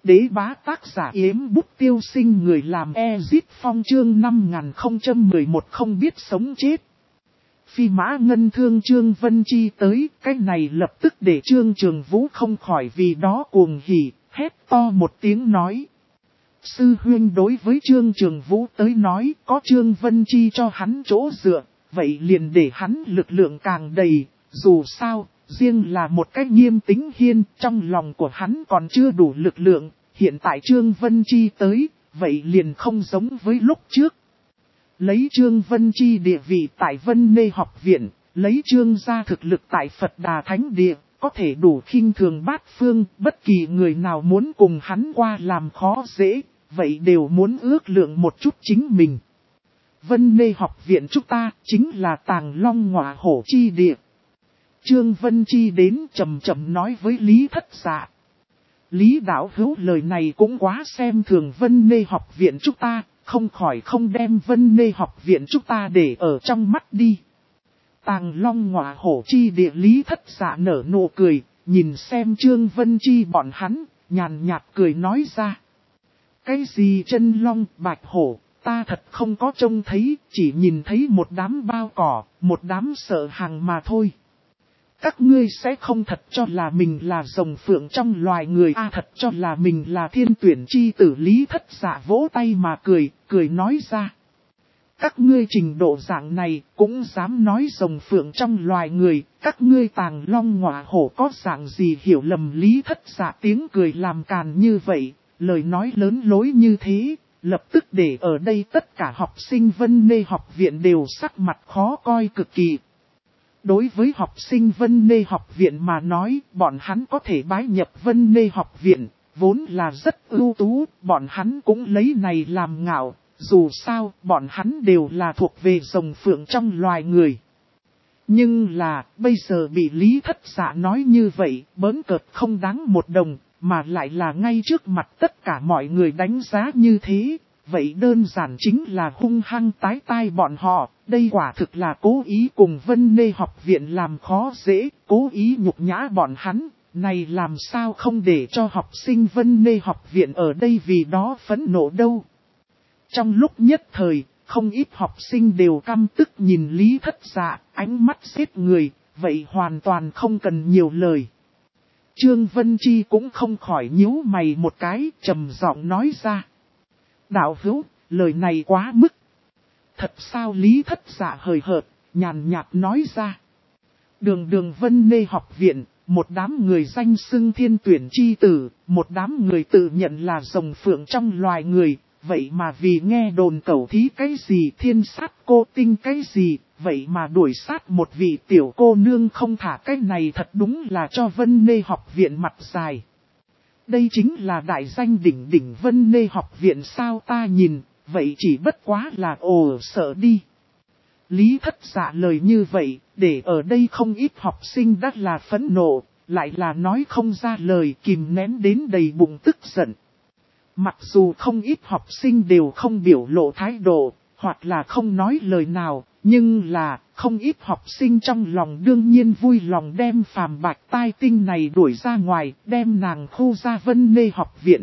đế bá tác giả Yếm Bút Tiêu Sinh, người làm Ezit Phong, chương 5011 không biết sống chết. Phi Mã Ngân thương Trương Vân Chi tới, cái này lập tức để Trương Trường Vũ không khỏi vì đó cuồng hỉ, hét to một tiếng nói. Sư huynh đối với Trương Trường Vũ tới nói, có Trương Vân Chi cho hắn chỗ dựa, vậy liền để hắn lực lượng càng đầy, dù sao, riêng là một cái Nghiêm Tĩnh Hiên, trong lòng của hắn còn chưa đủ lực lượng, hiện tại Trương Vân Chi tới, vậy liền không giống với lúc trước. Lấy Trương Vân Chi địa vị tại Vân Nê học viện, lấy Trương gia thực lực tại Phật Đà Thánh Địa, có thể đủ khinh thường bát phương, bất kỳ người nào muốn cùng hắn qua làm khó dễ, vậy đều muốn ước lượng một chút chính mình. Vân Nê học viện chúng ta chính là Tàng Long Ngọa Hổ chi địa. Trương Vân Chi đến chậm chậm nói với Lý Thất Dạ. Lý đạo hữu lời này cũng quá xem thường Vân Nê học viện chúng ta, không khỏi không đem Vân Nê học viện chúng ta để ở trong mắt đi. Tàng Long Ngọa Hổ chi địa, Lý Thất Dạ nở nụ cười, nhìn xem Trương Vân Chi bọn hắn, nhàn nhạt cười nói ra. Cái gì chân long, bạch hổ, ta thật không có trông thấy, chỉ nhìn thấy một đám bao cỏ, một đám sợ hàng mà thôi. Các ngươi sẽ không thật cho là mình là rồng phượng trong loài người, thật cho là mình là thiên tuyển chi tử. Lý Thất Dạ vỗ tay mà cười nói ra. Các ngươi trình độ dạng này cũng dám nói rồng phượng trong loài người, các ngươi Tàng Long Ngọa Hổ có dạng gì hiểu lầm. Lý Thất Dạ tiếng cười làm càn như vậy, lời nói lớn lối như thế, lập tức để ở đây tất cả học sinh Vân Nê học viện đều sắc mặt khó coi cực kỳ. Đối với học sinh Vân Nê học viện mà nói, bọn hắn có thể bái nhập Vân Nê học viện, vốn là rất ưu tú, bọn hắn cũng lấy này làm ngạo, dù sao, bọn hắn đều là thuộc về rồng phượng trong loài người. Nhưng là, bây giờ bị Lý Thất Dạ nói như vậy, bỡn cợt không đáng một đồng, mà lại là ngay trước mặt tất cả mọi người đánh giá như thế. Vậy đơn giản chính là hung hăng tái tai bọn họ, đây quả thực là cố ý cùng Vân Nê học viện làm khó dễ, cố ý nhục nhã bọn hắn, này làm sao không để cho học sinh Vân Nê học viện ở đây vì đó phẫn nộ đâu. Trong lúc nhất thời, không ít học sinh đều căm tức nhìn Lý Thất Dạ, ánh mắt giết người, vậy hoàn toàn không cần nhiều lời. Trương Vân Chi cũng không khỏi nhíu mày một cái, trầm giọng nói ra. Đạo hữu, lời này quá mức. Thật sao? Lý Thất Dạ hời hợt, nhàn nhạt nói ra. Đường Vân Nê học viện, một đám người danh xưng thiên tuyển chi tử, một đám người tự nhận là rồng phượng trong loài người, vậy mà vì nghe đồn cẩu thí cái gì thiên sát cô tinh cái gì, vậy mà đuổi sát một vị tiểu cô nương không thả, cái này thật đúng là cho Vân Nê học viện mặt dài. Đây chính là đại danh đỉnh Vân Nê học viện sao? Ta nhìn, vậy chỉ bất quá là ồ sợ đi. Lý Thất Dạ lời như vậy, để ở đây không ít học sinh đã là phẫn nộ, lại là nói không ra lời, kìm nén đến đầy bụng tức giận. Mặc dù không ít học sinh đều không biểu lộ thái độ, hoặc là không nói lời nào, nhưng là không ít học sinh trong lòng đương nhiên vui lòng đem Phàm Bạch Tai Tinh này đuổi ra ngoài, đem nàng khu ra Vân Nê học viện.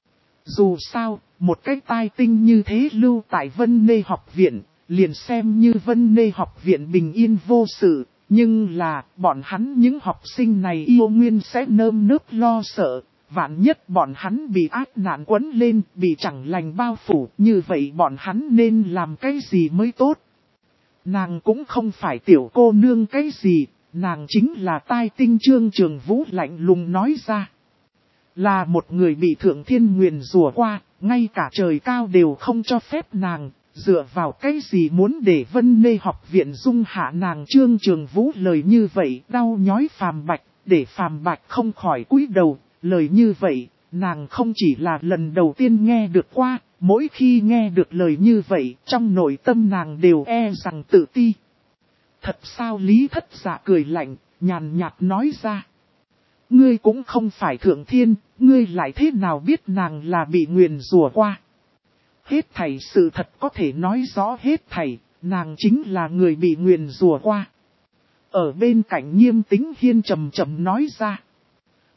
Dù sao, một cái tai tinh như thế lưu tại Vân Nê học viện, liền xem như Vân Nê học viện bình yên vô sự, nhưng là bọn hắn những học sinh này yêu nguyên sẽ nơm nớp lo sợ. Vạn nhất bọn hắn bị ác nạn quấn lên, bị chẳng lành bao phủ, như vậy bọn hắn nên làm cái gì mới tốt? Nàng cũng không phải tiểu cô nương cái gì, nàng chính là tai tinh. Trương Trường Vũ lạnh lùng nói ra. Là một người bị Thượng Thiên nguyền rủa qua, ngay cả trời cao đều không cho phép nàng, dựa vào cái gì muốn để Vân Nê học viện dung hạ nàng? Trương Trường Vũ lời như vậy đau nhói Phàm Bạch, để Phàm Bạch không khỏi cúi đầu. Lời như vậy, nàng không chỉ là lần đầu tiên nghe được qua, mỗi khi nghe được lời như vậy, trong nội tâm nàng đều e rằng tự ti. Thật sao? Lý Thất Dạ cười lạnh, nhàn nhạt nói ra. Ngươi cũng không phải Thượng Thiên, ngươi lại thế nào biết nàng là bị nguyền rủa qua? Hết thảy sự thật có thể nói rõ hết thảy, nàng chính là người bị nguyền rủa qua. Ở bên cạnh Nghiêm Tĩnh Hiên trầm trầm nói ra.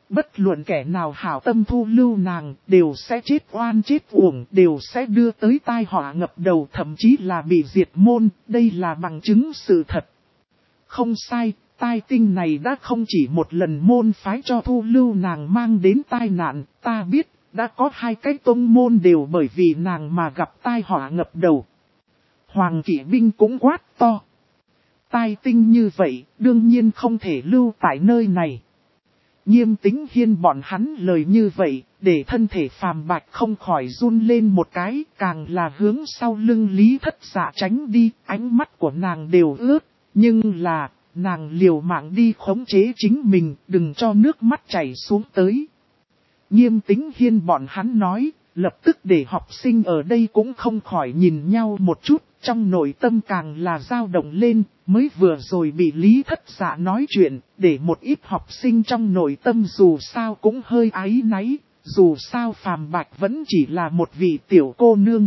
Bất luận kẻ nào hảo tâm thu lưu nàng, đều sẽ chết oan chết uổng, đều sẽ đưa tới tai họa ngập đầu, thậm chí là bị diệt môn, đây là bằng chứng sự thật. Không sai, tai tinh này đã không chỉ một lần môn phái cho thu lưu nàng mang đến tai nạn, ta biết, đã có 2 cái tông môn đều bởi vì nàng mà gặp tai họa ngập đầu. Hoàng kỵ binh cũng quát to. Tai tinh như vậy, đương nhiên không thể lưu tại nơi này. Nghiêm Tĩnh Hiên bọn hắn lời như vậy, để thân thể Phàm Bạch không khỏi run lên một cái, càng là hướng sau lưng Lý Thất Dạ tránh đi, ánh mắt của nàng đều ướt, nhưng là, nàng liều mạng đi khống chế chính mình, đừng cho nước mắt chảy xuống tới. Nghiêm Tĩnh Hiên bọn hắn nói, lập tức để học sinh ở đây cũng không khỏi nhìn nhau một chút, trong nội tâm càng là dao động lên, mới vừa rồi bị Lý Thất Dạ nói chuyện, để một ít học sinh trong nội tâm dù sao cũng hơi áy náy, dù sao Phàm Bạch vẫn chỉ là một vị tiểu cô nương.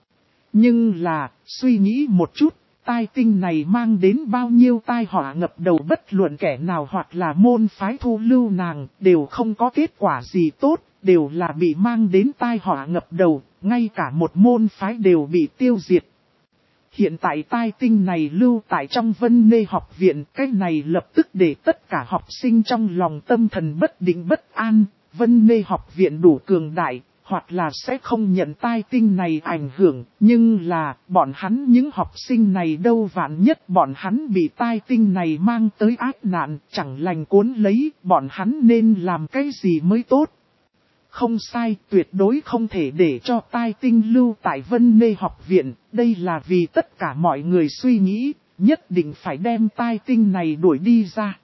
Nhưng là, suy nghĩ một chút, tai tinh này mang đến bao nhiêu tai họa ngập đầu, bất luận kẻ nào hoặc là môn phái thu lưu nàng, đều không có kết quả gì tốt, đều là bị mang đến tai họa ngập đầu, ngay cả một môn phái đều bị tiêu diệt. Hiện tại tai tinh này lưu tại trong Vân Nê học viện, cái này lập tức để tất cả học sinh trong lòng tâm thần bất định bất an, Vân Nê học viện đủ cường đại, hoặc là sẽ không nhận tai tinh này ảnh hưởng, nhưng là, bọn hắn những học sinh này đâu, vạn nhất bọn hắn bị tai tinh này mang tới ác nạn, chẳng lành cuốn lấy, bọn hắn nên làm cái gì mới tốt. Không sai, tuyệt đối không thể để cho tai tinh lưu tại Vân Nê học viện, đây là vì tất cả mọi người suy nghĩ, nhất định phải đem tai tinh này đuổi đi ra.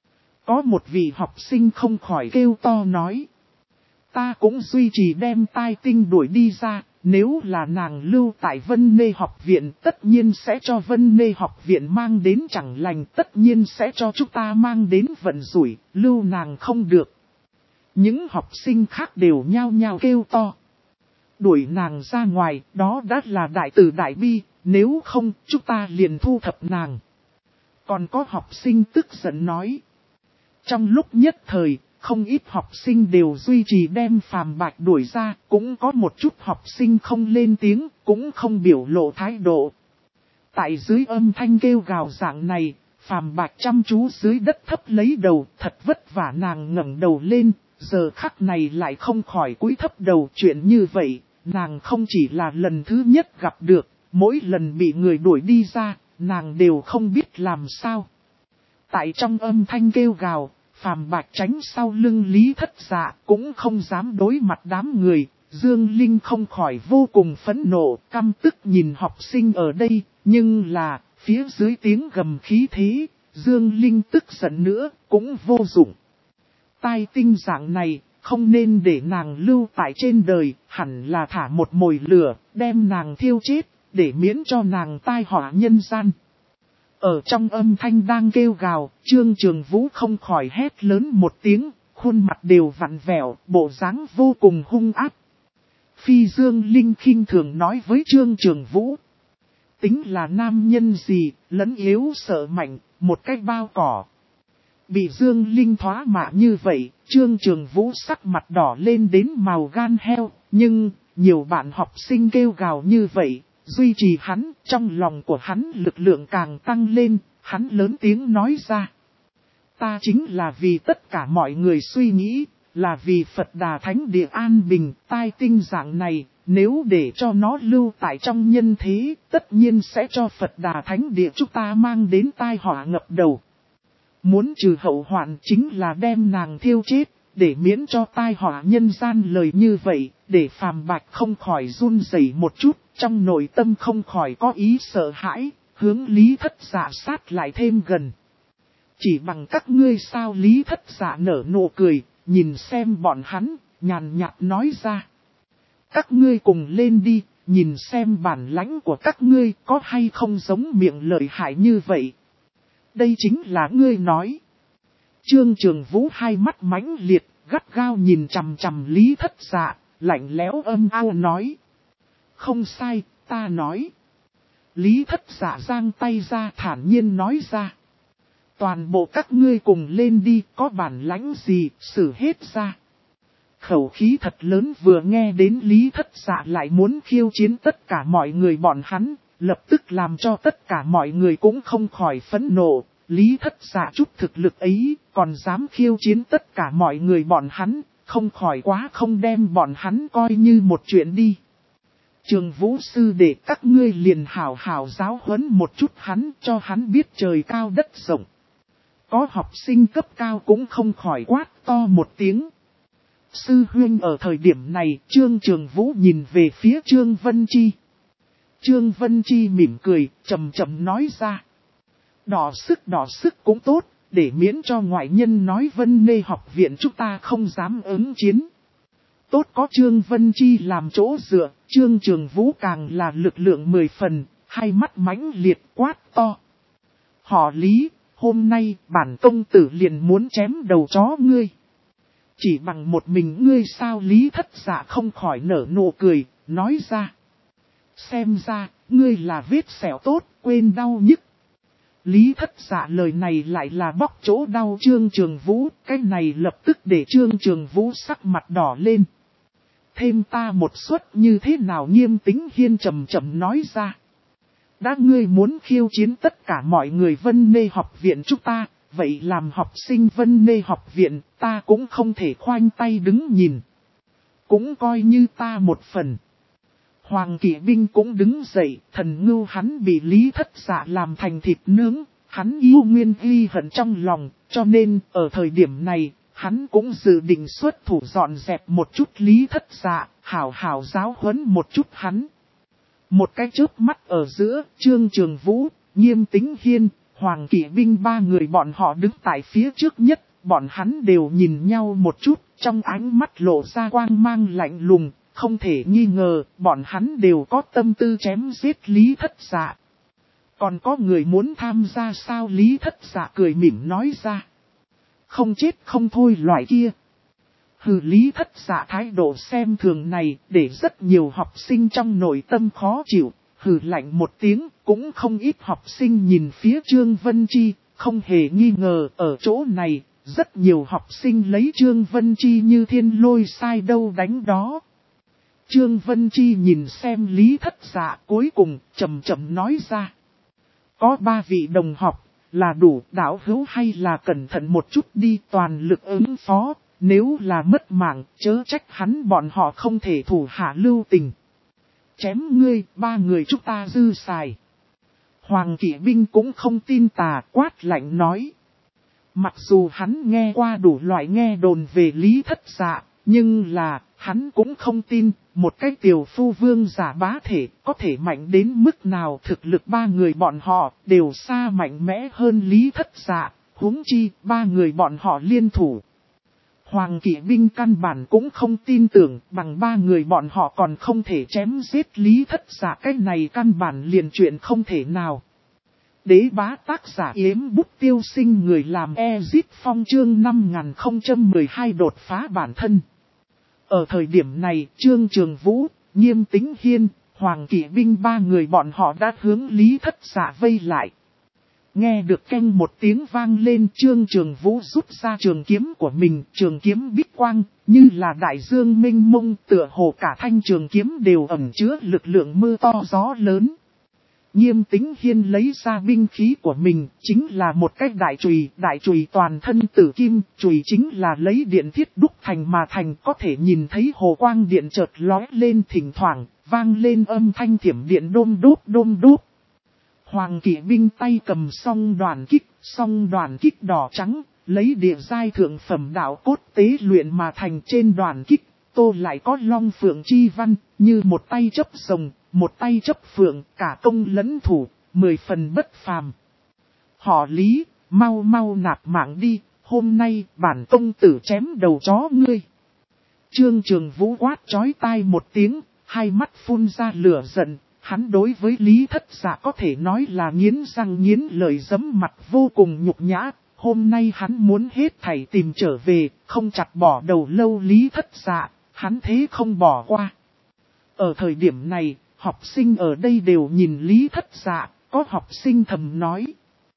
Có một vị học sinh không khỏi kêu to nói. Ta cũng duy trì đem tai tinh đuổi đi ra, nếu là nàng lưu tại Vân Nê học viện tất nhiên sẽ cho Vân Nê học viện mang đến chẳng lành, tất nhiên sẽ cho chúng ta mang đến vận rủi, lưu nàng không được. Những học sinh khác đều nhao nhao kêu to. Đuổi nàng ra ngoài, đó đã là đại từ đại bi, nếu không chúng ta liền thu thập nàng. Còn có học sinh tức giận nói. Trong lúc nhất thời, không ít học sinh đều duy trì đem Phàm Bạch đuổi ra, cũng có một chút học sinh không lên tiếng, cũng không biểu lộ thái độ. Tại dưới âm thanh kêu gào dạng này, Phàm Bạch chăm chú dưới đất thấp lấy đầu, thật vất vả nàng ngẩng đầu lên, giờ khắc này lại không khỏi cúi thấp đầu. Chuyện như vậy, nàng không chỉ là lần thứ nhất gặp được, mỗi lần bị người đuổi đi ra, nàng đều không biết làm sao. Tại trong âm thanh kêu gào, Phàm Bạch tránh sau lưng Lý Thất Dạ, cũng không dám đối mặt đám người. Dương Linh không khỏi vô cùng phẫn nộ, căm tức nhìn học sinh ở đây, nhưng là, phía dưới tiếng gầm khí thế, Dương Linh tức giận nữa, cũng vô dụng. Tai tinh dạng này, không nên để nàng lưu tại trên đời, hẳn là thả một mồi lửa, đem nàng thiêu chết, để miễn cho nàng tai họa nhân gian. Ở trong âm thanh đang kêu gào, Trương Trường Vũ không khỏi hét lớn một tiếng, khuôn mặt đều vặn vẹo, bộ dáng vô cùng hung ác. Phi Dương Linh khinh thường nói với Trương Trường Vũ. Tính là nam nhân gì, lẫn yếu sợ mạnh, một cách bao cỏ. Bị Dương Linh thoá mạ như vậy, Trương Trường Vũ sắc mặt đỏ lên đến màu gan heo, nhưng, nhiều bạn học sinh kêu gào như vậy, duy trì hắn, trong lòng của hắn lực lượng càng tăng lên, hắn lớn tiếng nói ra. Ta chính là vì tất cả mọi người suy nghĩ, là vì Phật Đà Thánh Địa an bình, tai tinh dạng này, nếu để cho nó lưu tại trong nhân thế, tất nhiên sẽ cho Phật Đà Thánh Địa chúng ta mang đến tai họa ngập đầu. Muốn trừ hậu hoạn chính là đem nàng thiêu chết, để miễn cho tai họa nhân gian lời như vậy, để Phàm Bạch không khỏi run rẩy một chút, trong nội tâm không khỏi có ý sợ hãi, hướng Lý Thất Dạ sát lại thêm gần. Chỉ bằng các ngươi sao? Lý Thất Dạ nở nụ cười, nhìn xem bọn hắn, nhàn nhạt nói ra. Các ngươi cùng lên đi, nhìn xem bản lãnh của các ngươi có hay không giống miệng lợi hại như vậy. Đây chính là ngươi nói. Trương Trường Vũ hai mắt mãnh liệt, gắt gao nhìn chằm chằm Lý Thất Dạ, lạnh lẽo âm ao nói. Không sai, ta nói. Lý Thất Dạ giang tay ra thản nhiên nói ra. Toàn bộ các ngươi cùng lên đi, có bản lãnh gì, xử hết ra. Khẩu khí thật lớn vừa nghe đến Lý Thất Dạ lại muốn khiêu chiến tất cả mọi người bọn hắn, lập tức làm cho tất cả mọi người cũng không khỏi phẫn nộ. Lý Thất Dạ chút thực lực ấy, còn dám khiêu chiến tất cả mọi người bọn hắn, không khỏi quá không đem bọn hắn coi như một chuyện đi. Trường Vũ Sư để các ngươi liền hảo hảo giáo huấn một chút hắn, cho hắn biết trời cao đất rộng. Có học sinh cấp cao cũng không khỏi quát to một tiếng. Sư huynh ở thời điểm này, Trương Trường Vũ nhìn về phía Trương Vân Chi. Trương Vân Chi mỉm cười, chậm chậm nói ra. Đỏ sức cũng tốt, để miễn cho ngoại nhân nói Vân Nê học viện chúng ta không dám ứng chiến. Tốt có Trương Vân Chi làm chỗ dựa, Trương Trường Vũ càng là lực lượng 10 phần, hai mắt mãnh liệt quát to. Họ Lý, hôm nay bản công tử liền muốn chém đầu chó ngươi. Chỉ bằng một mình ngươi sao? Lý Thất Dạ không khỏi nở nụ cười, nói ra. Xem ra, ngươi là vết sẹo tốt, quên đau nhức. Lý Thất Dạ lời này lại là bóc chỗ đau Trương Trường Vũ, cái này lập tức để Trương Trường Vũ sắc mặt đỏ lên. Thêm ta một suất như thế nào? Nghiêm Tĩnh Hiên chậm chậm nói ra. Đã ngươi muốn khiêu chiến tất cả mọi người Vân Nê học viện chúng ta, vậy làm học sinh Vân Nê học viện ta cũng không thể khoanh tay đứng nhìn. Cũng coi như ta một phần. Hoàng Kỵ Binh cũng đứng dậy, thần ngưu hắn bị Lý Thất Dạ làm thành thịt nướng, hắn yêu nguyên ghi hận trong lòng, cho nên ở thời điểm này, hắn cũng dự định xuất thủ dọn dẹp một chút Lý Thất Dạ, hảo hảo giáo huấn một chút hắn. Một cái chớp mắt ở giữa, Trương Trường Vũ, Nghiêm Tĩnh Hiên, Hoàng Kỵ Binh ba người bọn họ đứng tại phía trước nhất, bọn hắn đều nhìn nhau một chút, trong ánh mắt lộ ra quang mang lạnh lùng, không thể nghi ngờ, bọn hắn đều có tâm tư chém giết Lý Thất Dạ. Còn có người muốn tham gia sao? Lý Thất Dạ cười mỉm nói ra. Không chết không thôi loại kia. Hừ, Lý Thất Dạ thái độ xem thường này để rất nhiều học sinh trong nội tâm khó chịu. Hừ lạnh một tiếng, cũng không ít học sinh nhìn phía Trương Vân Chi, không hề nghi ngờ ở chỗ này, rất nhiều học sinh lấy Trương Vân Chi như thiên lôi sai đâu đánh đó. Trương Vân Chi nhìn xem Lý Thất Dạ cuối cùng, chậm chậm nói ra. Có 3 vị đồng học, là đủ, đạo hữu hay là cẩn thận một chút đi, toàn lực ứng phó, nếu là mất mạng, chớ trách hắn bọn họ không thể thủ hạ lưu tình. Chém ngươi, 3 người chúng ta dư xài. Hoàng Kỵ Binh cũng không tin tà, quát lạnh nói. Mặc dù hắn nghe qua đủ loại nghe đồn về Lý Thất Dạ, nhưng là, hắn cũng không tin, một cái tiểu phu vương giả bá thể có thể mạnh đến mức nào. Thực lực 3 người bọn họ đều xa mạnh mẽ hơn Lý Thất Dạ, huống chi 3 người bọn họ liên thủ. Hoàng Kỵ Binh căn bản cũng không tin tưởng bằng 3 người bọn họ còn không thể chém giết Lý Thất Dạ, cái này căn bản liền chuyện không thể nào. Đế bá tác giả Yếm Bút Tiêu Sinh, người làm Ezit Phong chương 5012 đột phá bản thân. Ở thời điểm này, Trương Trường Vũ, Nghiêm Tĩnh Hiên, Hoàng Kỵ Binh 3 người bọn họ đã hướng Lý Thất Dạ vây lại. Nghe được keng một tiếng vang lên, Trương Trường Vũ rút ra trường kiếm của mình, trường kiếm bích quang, như là đại dương mênh mông, tựa hồ cả thanh trường kiếm đều ẩn chứa lực lượng mưa to gió lớn. Nghiêm Tĩnh Hiên lấy ra binh khí của mình, chính là một cái đại chùy toàn thân tử kim, chùy chính là lấy điện thiết đúc thành mà thành, có thể nhìn thấy hồ quang điện chợt lóe lên thỉnh thoảng, vang lên âm thanh thiểm điện đôm đốp. Hoàng Kỵ Binh tay cầm song đoàn kích đỏ trắng, lấy địa giai thượng phẩm đạo cốt tế luyện mà thành. Trên đoàn kích, tô lại có long phượng chi văn, như một tay chấp rồng, một tay chấp phượng, cả công lẫn thủ, 10 phần bất phàm. Họ Lý, mau nạp mạng đi, hôm nay bản công tử chém đầu chó ngươi. Trương Trường Vũ quát chói tai một tiếng, hai mắt phun ra lửa giận. Hắn đối với Lý Thất Dạ có thể nói là nghiến răng nghiến lợi, giẫm mặt vô cùng nhục nhã. Hôm nay hắn muốn hết thảy tìm trở về, không chặt bỏ đầu lâu Lý Thất Dạ, hắn thế không bỏ qua. Ở thời điểm này, học sinh ở đây đều nhìn Lý Thất Dạ, có học sinh thầm nói.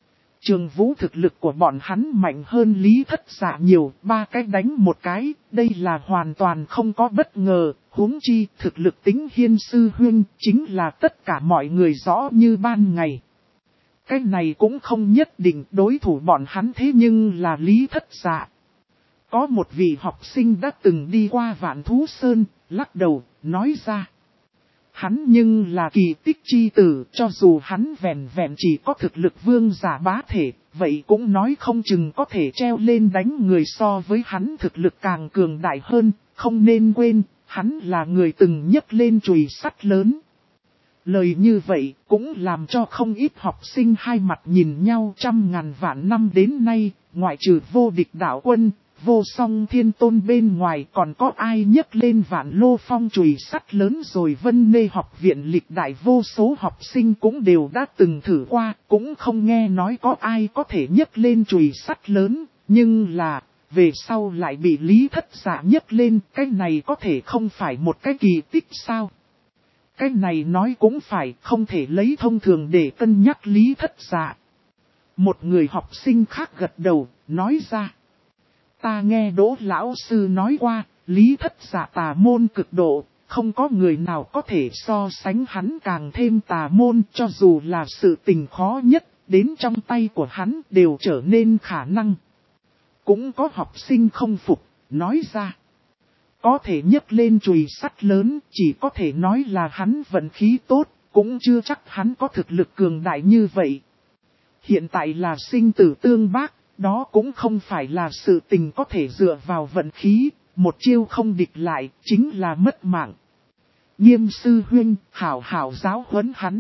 Trường Vũ thực lực của bọn hắn mạnh hơn Lý Thất Dạ nhiều, 3 cái đánh một cái, đây là hoàn toàn không có bất ngờ, huống chi thực lực Tĩnh Hiên sư huynh chính là tất cả mọi người rõ như ban ngày. Cái này cũng không nhất định đối thủ bọn hắn thế nhưng là Lý Thất Dạ. Có một vị học sinh đã từng đi qua Vạn Thú Sơn, lắc đầu, nói ra. Hắn nhưng là kỳ tích chi tử, cho dù hắn vẹn vẹn chỉ có thực lực vương giả bá thể, vậy cũng nói không chừng có thể treo lên đánh người so với hắn thực lực càng cường đại hơn, không nên quên, hắn là người từng nhấc lên chùy sắt lớn. Lời như vậy cũng làm cho không ít học sinh hai mặt nhìn nhau trăm ngàn vạn năm đến nay, ngoại trừ vô địch đạo quân, vô song thiên tôn bên ngoài còn có ai nhấc lên Vạn Lô Phong chùy sắt lớn rồi. Vân Nê học viện lịch đại vô số học sinh cũng đều đã từng thử qua, cũng không nghe nói có ai có thể nhấc lên chùy sắt lớn, nhưng là, về sau lại bị Lý Thất Dạ nhấc lên, cái này có thể không phải một cái kỳ tích sao? Cái này nói cũng phải, không thể lấy thông thường để cân nhắc Lý Thất Dạ. Một người học sinh khác gật đầu, nói ra. Ta nghe Đỗ lão sư nói qua, Lý Thất Dạ tà môn cực độ, không có người nào có thể so sánh hắn càng thêm tà môn, cho dù là sự tình khó nhất, đến trong tay của hắn đều trở nên khả năng. Cũng có học sinh không phục, nói ra. Có thể nhấc lên chùy sắt lớn, chỉ có thể nói là hắn vận khí tốt, cũng chưa chắc hắn có thực lực cường đại như vậy. Hiện tại là sinh tử tương bác, đó cũng không phải là sự tình có thể dựa vào vận khí, một chiêu không địch lại, chính là mất mạng. Nghiêm sư huynh, hảo hảo giáo huấn hắn.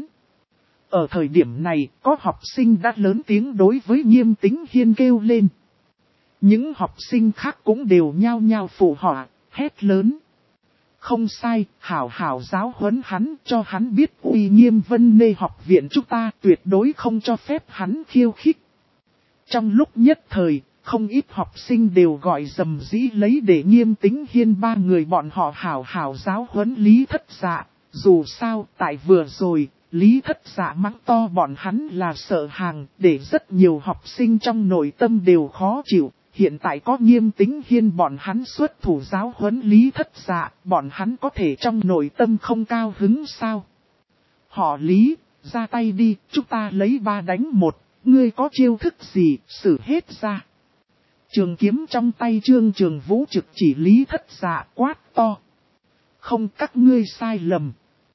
Ở thời điểm này, có học sinh đã lớn tiếng đối với Nghiêm Tĩnh Hiên kêu lên. Những học sinh khác cũng đều nhao nhao phụ họa, hét lớn. Không sai, hảo hảo giáo huấn hắn, cho hắn biết uy nghiêm Vân Nê học viện chúng ta tuyệt đối không cho phép hắn khiêu khích. Trong lúc nhất thời, không ít học sinh đều gọi rầm rĩ lấy để Nghiêm Tĩnh Hiên ba người bọn họ hảo hảo giáo huấn Lý Thất Dạ. Dù sao, tại vừa rồi, Lý Thất Dạ mắng to bọn hắn là sợ hàng, để rất nhiều học sinh trong nội tâm đều khó chịu. Hiện tại có Nghiêm Tĩnh Hiên bọn hắn xuất thủ giáo huấn Lý Thất Dạ, bọn hắn có thể trong nội tâm không cao hứng sao? Họ Lý, ra tay đi, chúng ta lấy 3 đánh 1, ngươi có chiêu thức gì, sử hết ra. Trường kiếm trong tay Trường Vũ trực chỉ Lý Thất Dạ quát to. Không, các ngươi sai lầm.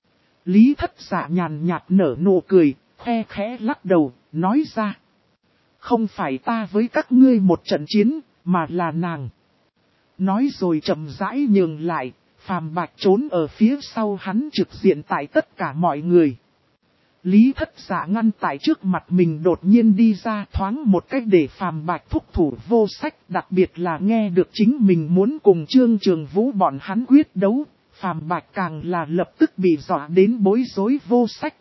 Lý Thất Dạ nhàn nhạt nở nụ cười, khe khẽ lắc đầu, nói ra. Không phải ta với các ngươi một trận chiến, mà là nàng. Nói rồi chậm rãi nhường lại, Phàm Bạch trốn ở phía sau hắn trực diện tại tất cả mọi người. Lý Thất Dạ ngăn tại trước mặt mình đột nhiên đi ra thoáng một cách để Phàm Bạch thúc thủ vô sách, đặc biệt là nghe được chính mình muốn cùng Trường Vũ bọn hắn quyết đấu, Phàm Bạch càng là lập tức bị dọa đến bối rối vô sách.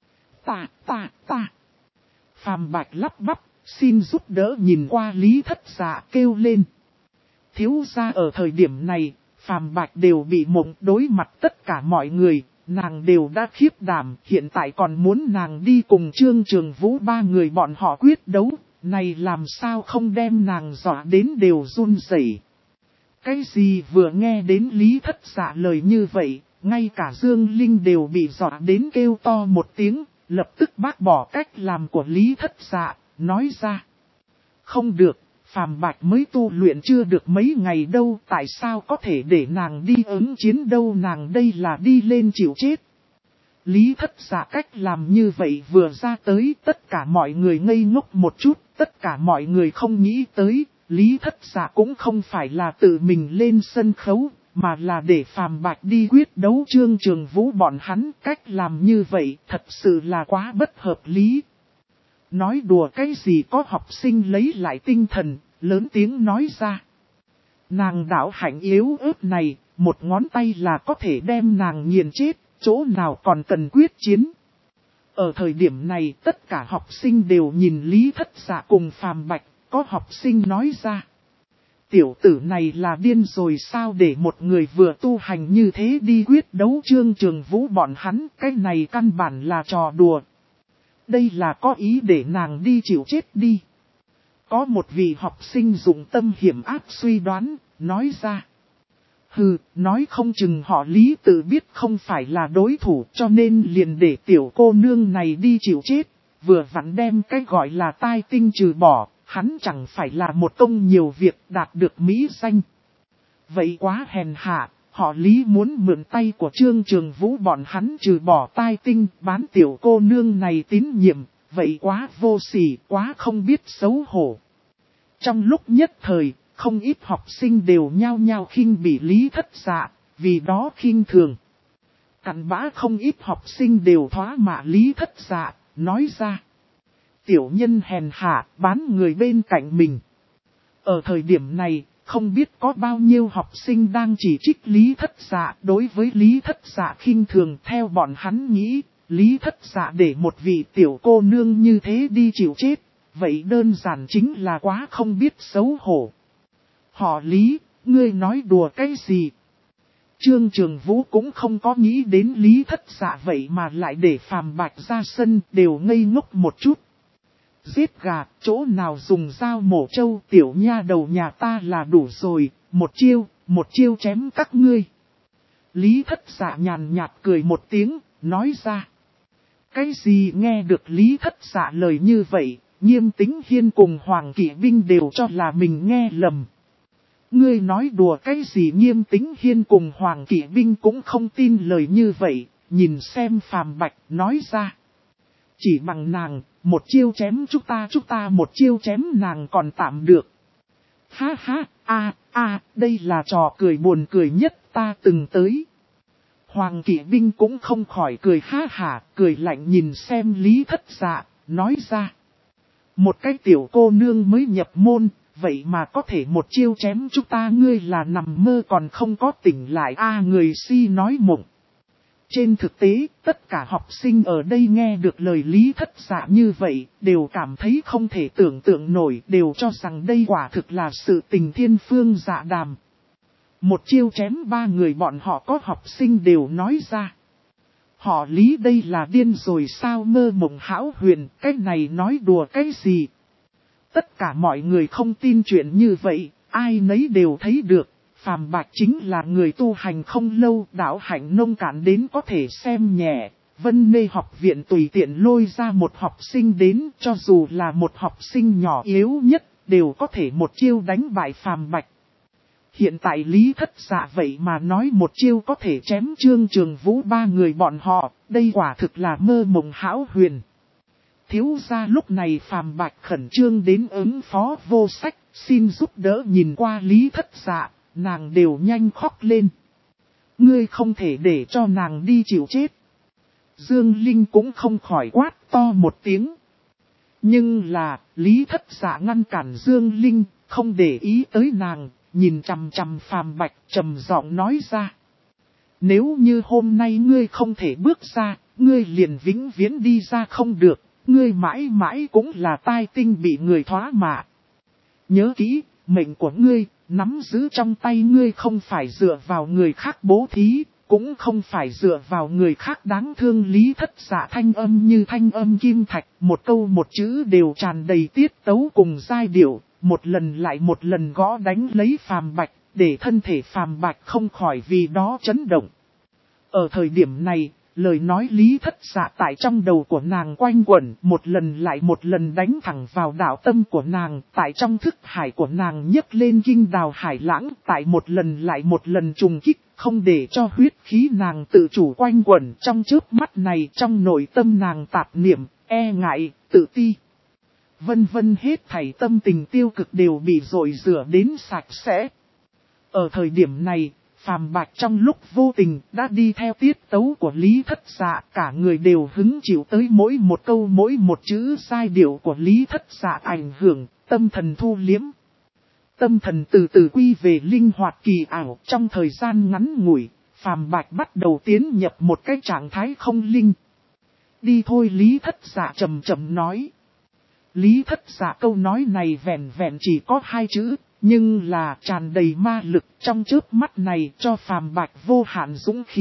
Ta. Phàm Bạch lắp bắp, xin giúp đỡ nhìn qua Lý Thất Dạ kêu lên. Thiếu gia ở thời điểm này, Phàm Bạch đều bị mộng đối mặt tất cả mọi người, nàng đều đã khiếp đảm, hiện tại còn muốn nàng đi cùng Trường Vũ ba người bọn họ quyết đấu, này làm sao không đem nàng dọa đến đều run rẩy. Cái gì vừa nghe đến Lý Thất Dạ lời như vậy, ngay cả Dương Linh đều bị dọa đến kêu to một tiếng, lập tức bác bỏ cách làm của Lý Thất Dạ, nói ra. Không được, Phàm Bạch mới tu luyện chưa được mấy ngày đâu, tại sao có thể để nàng đi ứng chiến đâu, nàng đây là đi lên chịu chết. Lý Thất Dạ cách làm như vậy vừa ra tới, tất cả mọi người ngây ngốc một chút, tất cả mọi người không nghĩ tới, Lý Thất Dạ cũng không phải là tự mình lên sân khấu, mà là để Phàm Bạch đi quyết đấu Trường Vũ bọn hắn, cách làm như vậy thật sự là quá bất hợp lý. Nói đùa cái gì, có học sinh lấy lại tinh thần, lớn tiếng nói ra. Nàng đạo hạnh yếu ớt này, một ngón tay là có thể đem nàng nghiền chết, chỗ nào còn cần quyết chiến. Ở thời điểm này tất cả học sinh đều nhìn Lý Thất Dạ cùng Phàm Bạch, có học sinh nói ra. Tiểu tử này là điên rồi sao, để một người vừa tu hành như thế đi quyết đấu Trường Vũ bọn hắn, cái này căn bản là trò đùa. đây là có ý để nàng đi chịu chết đi. Có một vị học sinh dụng tâm hiểm ác suy đoán, nói ra. Hừ, nói không chừng họ Lý tự biết không phải là đối thủ cho nên liền để tiểu cô nương này đi chịu chết, vừa vặn đem cái gọi là tai tinh trừ bỏ, hắn chẳng phải là một công nhiều việc đạt được mỹ danh. Vậy quá hèn hạ, họ Lý muốn mượn tay của Trương Trường Vũ bọn hắn trừ bỏ tai tinh bán tiểu cô nương này tín nhiệm, vậy quá vô sỉ, quá không biết xấu hổ. Trong lúc nhất thời, không ít học sinh đều nhao nhao khinh bỉ Lý Thất Dạ, vì đó khinh thường. Cặn bã không ít học sinh đều thoá mạ Lý Thất Dạ, nói ra. Tiểu nhân hèn hạ, bán người bên cạnh mình. Ở thời điểm này, không biết có bao nhiêu học sinh đang chỉ trích Lý Thất Dạ. Đối với Lý Thất Dạ khinh thường theo bọn hắn nghĩ, Lý Thất Dạ để một vị tiểu cô nương như thế đi chịu chết. Vậy đơn giản chính là quá không biết xấu hổ. Họ Lý, ngươi nói đùa cái gì? Trương Trường Vũ cũng không có nghĩ đến Lý Thất Dạ vậy mà lại để Phàm Bạch ra sân, đều ngây ngốc một chút. Giết gà, chỗ nào dùng dao mổ trâu, tiểu nha đầu nhà ta là đủ rồi, một chiêu chém các ngươi. Lý Thất Dạ nhàn nhạt cười một tiếng, nói ra. Cái gì nghe được Lý Thất Dạ lời như vậy, Nghiêm Tĩnh Hiên cùng Hoàng Kỵ Binh đều cho là mình nghe lầm. Ngươi nói đùa cái gì? Nghiêm Tĩnh Hiên cùng Hoàng Kỵ Binh cũng không tin lời như vậy, nhìn xem Phàm Bạch nói ra. Chỉ bằng nàng, một chiêu chém chúng ta một chiêu chém nàng còn tạm được. Ha ha, đây là trò cười buồn cười nhất ta từng tới. Hoàng Kỵ Binh cũng không khỏi cười ha hả, cười lạnh nhìn xem Lý Thất Dạ, nói ra. Một cái tiểu cô nương mới nhập môn, vậy mà có thể một chiêu chém chúng ta, ngươi là nằm mơ còn không có tỉnh lại người si nói mộng. Trên thực tế, tất cả học sinh ở đây nghe được lời Lý Thất Dạ như vậy, đều cảm thấy không thể tưởng tượng nổi, đều cho rằng đây quả thực là sự tình thiên phương dạ đàm. Một chiêu chém ba người bọn họ có học sinh đều nói ra. Họ Lý đây là điên rồi sao, mơ mộng hão huyền, cái này nói đùa cái gì? Tất cả mọi người không tin chuyện như vậy, ai nấy đều thấy được. Phàm Bạch chính là người tu hành không lâu, đạo hạnh nông cạn đến có thể xem nhẹ. Vân Mê học viện tùy tiện lôi ra một học sinh đến, cho dù là một học sinh nhỏ yếu nhất, đều có thể một chiêu đánh bại Phàm Bạch. Hiện tại Lý Thất Dạ vậy mà nói một chiêu có thể chém Trương Trường Vũ ba người bọn họ, đây quả thực là mơ mộng hão huyền. Thiếu gia lúc này Phàm Bạch khẩn trương đến ứng phó vô sách, xin giúp đỡ nhìn qua Lý Thất Dạ, nàng đều nhanh khóc lên. Ngươi không thể để cho nàng đi chịu chết. Dương Linh cũng không khỏi quát to một tiếng. Nhưng là, Lý Thất Dạ ngăn cản Dương Linh, không để ý tới nàng, nhìn chằm chằm Phàm Bạch trầm giọng nói ra. Nếu như hôm nay ngươi không thể bước ra, ngươi liền vĩnh viễn đi ra không được, ngươi mãi mãi cũng là tai tinh bị người thoá mạ. Nhớ kỹ, mệnh của ngươi, nắm giữ trong tay ngươi, không phải dựa vào người khác bố thí, cũng không phải dựa vào người khác đáng thương. Lý Thất Dạ thanh âm như thanh âm kim thạch, một câu một chữ đều tràn đầy tiết tấu cùng giai điệu, một lần lại một lần gõ đánh lấy Phàm Bạch, để thân thể Phàm Bạch không khỏi vì đó chấn động. Ở thời điểm này, lời nói Lý Thất Dạ tại trong đầu của nàng quanh quẩn, một lần lại một lần đánh thẳng vào đạo tâm của nàng, tại trong thức hải của nàng nhấc lên kinh đào hải lãng, tại một lần lại một lần trùng kích, không để cho huyết khí nàng tự chủ quanh quẩn. Trong chớp mắt này, trong nội tâm nàng tạp niệm, e ngại, tự ti, vân vân, hết thảy tâm tình tiêu cực đều bị dội rửa đến sạch sẽ. Ở thời điểm này, Phàm Bạch trong lúc vô tình đã đi theo tiết tấu của Lý Thất Dạ, cả người đều hứng chịu tới mỗi một câu mỗi một chữ giai điệu của Lý Thất Dạ ảnh hưởng, tâm thần thu liếm. Tâm thần từ từ quy về linh hoạt kỳ ảo, trong thời gian ngắn ngủi, Phàm Bạch bắt đầu tiến nhập một cái trạng thái không linh. Đi thôi, Lý Thất Dạ trầm trầm nói. Lý Thất Dạ câu nói này vẹn vẹn chỉ có hai chữ, nhưng là tràn đầy ma lực, trong chớp mắt này cho Phàm Bạch vô hạn dũng khí,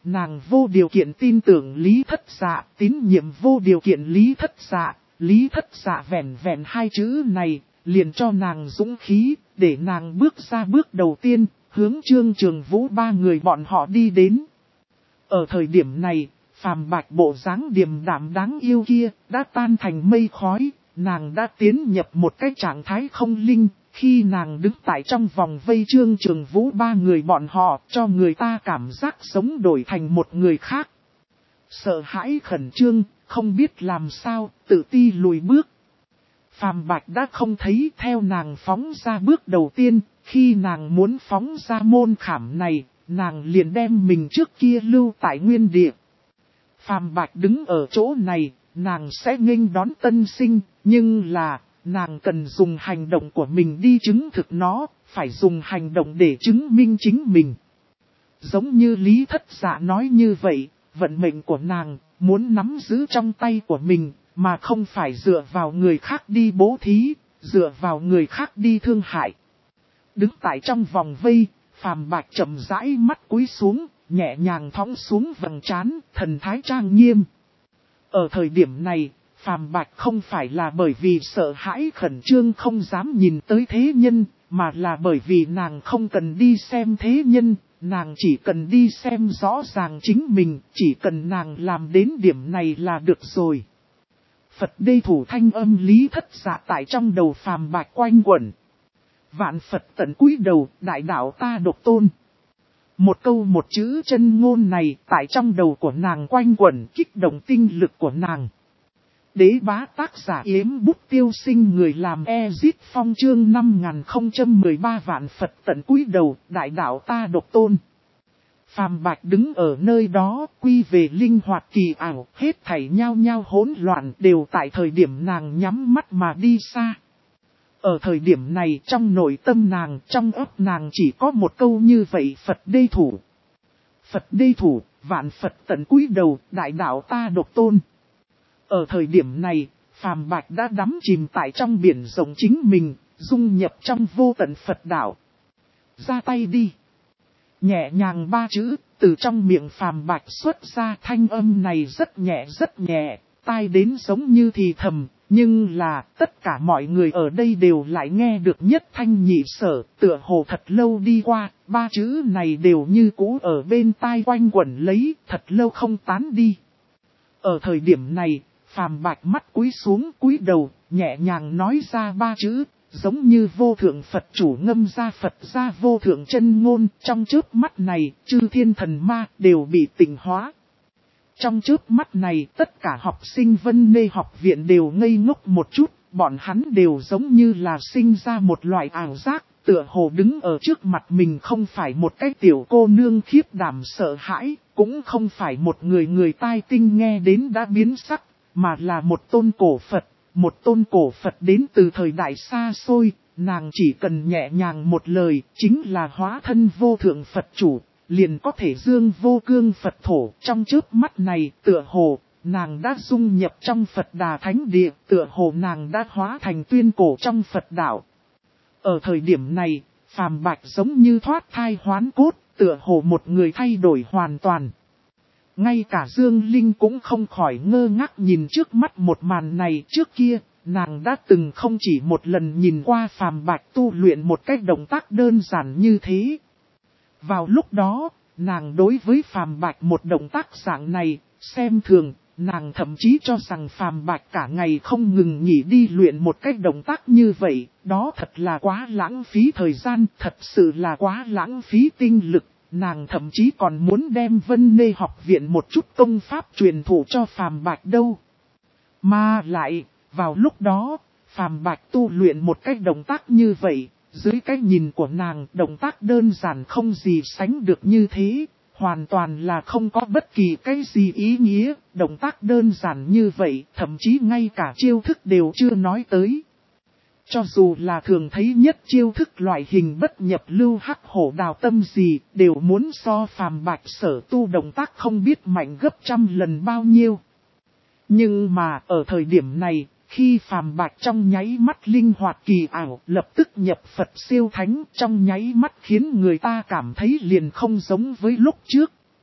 nàng vô điều kiện tin tưởng Lý Thất Dạ, tín nhiệm vô điều kiện Lý Thất Dạ. Lý Thất Dạ vẹn vẹn hai chữ này, liền cho nàng dũng khí, để nàng bước ra bước đầu tiên, hướng Trương Trường Vũ ba người bọn họ đi đến. Ở thời điểm này, phàm bạch bộ dáng điềm đạm đáng yêu kia, đã tan thành mây khói, nàng đã tiến nhập một cái trạng thái không linh, khi nàng đứng tại trong vòng vây Trương Trường Vũ ba người bọn họ, cho người ta cảm giác sống đổi thành một người khác. Sợ hãi khẩn trương, không biết làm sao, tự ti lùi bước. Phàm Bạch đã không thấy theo nàng phóng ra bước đầu tiên, khi nàng muốn phóng ra môn khảm này, nàng liền đem mình trước kia lưu tại nguyên địa. Phàm Bạch đứng ở chỗ này, nàng sẽ nghênh đón tân sinh, nhưng là, nàng cần dùng hành động của mình đi chứng thực nó, phải dùng hành động để chứng minh chính mình. Giống như Lý Thất Dạ nói như vậy, vận mệnh của nàng, muốn nắm giữ trong tay của mình, mà không phải dựa vào người khác đi bố thí, dựa vào người khác đi thương hại. Đứng tại trong vòng vây, Phàm Bạch chậm rãi mắt cúi xuống, nhẹ nhàng thõng xuống vầng trán, thần thái trang nghiêm. Ở thời điểm này, Phàm Bạch không phải là bởi vì sợ hãi khẩn trương không dám nhìn tới thế nhân, mà là bởi vì nàng không cần đi xem thế nhân, nàng chỉ cần đi xem rõ ràng chính mình, chỉ cần nàng làm đến điểm này là được rồi. Phật đê thủ thanh âm Lý Thất Dạ tại trong đầu Phàm Bạch quanh quẩn. Vạn Phật tận cúi đầu, đại đạo ta độc tôn. Một câu một chữ chân ngôn này tại trong đầu của nàng quanh quẩn, kích động tinh lực của nàng. Đế bá tác giả Yếm Bút Tiêu Sinh, người làm Ezit Phong chương 5013. Vạn Phật tận cúi đầu, đại đạo ta độc tôn. Phàm Bạch đứng ở nơi đó, quy về linh hoạt kỳ ảo, hết thảy nhao nhao hỗn loạn đều tại thời điểm nàng nhắm mắt mà đi xa. Ở thời điểm này trong nội tâm nàng, trong óc nàng chỉ có một câu như vậy: Phật đê thủ. Phật đê thủ, vạn Phật tận cúi đầu, đại đạo ta độc tôn. Ở thời điểm này, Phàm Bạch đã đắm chìm tại trong biển rộng chính mình, dung nhập trong vô tận Phật đạo. Ra tay đi. Nhẹ nhàng ba chữ, từ trong miệng Phàm Bạch xuất ra, thanh âm này rất nhẹ, tai đến giống như thì thầm, nhưng là tất cả mọi người ở đây đều lại nghe được nhất thanh nhị sở, tựa hồ thật lâu đi qua, ba chữ này đều như cũ ở bên tai quanh quẩn lấy, thật lâu không tán đi. Ở thời điểm này, Phàm Bạch mắt cúi xuống cúi đầu, nhẹ nhàng nói ra ba chữ, giống như vô thượng Phật chủ ngâm ra Phật ra vô thượng chân ngôn, trong chớp mắt này, chư thiên thần ma đều bị tỉnh hóa. Trong chớp mắt này, tất cả học sinh Vân Nê học viện đều ngây ngốc một chút, bọn hắn đều giống như là sinh ra một loại ảo giác, tựa hồ đứng ở trước mặt mình không phải một cái tiểu cô nương khiếp đảm sợ hãi, cũng không phải một người tai tinh nghe đến đã biến sắc, mà là một tôn cổ Phật. Một tôn cổ Phật đến từ thời đại xa xôi, nàng chỉ cần nhẹ nhàng một lời, chính là hóa thân vô thượng Phật chủ, liền có thể dương vô cương Phật thổ. Trong chớp mắt này, tựa hồ, nàng đã dung nhập trong Phật Đà Thánh Địa, tựa hồ nàng đã hóa thành tuyên cổ trong Phật đạo. Ở thời điểm này, Phàm Bạch giống như thoát thai hoán cốt, tựa hồ một người thay đổi hoàn toàn. Ngay cả Dương Linh cũng không khỏi ngơ ngác nhìn trước mắt một màn này. Trước kia, nàng đã từng không chỉ một lần nhìn qua Phàm Bạch tu luyện một cách động tác đơn giản như thế. Vào lúc đó, nàng đối với Phàm Bạch một động tác dạng này, xem thường, nàng thậm chí cho rằng Phàm Bạch cả ngày không ngừng nghỉ đi luyện một cách động tác như vậy, đó thật là quá lãng phí thời gian, thật sự là quá lãng phí tinh lực. Nàng thậm chí còn muốn đem Vân Nê học viện một chút công pháp truyền thụ cho Phàm Bạch đâu. Mà lại, vào lúc đó, Phàm Bạch tu luyện một cách động tác như vậy, dưới cái nhìn của nàng, động tác đơn giản không gì sánh được như thế, hoàn toàn là không có bất kỳ cái gì ý nghĩa, động tác đơn giản như vậy, thậm chí ngay cả chiêu thức đều chưa nói tới. Cho dù là thường thấy nhất chiêu thức loại hình bất nhập lưu hắc hổ đào tâm gì, đều muốn so Phàm Bạch sở tu động tác không biết mạnh gấp trăm lần bao nhiêu. Nhưng mà ở thời điểm này, khi Phàm Bạch trong nháy mắt linh hoạt kỳ ảo, lập tức nhập Phật siêu thánh, trong nháy mắt khiến người ta cảm thấy liền không giống với lúc trước.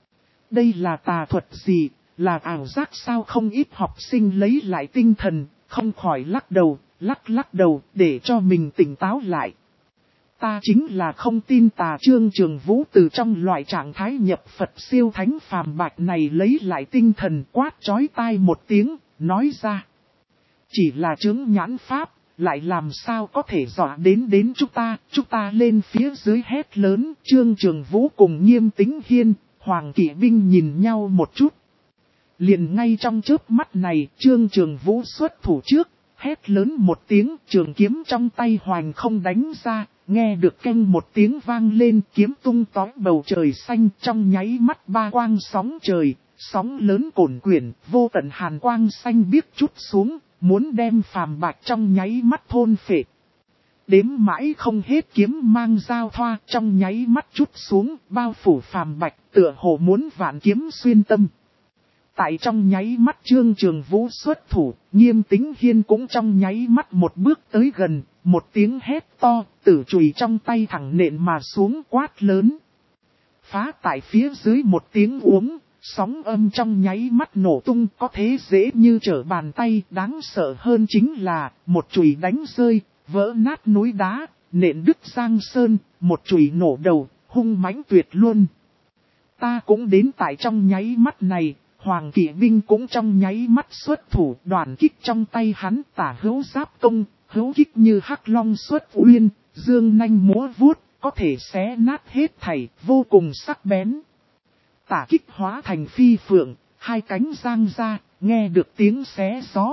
Đây là tà thuật gì, là ảo giác sao? Không ít học sinh lấy lại tinh thần, không khỏi lắc đầu để cho mình tỉnh táo lại. Ta chính là không tin tà. Trương Trường Vũ từ trong loại trạng thái nhập Phật siêu thánh phàm bạch này lấy lại tinh thần, quát chói tai một tiếng, nói ra. Chỉ là chứng nhãn pháp, lại làm sao có thể dọa đến chúng ta lên phía dưới hét lớn. Trương Trường Vũ cùng Nghiêm Tĩnh Hiên, Hoàng Kỵ Binh nhìn nhau một chút. Liền ngay trong chớp mắt này, Trương Trường Vũ xuất thủ trước, hét lớn một tiếng, trường kiếm trong tay hoành không đánh ra, nghe được keng một tiếng vang lên, kiếm tung tói bầu trời xanh, trong nháy mắt ba quang sóng trời, sóng lớn cồn quyển, vô tận hàn quang xanh biếc trút xuống, muốn đem phàm bạch trong nháy mắt thôn phệ. Đếm mãi không hết kiếm mang giao thoa, trong nháy mắt trút xuống, bao phủ phàm bạch, tựa hồ muốn vạn kiếm xuyên tâm. Tại trong nháy mắt Trương Trường Vũ xuất thủ, Nghiêm Tĩnh Hiên cũng trong nháy mắt một bước tới gần, một tiếng hét to, tử chùy trong tay thẳng nện mà xuống, quát lớn. Phá tại phía dưới một tiếng uống, sóng âm trong nháy mắt nổ tung, có thế dễ như trở bàn tay. Đáng sợ hơn chính là, một chùy đánh rơi, vỡ nát núi đá, nện đứt giang sơn, một chùy nổ đầu, hung mãnh tuyệt luôn. Ta cũng đến tại trong nháy mắt này. Hoàng Kỵ Binh cũng trong nháy mắt xuất thủ, đoàn kích trong tay hắn tả hữu giáp công, hữu kích như hắc long xuất uyên, dương nanh múa vuốt, có thể xé nát hết thảy, vô cùng sắc bén. Tả kích hóa thành phi phượng, hai cánh giang ra, nghe được tiếng xé gió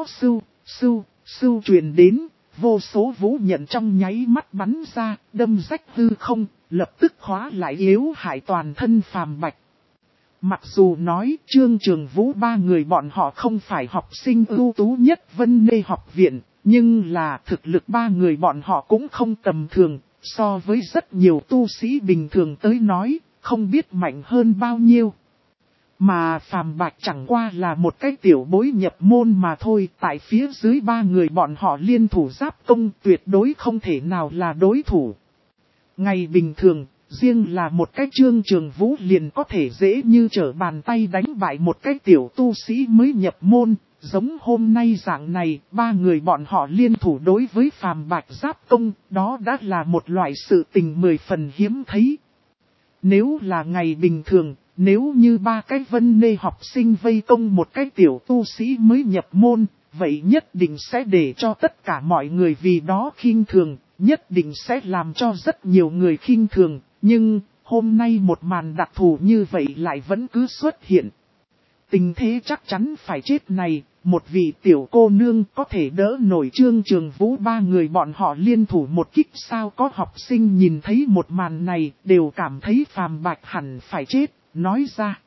sưu truyền đến, vô số vũ nhận trong nháy mắt bắn ra, đâm rách hư không, lập tức khóa lại yếu hại toàn thân phàm bạch. Mặc dù nói Trương Trường Vũ ba người bọn họ không phải học sinh ưu tú nhất Vân Nê học viện, nhưng là thực lực ba người bọn họ cũng không tầm thường, so với rất nhiều tu sĩ bình thường tới nói, không biết mạnh hơn bao nhiêu. Mà phàm bạch chẳng qua là một cái tiểu bối nhập môn mà thôi, tại phía dưới ba người bọn họ liên thủ giáp công tuyệt đối không thể nào là đối thủ. Ngày bình thường, riêng là một cái Trương Trường Vũ liền có thể dễ như trở bàn tay đánh bại một cái tiểu tu sĩ mới nhập môn, giống hôm nay dạng này, ba người bọn họ liên thủ đối với phàm bạch giáp công, đó đã là một loại sự tình 10 phần hiếm thấy. Nếu là ngày bình thường, nếu như ba cái Vân Nê học sinh vây công một cái tiểu tu sĩ mới nhập môn, vậy nhất định sẽ để cho tất cả mọi người vì đó khinh thường, nhất định sẽ làm cho rất nhiều người khinh thường. Nhưng, hôm nay một màn đặc thù như vậy lại vẫn cứ xuất hiện. Tình thế chắc chắn phải chết này, một vị tiểu cô nương có thể đỡ nổi Trương Trường Vũ ba người bọn họ liên thủ một kích sao? Có học sinh nhìn thấy một màn này đều cảm thấy phàm bạch hẳn phải chết, nói ra.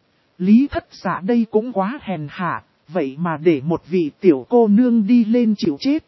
Lý Thất Giả đây cũng quá hèn hạ, vậy mà để một vị tiểu cô nương đi lên chịu chết.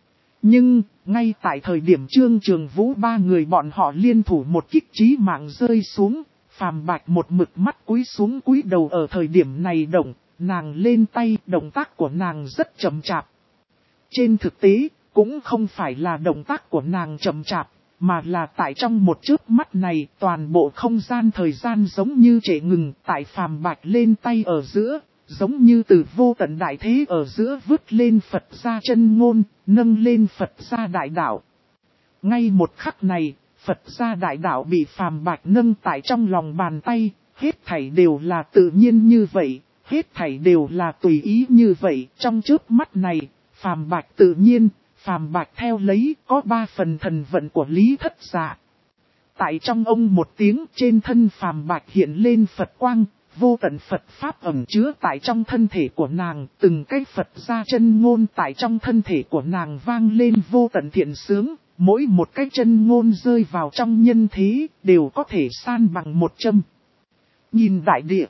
Nhưng, ngay tại thời điểm Trương Trường Vũ ba người bọn họ liên thủ một kích chí mạng rơi xuống, phàm bạch một mực mắt cúi xuống cúi đầu ở thời điểm này nàng lên tay, động tác của nàng rất chậm chạp. Trên thực tế, cũng không phải là động tác của nàng chậm chạp, mà là tại trong một chớp mắt này toàn bộ không gian thời gian giống như trệ ngừng tại phàm bạch lên tay ở giữa. Giống như từ vô tận đại thế ở giữa vứt lên Phật gia chân ngôn, nâng lên Phật gia đại đạo. Ngay một khắc này, Phật gia đại đạo bị phàm bạch nâng tại trong lòng bàn tay, hết thảy đều là tự nhiên như vậy, hết thảy đều là tùy ý như vậy. Trong chớp mắt này, phàm bạch tự nhiên, phàm bạch theo lấy có 3 phần thần vận của Lý Thất Giả. Tại trong ông một tiếng trên thân phàm bạch hiện lên Phật quang. Vô tận Phật Pháp ẩn chứa tại trong thân thể của nàng, từng cái Phật gia chân ngôn tại trong thân thể của nàng vang lên vô tận thiện sướng, mỗi một cái chân ngôn rơi vào trong nhân thế, đều có thể san bằng một châm. Nhìn đại địa.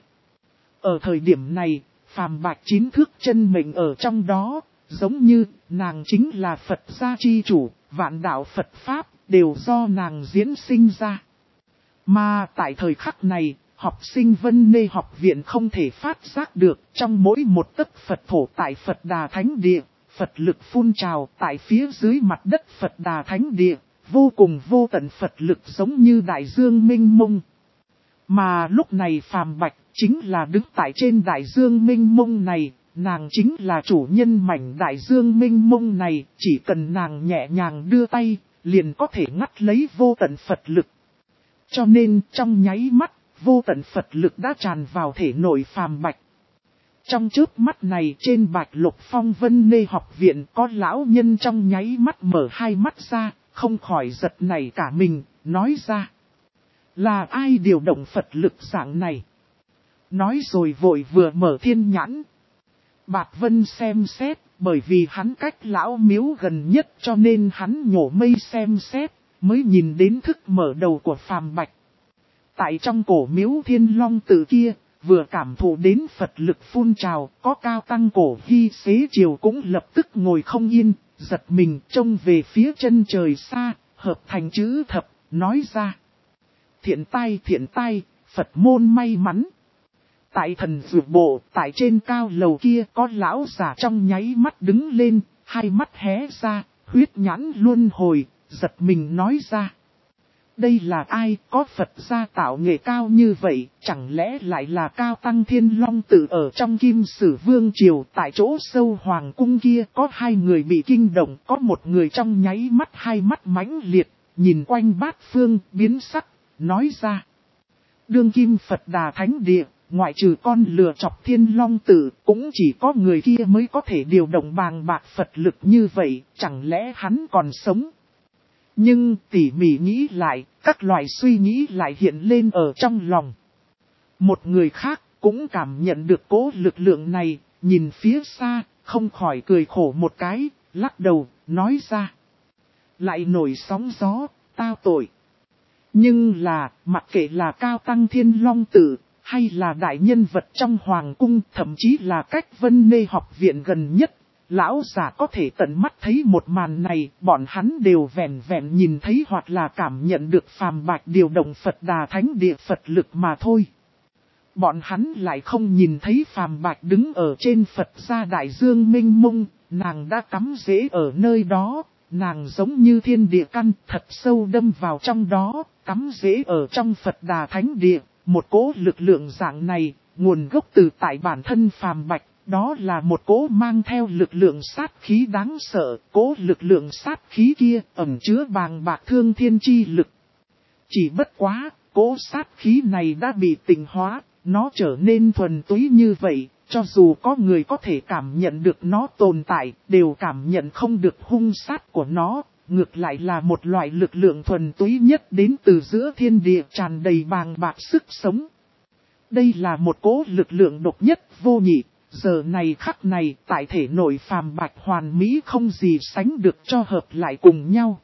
Ở thời điểm này, phàm bạch 9 thước chân mệnh ở trong đó, giống như nàng chính là Phật gia chi chủ, vạn đạo Phật Pháp, đều do nàng diễn sinh ra. Mà tại thời khắc này, học sinh Vân Nê học viện không thể phát giác được trong mỗi một tấc Phật thổ tại Phật Đà Thánh Địa, Phật lực phun trào tại phía dưới mặt đất Phật Đà Thánh Địa, vô cùng vô tận Phật lực giống như đại dương mênh mông. Mà lúc này Phàm Bạch chính là đứng tại trên đại dương mênh mông này, nàng chính là chủ nhân mảnh đại dương mênh mông này, chỉ cần nàng nhẹ nhàng đưa tay, liền có thể ngắt lấy vô tận Phật lực. Cho nên trong nháy mắt, vô tận Phật lực đã tràn vào thể nội Phàm Bạch. Trong chớp mắt này trên Bạch Lục Phong Vân Nê học viện có lão nhân trong nháy mắt mở hai mắt ra, không khỏi giật nảy cả mình, nói ra. Là ai điều động Phật lực dạng này? Nói rồi vội vừa mở thiên nhãn. Bạc Vân xem xét, bởi vì hắn cách lão miếu gần nhất cho nên hắn nhổ mây xem xét, mới nhìn đến thức mở đầu của Phàm Bạch. Tại trong cổ miếu Thiên Long Tự kia, vừa cảm thụ đến Phật lực phun trào, có cao tăng cổ Hy Xế Triều cũng lập tức ngồi không yên, giật mình trông về phía chân trời xa, hợp thành chữ thập, nói ra. Thiện tai, Phật môn may mắn. Tại thần dược bộ, tại trên cao lầu kia có lão giả trong nháy mắt đứng lên, hai mắt hé ra, huyết nhãn luân hồi, giật mình nói ra. Đây là ai, có Phật gia tạo nghệ cao như vậy, chẳng lẽ lại là cao tăng Thiên Long Tự ở trong Kim Sử Vương Triều, tại chỗ sâu hoàng cung kia có hai người bị kinh động, có một người trong nháy mắt hai mắt mãnh liệt, nhìn quanh bát phương, biến sắc, nói ra. Đương Kim Phật Đà Thánh Địa, ngoại trừ con lừa chọc Thiên Long Tự, cũng chỉ có người kia mới có thể điều động bàng bạc Phật lực như vậy, chẳng lẽ hắn còn sống? Nhưng tỉ mỉ nghĩ lại, các loại suy nghĩ lại hiện lên ở trong lòng. Một người khác cũng cảm nhận được cố lực lượng này, nhìn phía xa, không khỏi cười khổ một cái, lắc đầu, nói ra. Lại nổi sóng gió, tao tội. Nhưng là, mặc kệ là cao tăng Thiên Long Tự, hay là đại nhân vật trong hoàng cung, thậm chí là cách Vân Nê học viện gần nhất, lão giả có thể tận mắt thấy một màn này, bọn hắn đều vẹn vẹn nhìn thấy hoặc là cảm nhận được Phàm Bạch điều động Phật Đà Thánh Địa Phật lực mà thôi. Bọn hắn lại không nhìn thấy Phàm Bạch đứng ở trên Phật gia đại dương mênh mông, nàng đã cắm rễ ở nơi đó, nàng giống như thiên địa căn thật sâu đâm vào trong đó, cắm rễ ở trong Phật Đà Thánh Địa, một cỗ lực lượng dạng này, nguồn gốc từ tại bản thân Phàm Bạch. Đó là một cỗ mang theo lực lượng sát khí đáng sợ, cỗ lực lượng sát khí kia ẩn chứa bàng bạc thương thiên chi lực. Chỉ bất quá, cỗ sát khí này đã bị tịnh hóa, nó trở nên thuần túy như vậy, cho dù có người có thể cảm nhận được nó tồn tại, đều cảm nhận không được hung sát của nó, ngược lại là một loại lực lượng thuần túy nhất đến từ giữa thiên địa tràn đầy bàng bạc sức sống. Đây là một cỗ lực lượng độc nhất vô nhị. Giờ này khắc này tại thể nội Phàm Bạch hoàn mỹ không gì sánh được cho hợp lại cùng nhau.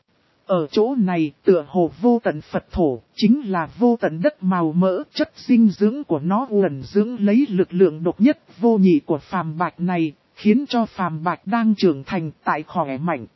Ở chỗ này tựa hồ vô tận Phật thổ, chính là vô tận đất màu mỡ, chất dinh dưỡng của nó ẩn dưỡng lấy lực lượng độc nhất vô nhị của Phàm Bạch này, khiến cho Phàm Bạch đang trưởng thành tại khỏe mạnh.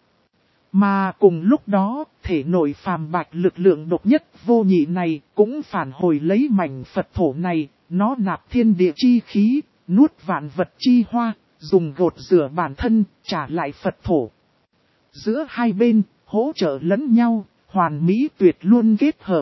Mà cùng lúc đó, thể nội Phàm Bạch lực lượng độc nhất vô nhị này cũng phản hồi lấy mảnh Phật thổ này, nó nạp thiên địa chi khí. Nuốt vạn vật chi hoa, dùng gột rửa bản thân, trả lại Phật thổ. Giữa hai bên, hỗ trợ lẫn nhau, hoàn mỹ tuyệt luôn kết hợp.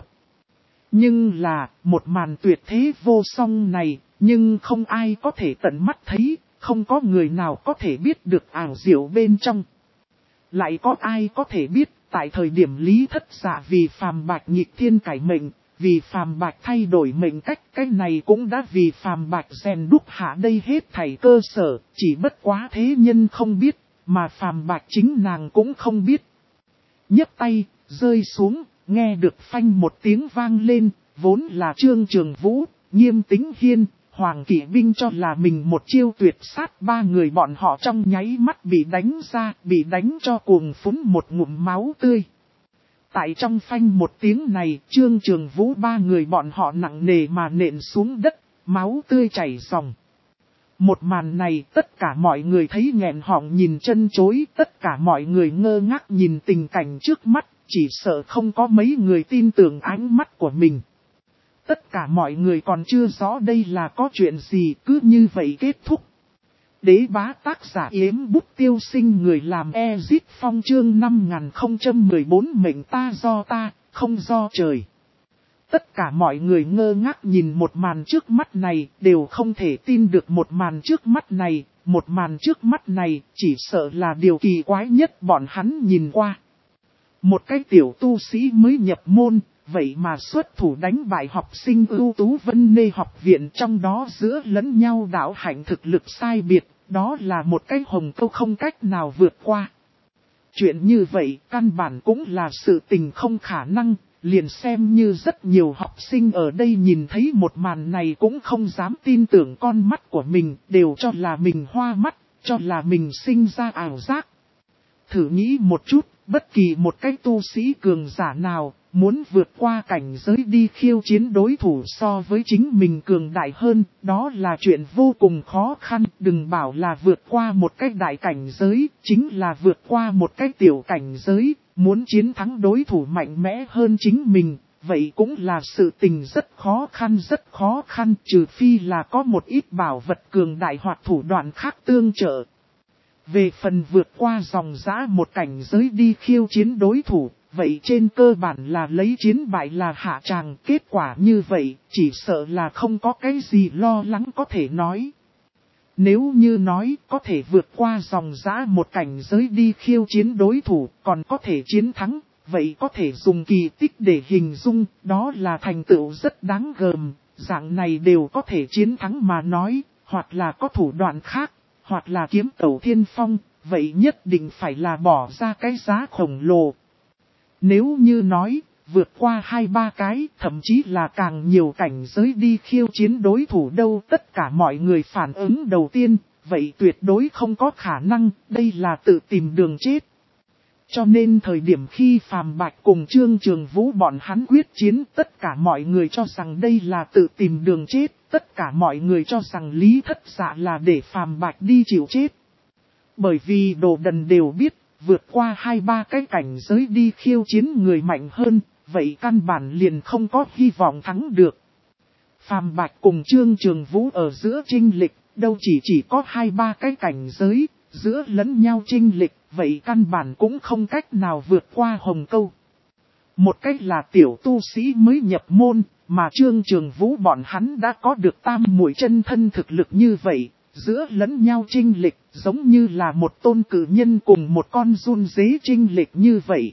Nhưng là, một màn tuyệt thế vô song này, nhưng không ai có thể tận mắt thấy, không có người nào có thể biết được ảo diệu bên trong. Lại có ai có thể biết, tại thời điểm Lý Thất Dạ vì Phàm Bạch nghịch thiên cải mệnh, vì Phàm Bạch thay đổi mệnh cách, cái này cũng đã vì Phàm Bạch rèn đúc hạ đây hết thảy cơ sở, chỉ bất quá thế nhân không biết, mà Phàm Bạch chính nàng cũng không biết. Nhấc tay, rơi xuống, nghe được phanh một tiếng vang lên, vốn là Trương Trường Vũ, Nghiêm Tĩnh Hiên, Hoàng Kỵ Binh cho là mình một chiêu tuyệt sát, ba người bọn họ trong nháy mắt bị đánh ra, bị đánh cho cuồng phúng một ngụm máu tươi. Tại trong phanh một tiếng này, Trương Trường Vũ ba người bọn họ nặng nề mà nện xuống đất, máu tươi chảy ròng. Một màn này tất cả mọi người thấy nghẹn họng nhìn chân chối, tất cả mọi người ngơ ngác nhìn tình cảnh trước mắt, chỉ sợ không có mấy người tin tưởng ánh mắt của mình. Tất cả mọi người còn chưa rõ đây là có chuyện gì, cứ như vậy kết thúc. Đế bá tác giả Yếm Bút Tiêu Sinh, người làm Ezit Phong chương 5014 mệnh ta do ta, không do trời. Tất cả mọi người ngơ ngác nhìn một màn trước mắt này, đều không thể tin được một màn trước mắt này. Một màn trước mắt này chỉ sợ là điều kỳ quái nhất bọn hắn nhìn qua. Một cái tiểu tu sĩ mới nhập môn, vậy mà xuất thủ đánh bại học sinh ưu tú Vân Nê học viện, trong đó giữa lẫn nhau đạo hạnh thực lực sai biệt, đó là một cái hồng câu không cách nào vượt qua. Chuyện như vậy căn bản cũng là sự tình không khả năng, liền xem như rất nhiều học sinh ở đây nhìn thấy một màn này cũng không dám tin tưởng con mắt của mình, đều cho là mình hoa mắt, cho là mình sinh ra ảo giác. Thử nghĩ một chút, bất kỳ một cái tu sĩ cường giả nào, muốn vượt qua cảnh giới đi khiêu chiến đối thủ so với chính mình cường đại hơn, đó là chuyện vô cùng khó khăn. Đừng bảo là vượt qua một cái đại cảnh giới, chính là vượt qua một cái tiểu cảnh giới, muốn chiến thắng đối thủ mạnh mẽ hơn chính mình, vậy cũng là sự tình rất khó khăn, trừ phi là có một ít bảo vật cường đại hoặc thủ đoạn khác tương trợ. Về phần vượt qua dòng dã một cảnh giới đi khiêu chiến đối thủ, vậy trên cơ bản là lấy chiến bại là hạ tràng. Kết quả như vậy, chỉ sợ là không có cái gì lo lắng có thể nói. Nếu như nói có thể vượt qua dòng dã một cảnh giới đi khiêu chiến đối thủ, còn có thể chiến thắng, vậy có thể dùng kỳ tích để hình dung, đó là thành tựu rất đáng gờm. Dạng này đều có thể chiến thắng mà nói, hoặc là có thủ đoạn khác, hoặc là kiếm tẩu thiên phong, vậy nhất định phải là bỏ ra cái giá khổng lồ. Nếu như nói, vượt qua 2-3 cái, thậm chí là càng nhiều cảnh giới đi khiêu chiến đối thủ đâu, tất cả mọi người phản ứng đầu tiên, vậy tuyệt đối không có khả năng, đây là tự tìm đường chết. Cho nên thời điểm khi Phàm Bạch cùng Trương Trường Vũ bọn hắn quyết chiến, tất cả mọi người cho rằng đây là tự tìm đường chết, tất cả mọi người cho rằng Lý Thất Dạ là để Phàm Bạch đi chịu chết. Bởi vì đồ đần đều biết, vượt qua 2-3 cái cảnh giới đi khiêu chiến người mạnh hơn, vậy căn bản liền không có hy vọng thắng được. Phàm Bạch cùng Trương Trường Vũ ở giữa chênh lệch, đâu chỉ có 2-3 cái cảnh giới, giữa lẫn nhau chênh lệch, vậy căn bản cũng không cách nào vượt qua hồng câu. Một cách là tiểu tu sĩ mới nhập môn, mà Trương Trường Vũ bọn hắn đã có được tam muội chân thân thực lực như vậy, giữa lẫn nhau chênh lệch, giống như là một tôn cử nhân cùng một con giun dế chênh lệch như vậy.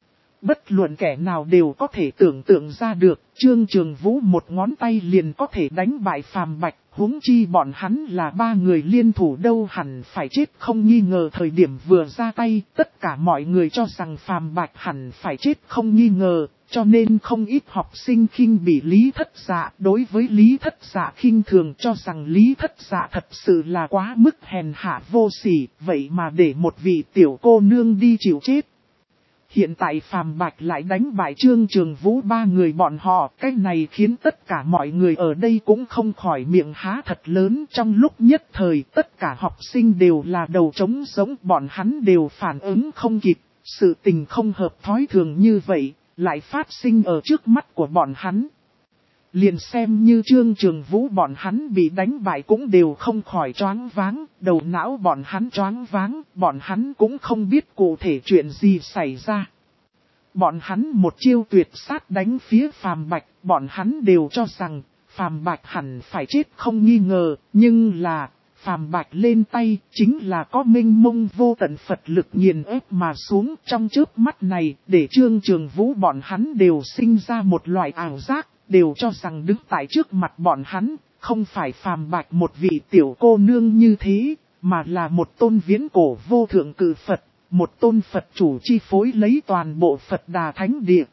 Bất luận kẻ nào đều có thể tưởng tượng ra được, Trương Trường Vũ một ngón tay liền có thể đánh bại Phàm Bạch, huống chi bọn hắn là 3 người liên thủ đâu, hẳn phải chết không nghi ngờ. Thời điểm vừa ra tay, tất cả mọi người cho rằng Phàm Bạch hẳn phải chết không nghi ngờ, cho nên không ít học sinh khinh bỉ Lý Thất Dạ. Đối với Lý Thất Dạ khinh thường, cho rằng Lý Thất Dạ thật sự là quá mức hèn hạ vô sỉ, vậy mà để một vị tiểu cô nương đi chịu chết. Hiện tại Phàm Bạch lại đánh bại Trương Trường Vũ 3 người bọn họ, cái này khiến tất cả mọi người ở đây cũng không khỏi miệng há thật lớn. Trong lúc nhất thời tất cả học sinh đều là đầu trống giống, bọn hắn đều phản ứng không kịp, sự tình không hợp thói thường như vậy, lại phát sinh ở trước mắt của bọn hắn. Liền xem như Trương Trường Vũ bọn hắn bị đánh bại cũng đều không khỏi choáng váng, đầu não bọn hắn choáng váng, bọn hắn cũng không biết cụ thể chuyện gì xảy ra. Bọn hắn một chiêu tuyệt sát đánh phía Phàm Bạch, bọn hắn đều cho rằng Phàm Bạch hẳn phải chết không nghi ngờ, nhưng là Phàm Bạch lên tay chính là có mênh mông vô tận Phật lực nghiền ép mà xuống, trong chớp mắt này, để Trương Trường Vũ bọn hắn đều sinh ra một loại ảo giác. Đều cho rằng đứng tại trước mặt bọn hắn, không phải Phàm Bạch một vị tiểu cô nương như thế, mà là một tôn viễn cổ vô thượng cự Phật, một tôn Phật chủ chi phối lấy toàn bộ Phật Đà Thánh Địa.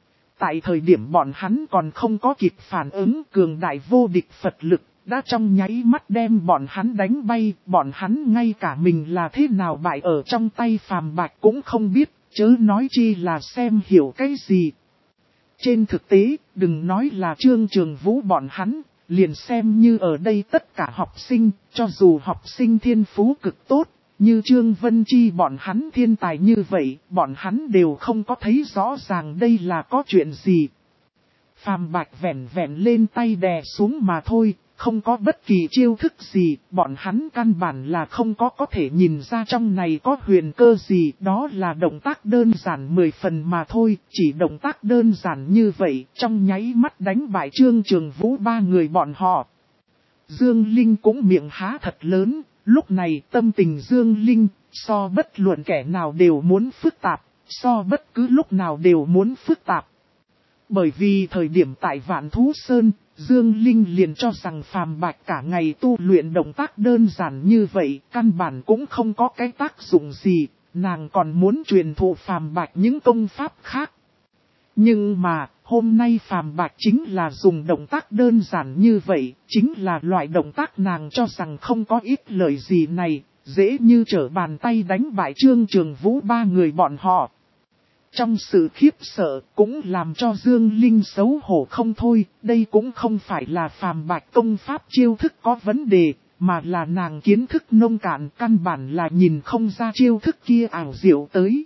Tại thời điểm bọn hắn còn không có kịp phản ứng, cường đại vô địch Phật lực, đã trong nháy mắt đem bọn hắn đánh bay, bọn hắn ngay cả mình là thế nào bại ở trong tay Phàm Bạch cũng không biết, chớ nói chi là xem hiểu cái gì. Trên thực tế, đừng nói là Trương Trường Vũ bọn hắn, liền xem như ở đây tất cả học sinh, cho dù học sinh thiên phú cực tốt, như Trương Vân Chi bọn hắn thiên tài như vậy, bọn hắn đều không có thấy rõ ràng đây là có chuyện gì. Phàm Bạch vẹn vẹn lên tay đè xuống mà thôi, không có bất kỳ chiêu thức gì, bọn hắn căn bản là không có thể nhìn ra trong này có huyền cơ gì, đó là động tác đơn giản 10 phần mà thôi, chỉ động tác đơn giản như vậy, trong nháy mắt đánh bại Trương Trường Vũ ba người bọn họ. Dương Linh cũng miệng há thật lớn, lúc này tâm tình Dương Linh, so bất luận kẻ nào đều muốn phức tạp, so bất cứ lúc nào đều muốn phức tạp. Bởi vì thời điểm tại Vạn Thú Sơn, Dương Linh liền cho rằng Phàm Bạch cả ngày tu luyện động tác đơn giản như vậy, căn bản cũng không có cái tác dụng gì, nàng còn muốn truyền thụ Phàm Bạch những công pháp khác. Nhưng mà, hôm nay Phàm Bạch chính là dùng động tác đơn giản như vậy, chính là loại động tác nàng cho rằng không có ít lời gì này, dễ như trở bàn tay đánh bại Trương Trường Vũ ba người bọn họ. Trong sự khiếp sợ cũng làm cho Dương Linh xấu hổ không thôi, đây cũng không phải là Phàm Bạch công pháp chiêu thức có vấn đề, mà là nàng kiến thức nông cạn, căn bản là nhìn không ra chiêu thức kia ảo diệu tới.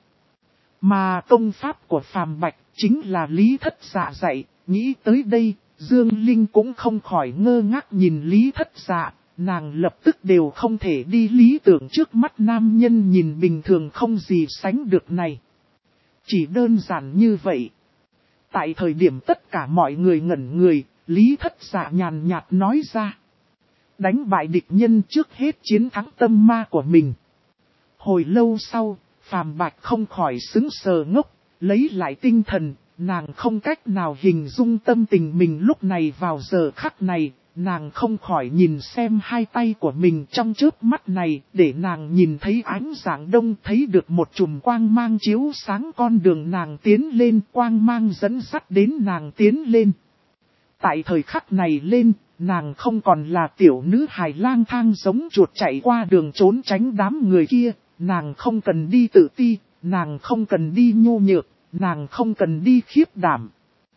Mà công pháp của Phàm Bạch chính là Lý Thất Dạ dạy, nghĩ tới đây, Dương Linh cũng không khỏi ngơ ngác nhìn Lý Thất Dạ, nàng lập tức đều không thể đi lý tưởng trước mắt nam nhân nhìn bình thường không gì sánh được này. Chỉ đơn giản như vậy. Tại thời điểm tất cả mọi người ngẩn người, Lý Thất Dạ nhàn nhạt nói ra. Đánh bại địch nhân trước hết chiến thắng tâm ma của mình. Hồi lâu sau, Phàm Bạch không khỏi sững sờ ngốc, lấy lại tinh thần, nàng không cách nào hình dung tâm tình mình lúc này vào giờ khắc này. Nàng không khỏi nhìn xem hai tay của mình trong chớp mắt này, để nàng nhìn thấy ánh sáng đông, thấy được một chùm quang mang chiếu sáng con đường nàng tiến lên, quang mang dẫn dắt đến nàng tiến lên. Tại thời khắc này lên, nàng không còn là tiểu nữ hài lang thang giống chuột chạy qua đường trốn tránh đám người kia, nàng không cần đi tự ti, nàng không cần đi nhu nhược, nàng không cần đi khiếp đảm.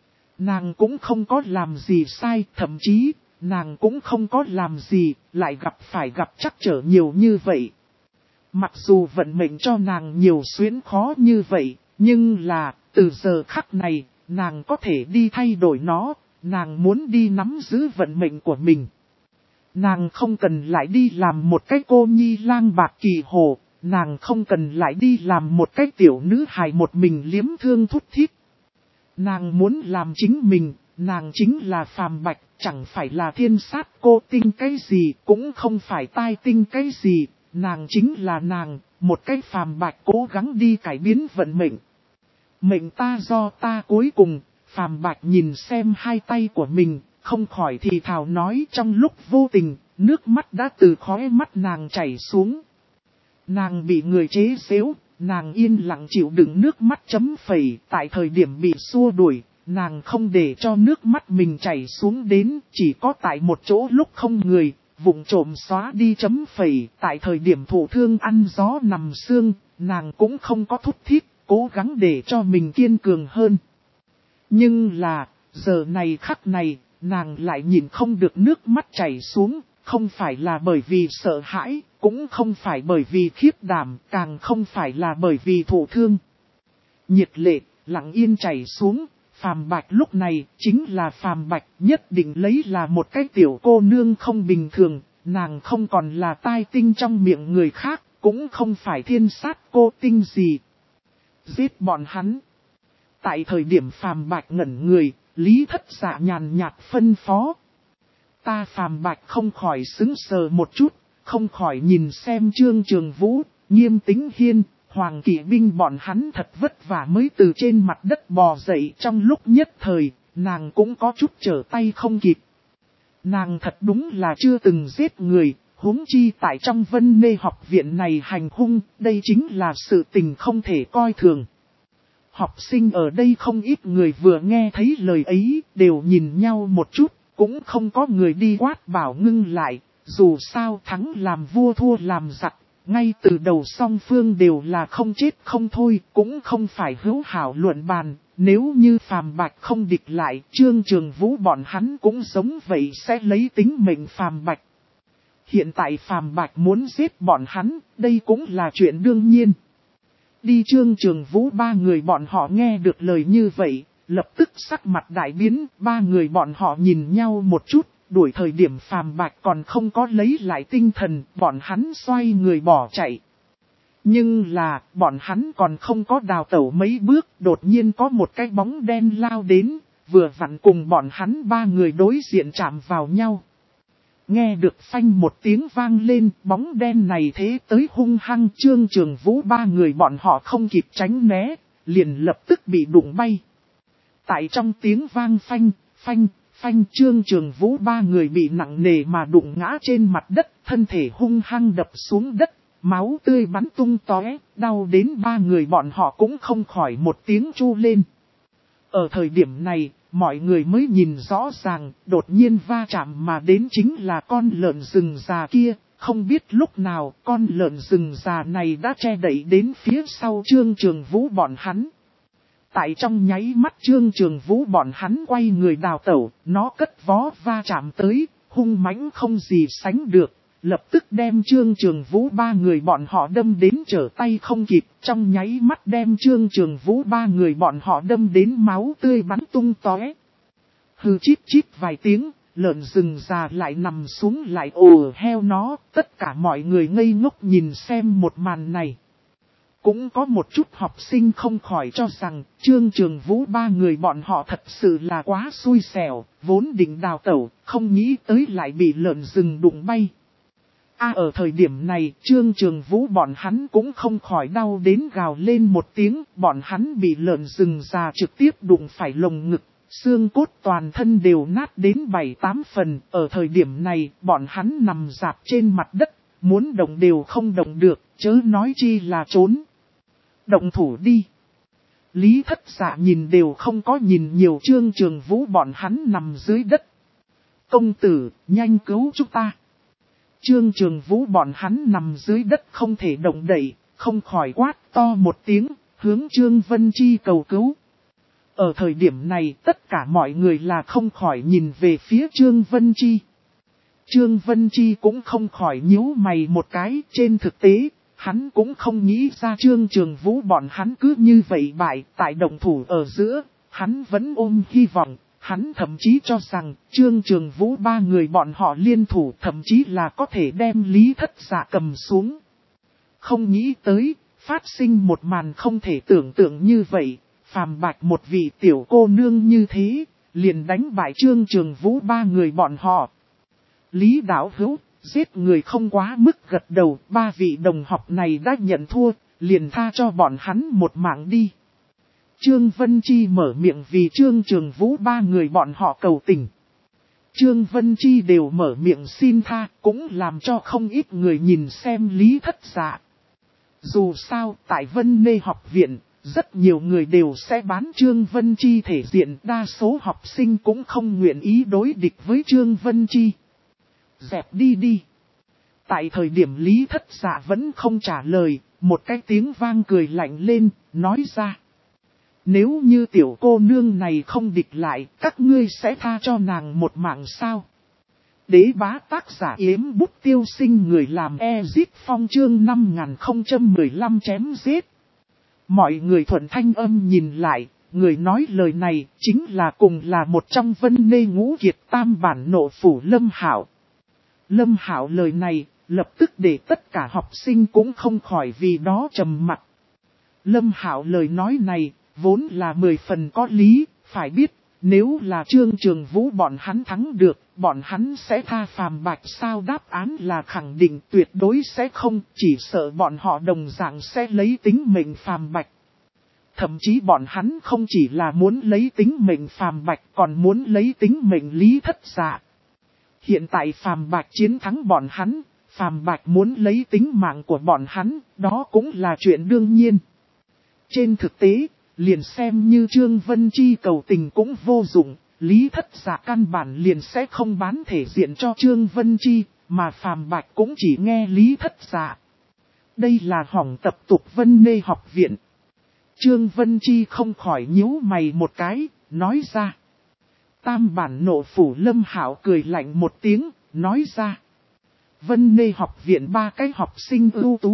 Nàng cũng không có làm gì sai, thậm chí nàng cũng không có làm gì, lại gặp trắc trở nhiều như vậy. Mặc dù vận mệnh cho nàng nhiều xuyến khó như vậy, nhưng là, từ giờ khắc này, nàng có thể đi thay đổi nó, nàng muốn đi nắm giữ vận mệnh của mình. Nàng không cần lại đi làm một cái cô nhi lang bạc kỳ hồ, nàng không cần lại đi làm một cái tiểu nữ hài một mình liếm thương thút thít. Nàng muốn làm chính mình, nàng chính là Phàm Bạch, chẳng phải là thiên sát cô tinh cái gì, cũng không phải tai tinh cái gì, nàng chính là nàng, một cái Phàm Bạch cố gắng đi cải biến vận mệnh. Mệnh ta do ta cuối cùng, Phàm Bạch nhìn xem hai tay của mình, không khỏi thì thào nói trong lúc vô tình, nước mắt đã từ khóe mắt nàng chảy xuống. Nàng bị người chế giễu, nàng yên lặng chịu đựng nước mắt chấm phẩy, tại thời điểm bị xua đuổi, nàng không để cho nước mắt mình chảy xuống đến, chỉ có tại một chỗ lúc không người, vụng trộm xóa đi chấm phẩy, tại thời điểm thụ thương ăn gió nằm sương, nàng cũng không có thút thít, cố gắng để cho mình kiên cường hơn. Nhưng là, giờ này khắc này, nàng lại nhìn không được nước mắt chảy xuống, không phải là bởi vì sợ hãi, cũng không phải bởi vì khiếp đảm, càng không phải là bởi vì thụ thương. Nhiệt lệ, lặng yên chảy xuống, Phàm Bạch lúc này chính là Phàm Bạch, nhất định lấy là một cái tiểu cô nương không bình thường, nàng không còn là tai tinh trong miệng người khác, cũng không phải thiên sát cô tinh gì. Giết bọn hắn. Tại thời điểm Phàm Bạch ngẩn người, Lý Thất Dạ nhàn nhạt phân phó. Ta Phàm Bạch không khỏi sững sờ một chút, không khỏi nhìn xem Trương Trường Vũ, Nghiêm Tĩnh Hiên, Hoàng Kỵ binh bọn hắn thật vất vả mới từ trên mặt đất bò dậy, trong lúc nhất thời, nàng cũng có chút trở tay không kịp. Nàng thật đúng là chưa từng giết người, huống chi tại trong Vân Mê học viện này hành hung, đây chính là sự tình không thể coi thường. Học sinh ở đây không ít người vừa nghe thấy lời ấy, đều nhìn nhau một chút, cũng không có người đi quát bảo ngưng lại, dù sao thắng làm vua thua làm giặc, ngay từ đầu song phương đều là không chết không thôi, cũng không phải hữu hảo luận bàn, nếu như Phàm Bạch không địch lại, Trương Trường Vũ bọn hắn cũng giống vậy sẽ lấy tính mệnh Phàm Bạch. Hiện tại Phàm Bạch muốn giết bọn hắn, đây cũng là chuyện đương nhiên. Đi Trương Trường Vũ ba người bọn họ nghe được lời như vậy, lập tức sắc mặt đại biến, ba người bọn họ nhìn nhau một chút, đuổi thời điểm Phàm Bạch còn không có lấy lại tinh thần, bọn hắn xoay người bỏ chạy. Nhưng là, bọn hắn còn không có đào tẩu mấy bước, đột nhiên có một cái bóng đen lao đến, vừa vặn cùng bọn hắn ba người đối diện chạm vào nhau. Nghe được phanh một tiếng vang lên, bóng đen này thế tới hung hăng, Trương Trường Vũ ba người bọn họ không kịp tránh né, liền lập tức bị đụng bay. Tại trong tiếng vang phanh, Trương Trường Vũ ba người bị nặng nề mà đụng ngã trên mặt đất, thân thể hung hăng đập xuống đất, máu tươi bắn tung tóe, đau đến ba người bọn họ cũng không khỏi một tiếng chu lên. Ở thời điểm này, mọi người mới nhìn rõ ràng, đột nhiên va chạm mà đến chính là con lợn rừng già kia, không biết lúc nào con lợn rừng già này đã che đậy đến phía sau Trương Trường Vũ bọn hắn. Tại trong nháy mắt Trương Trường Vũ bọn hắn quay người đào tẩu, nó cất vó va chạm tới, hung mãnh không gì sánh được, lập tức đem Trương Trường Vũ ba người bọn họ đâm đến trở tay không kịp, trong nháy mắt đem Trương Trường Vũ ba người bọn họ đâm đến máu tươi bắn tung tóe. Hừ chít chít vài tiếng, lợn rừng già lại nằm xuống lại ồ heo nó, tất cả mọi người ngây ngốc nhìn xem một màn này. Cũng có một chút học sinh không khỏi cho rằng Trương Trường Vũ ba người bọn họ thật sự là quá xui xẻo, vốn định đào tẩu, không nghĩ tới lại bị lợn rừng đụng bay. Ở thời điểm này, Trương Trường Vũ bọn hắn cũng không khỏi đau đến gào lên một tiếng, bọn hắn bị lợn rừng già trực tiếp đụng phải lồng ngực, xương cốt toàn thân đều nát đến 7-8 phần, ở thời điểm này, bọn hắn nằm rạp trên mặt đất, muốn động đều không động được, chớ nói chi là trốn. Động thủ đi. Lý Thất Dạ nhìn đều không có nhìn nhiều Trương Trường Vũ bọn hắn nằm dưới đất. Công tử, nhanh cứu chúng ta. Trương Trường Vũ bọn hắn nằm dưới đất không thể động đậy, không khỏi quát to một tiếng, hướng Trương Vân Chi cầu cứu. Ở thời điểm này tất cả mọi người là không khỏi nhìn về phía Trương Vân Chi. Trương Vân Chi cũng không khỏi nhíu mày một cái, trên thực tế, hắn cũng không nghĩ ra Trương Trường Vũ bọn hắn cứ như vậy bại, tại động thủ ở giữa, hắn vẫn ôm hy vọng. Hắn thậm chí cho rằng Trương Trường Vũ ba người bọn họ liên thủ thậm chí là có thể đem Lý Thất Dạ cầm xuống. Không nghĩ tới, phát sinh một màn không thể tưởng tượng như vậy, Phàm Bạch một vị tiểu cô nương như thế, liền đánh bại Trương Trường Vũ ba người bọn họ. Lý Đạo Hữu, giết người không quá mức gật đầu, ba vị đồng học này đã nhận thua, liền tha cho bọn hắn một mạng đi. Trương Vân Chi mở miệng vì Trương Trường Vũ ba người bọn họ cầu tình. Trương Vân Chi đều mở miệng xin tha, cũng làm cho không ít người nhìn xem Lý Thất Dạ. Dù sao, tại Vân Nê học viện, rất nhiều người đều sẽ bán Trương Vân Chi thể diện, đa số học sinh cũng không nguyện ý đối địch với Trương Vân Chi. Dẹp đi đi. Tại thời điểm Lý Thất Dạ vẫn không trả lời, một cái tiếng vang cười lạnh lên, nói ra. Nếu như tiểu cô nương này không địch lại, các ngươi sẽ tha cho nàng một mạng sao? Đế bá tác giả Yếm Bút Tiêu Sinh người làm Ezit Phong chương 5015 chém giết. Mọi người thuận thanh âm nhìn lại, người nói lời này chính là cùng là một trong Vân Nê ngũ kiệt tam bản nộ phủ Lâm Hạo. Lâm Hạo lời này, lập tức để tất cả học sinh cũng không khỏi vì đó trầm mặt. Lâm Hạo lời nói này, vốn là 10 phần có lý, phải biết, nếu là Trương Trường Vũ bọn hắn thắng được, bọn hắn sẽ tha Phàm Bạch sao? Đáp án là khẳng định tuyệt đối sẽ không, chỉ sợ bọn họ đồng dạng sẽ lấy tính mệnh Phàm Bạch. Thậm chí bọn hắn không chỉ là muốn lấy tính mệnh Phàm Bạch còn muốn lấy tính mệnh Lý Thất Dạ. Hiện tại Phàm Bạch chiến thắng bọn hắn, Phàm Bạch muốn lấy tính mạng của bọn hắn, đó cũng là chuyện đương nhiên. Trên thực tế, liền xem như Trương Vân Chi cầu tình cũng vô dụng, Lý Thất Dạ căn bản liền sẽ không bán thể diện cho Trương Vân Chi, mà Phàm Bạch cũng chỉ nghe Lý Thất Dạ. Đây là hỏng tập tục Vân Nê học viện. Trương Vân Chi không khỏi nhíu mày một cái, nói ra. Tam bản nộ phủ Lâm Hạo cười lạnh một tiếng, nói ra. Vân Nê học viện ba cái học sinh ưu tú,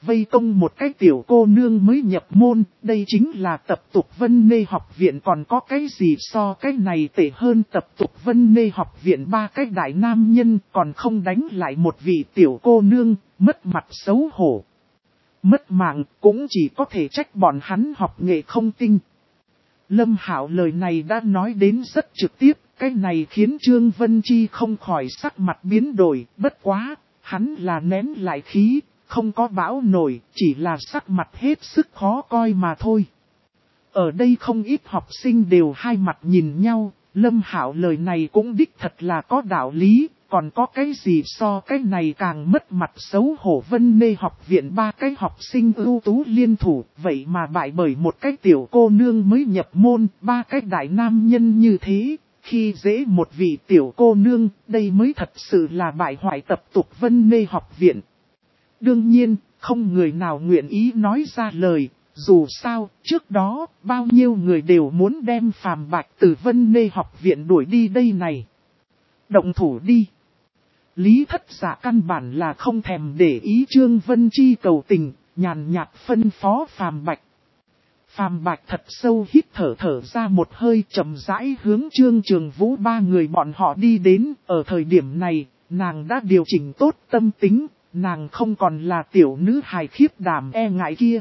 vây công một cái tiểu cô nương mới nhập môn, đây chính là tập tục Vân Nê học viện, còn có cái gì so cái này tệ hơn. Tập tục Vân Nê học viện ba cái đại nam nhân còn không đánh lại một vị tiểu cô nương, mất mặt xấu hổ. Mất mạng cũng chỉ có thể trách bọn hắn học nghệ không tinh. Lâm Hạo lời này đã nói đến rất trực tiếp, cái này khiến Trương Vân Chi không khỏi sắc mặt biến đổi, bất quá, hắn là nén lại khí, không có bão nổi, chỉ là sắc mặt hết sức khó coi mà thôi. Ở đây không ít học sinh đều hai mặt nhìn nhau, Lâm Hạo lời này cũng đích thật là có đạo lý, còn có cái gì so cái này càng mất mặt xấu hổ. Vân Nê học viện ba cái học sinh ưu tú liên thủ, vậy mà bại bởi một cái tiểu cô nương mới nhập môn, ba cái đại nam nhân như thế, khi dễ một vị tiểu cô nương, đây mới thật sự là bại hoại tập tục Vân Nê học viện. Đương nhiên, không người nào nguyện ý nói ra lời, dù sao, trước đó, bao nhiêu người đều muốn đem Phàm Bạch từ Vân Nê học viện đuổi đi đây này. Động thủ đi. Lý Thất Dạ căn bản là không thèm để ý Trương Vân Chi cầu tình, nhàn nhạt phân phó Phàm Bạch. Phàm Bạch thật sâu hít thở ra một hơi, chậm rãi hướng Trương Trường Vũ ba người bọn họ đi đến. Ở thời điểm này, nàng đã điều chỉnh tốt tâm tính, nàng không còn là tiểu nữ hài khiếp đảm e ngại kia.